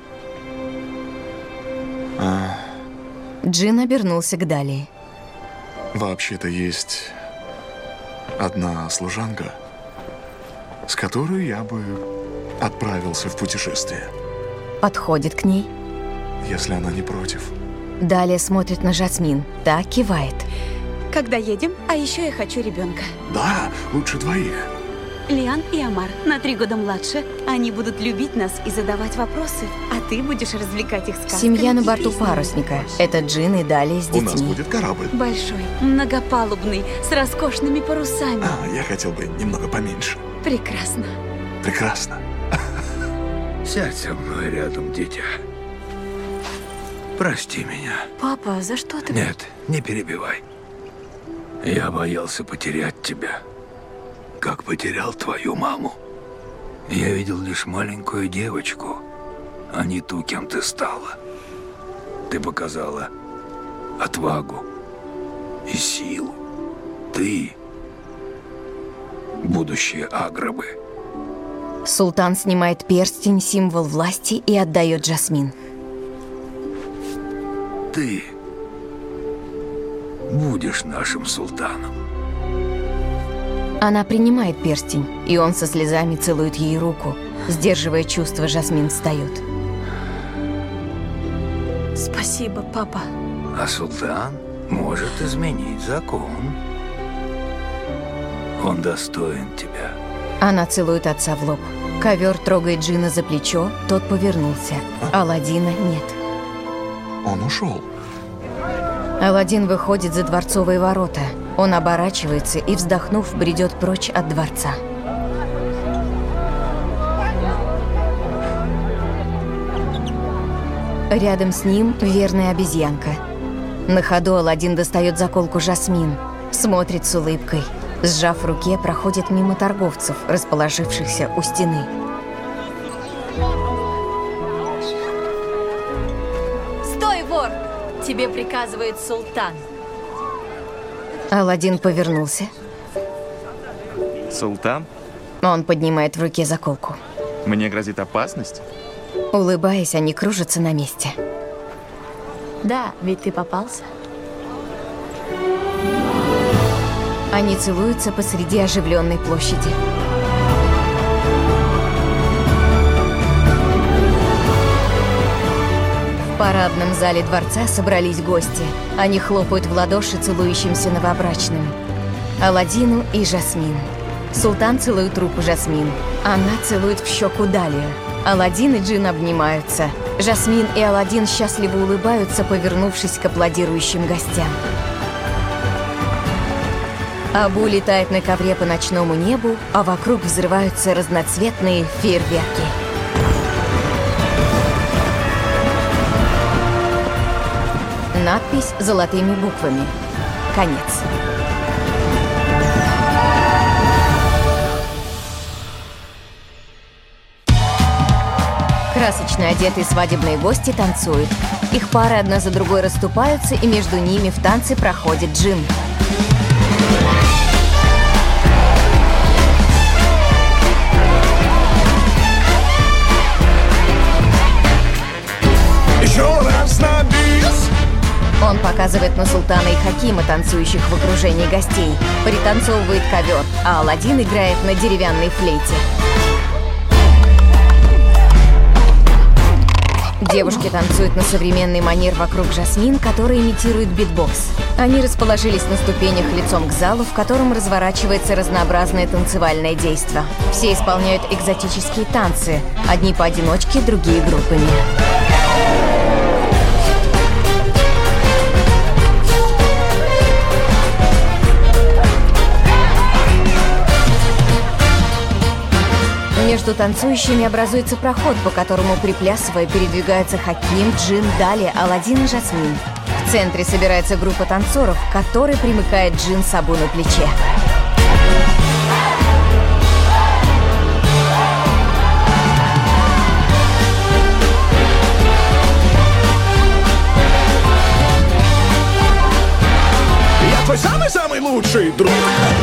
Джин обернулся к Дали. Вообще-то есть одна служанка, с которой я бы отправился в путешествие. Подходит к ней. Если она не против. Далее смотрит на Жасмин. Та кивает. Когда едем? А еще я хочу ребенка. Да, лучше двоих. Лиан и Амар, на 3 года младше. Они будут любить нас и задавать вопросы, а ты будешь развлекать их сказками. Семья на и борту песнями. парусника. Это Джин и Дали с детьми. У нас будет корабль. Большой, многопалубный, с роскошными парусами. Я хотел бы немного поменьше. Прекрасно. Прекрасно. Сядь со мной рядом, дитя. Прости меня. Папа, за что ты? Нет, не перебивай. Я боялся потерять тебя, как потерял твою маму. Я видел лишь маленькую девочку, а не ту, кем ты стала. Ты показала отвагу и силу. Ты — будущее Аграбы. Султан снимает перстень, символ власти, и отдает Жасмин. Ты будешь нашим султаном. Она принимает перстень, и он со слезами целует ей руку. Сдерживая чувства, Жасмин встает. Спасибо, папа. А султан может изменить закон. Он достоин тебя. Она целует отца в лоб. Ковер трогает Джина за плечо, тот повернулся. Аладдина нет. Он ушел. Аладдин выходит за дворцовые ворота. Он оборачивается и, вздохнув, бредет прочь от дворца. Рядом с ним верная обезьянка. На ходу Аладдин достает заколку Жасмин, смотрит с улыбкой. Сжав в руке, проходит мимо торговцев, расположившихся у стены. Стой, вор! Тебе приказывает султан. Аладдин повернулся. Султан? Он поднимает в руке заколку. Мне грозит опасность? Улыбаясь, они кружатся на месте. Да, ведь ты попался. Они целуются посреди оживленной площади. В парадном зале дворца собрались гости. Они хлопают в ладоши целующимся новобрачным. Аладдину и Жасмин. Султан целует руку Жасмин. Она целует в щеку Далию. Аладдин и Джин обнимаются. Жасмин и Аладдин счастливо улыбаются, повернувшись к аплодирующим гостям. Абу летает на ковре по ночному небу, а вокруг взрываются разноцветные фейерверки. Надпись золотыми буквами. Конец. Красочно одетые свадебные гости танцуют. Их пары одна за другой расступаются, и между ними в танце проходит Джин. Еще раз на бис. Он показывает на Султана и Хакима, танцующих в окружении гостей. Пританцовывает ковер, а Аладдин играет на деревянной флейте. Девушки танцуют на современный манер вокруг Жасмин, который имитирует битбокс. Они расположились на ступенях лицом к залу, в котором разворачивается разнообразное танцевальное действо. Все исполняют экзотические танцы, одни поодиночке, другие группами. Между танцующими образуется проход, по которому, приплясывая, передвигаются Хаким, Джин, далее Аладдин и Жасмин. В центре собирается группа танцоров, к которой примыкает Джин с Абу на плече. Я твой самый-самый лучший друг.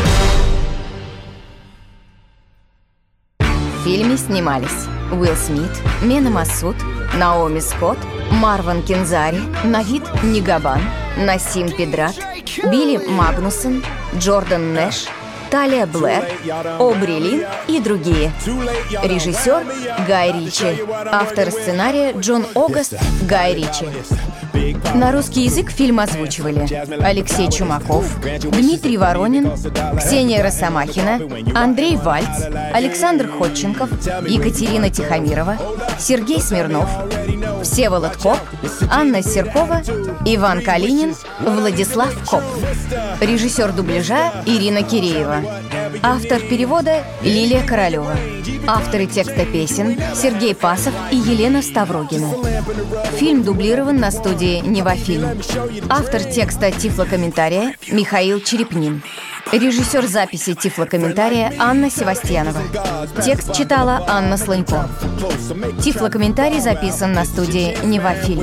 В фильме снимались Уилл Смит, Мена Масуд, Наоми Скотт, Марван Кинзари, Навид Нигабан, Насим Педрат, Билли Магнусон, Джордан Нэш, Талия Блэр, Обри Лин и другие. Режиссер Гай Ричи. Автор сценария Джон Огаст, Гай Ричи. На русский язык фильм озвучивали Алексей Чумаков, Дмитрий Воронин, Ксения Росомахина, Андрей Вальц, Александр Ходченков, Екатерина Тихомирова, Сергей Смирнов, Всеволод Коп, Анна Серкова, Иван Калинин, Владислав Коп. Режиссер дубляжа Ирина Киреева. Автор перевода Лилия Королева. Авторы текста песен Сергей Пасов и Елена Ставрогина. Фильм дублирован на студии «Невафильм». Автор текста тифлокомментария Михаил Черепнин. Режиссер записи тифлокомментария Анна Севастьянова. Текст читала Анна Слонько. Тифлокомментарий записан на студии «Невафильм».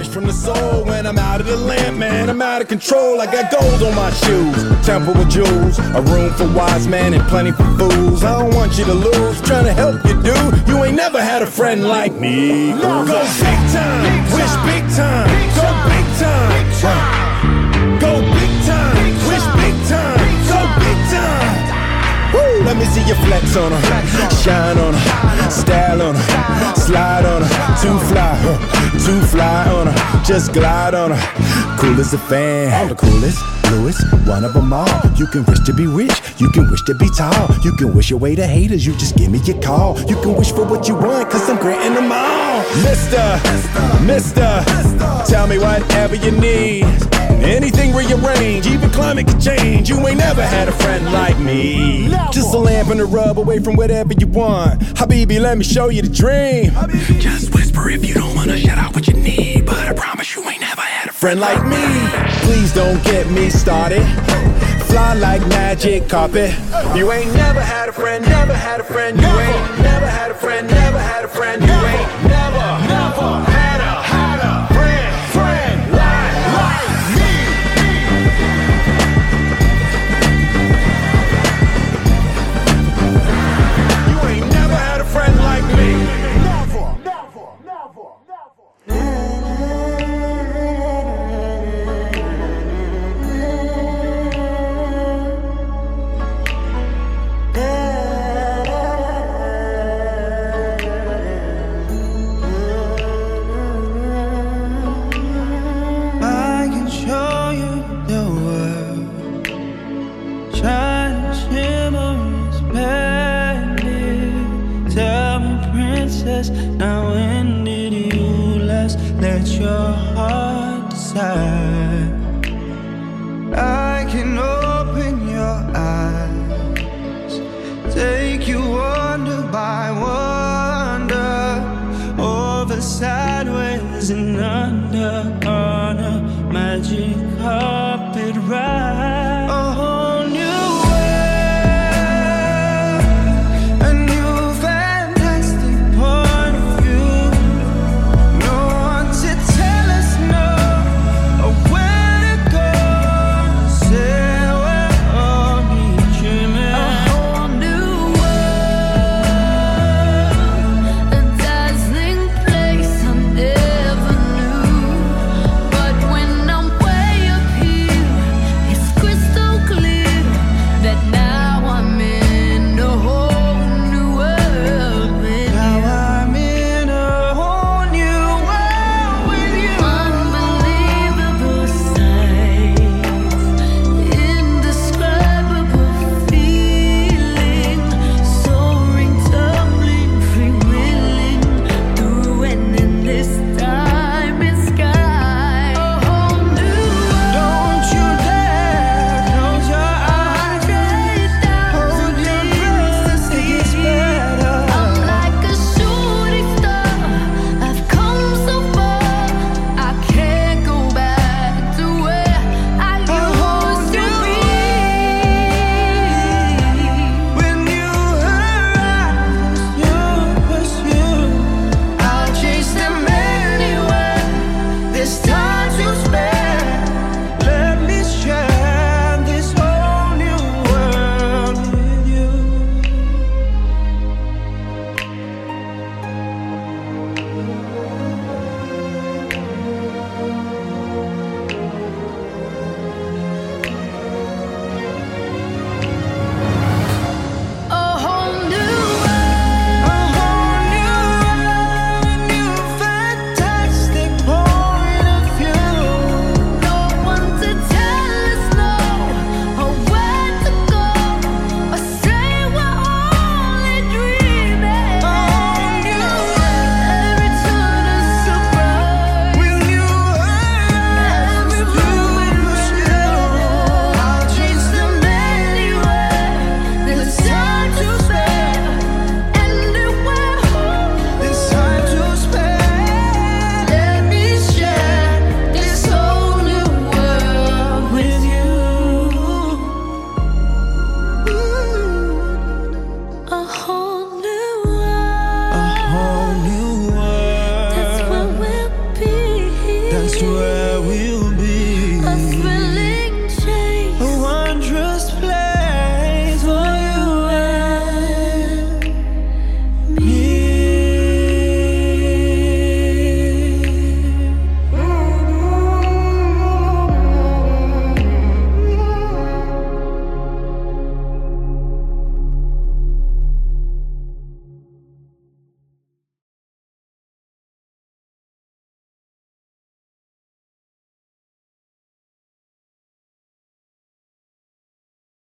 Go big time, wish big time, go big time. Woo! Let me see you flex on her, shine on her, style on her, slide on her, too fly on her, just glide on her. Cool as a fan, I'm the coolest, bluest, one of them all. You can wish to be rich, you can wish to be tall, you can wish away the haters, you just give me your call. You can wish for what you want, cause I'm granting them all. Mister, tell me whatever you need. Anything rearrange, even climate could change. You ain't never had a friend like me. Just a lamp and a rub away from whatever you want. Habibi, let me show you the dream. Just whisper if you don't wanna shout out what you need. But I promise you ain't never had a friend like me. Please don't get me started. Fly like magic carpet. You ain't never had a friend, never had a friend. You ain't never had a friend, never had a friend. You ain't never had a friend like me. You ain't never had a friend like me. I can show you the world, shine, shimmer, splendid. Tell me, princess, now when did you last let your heart decide?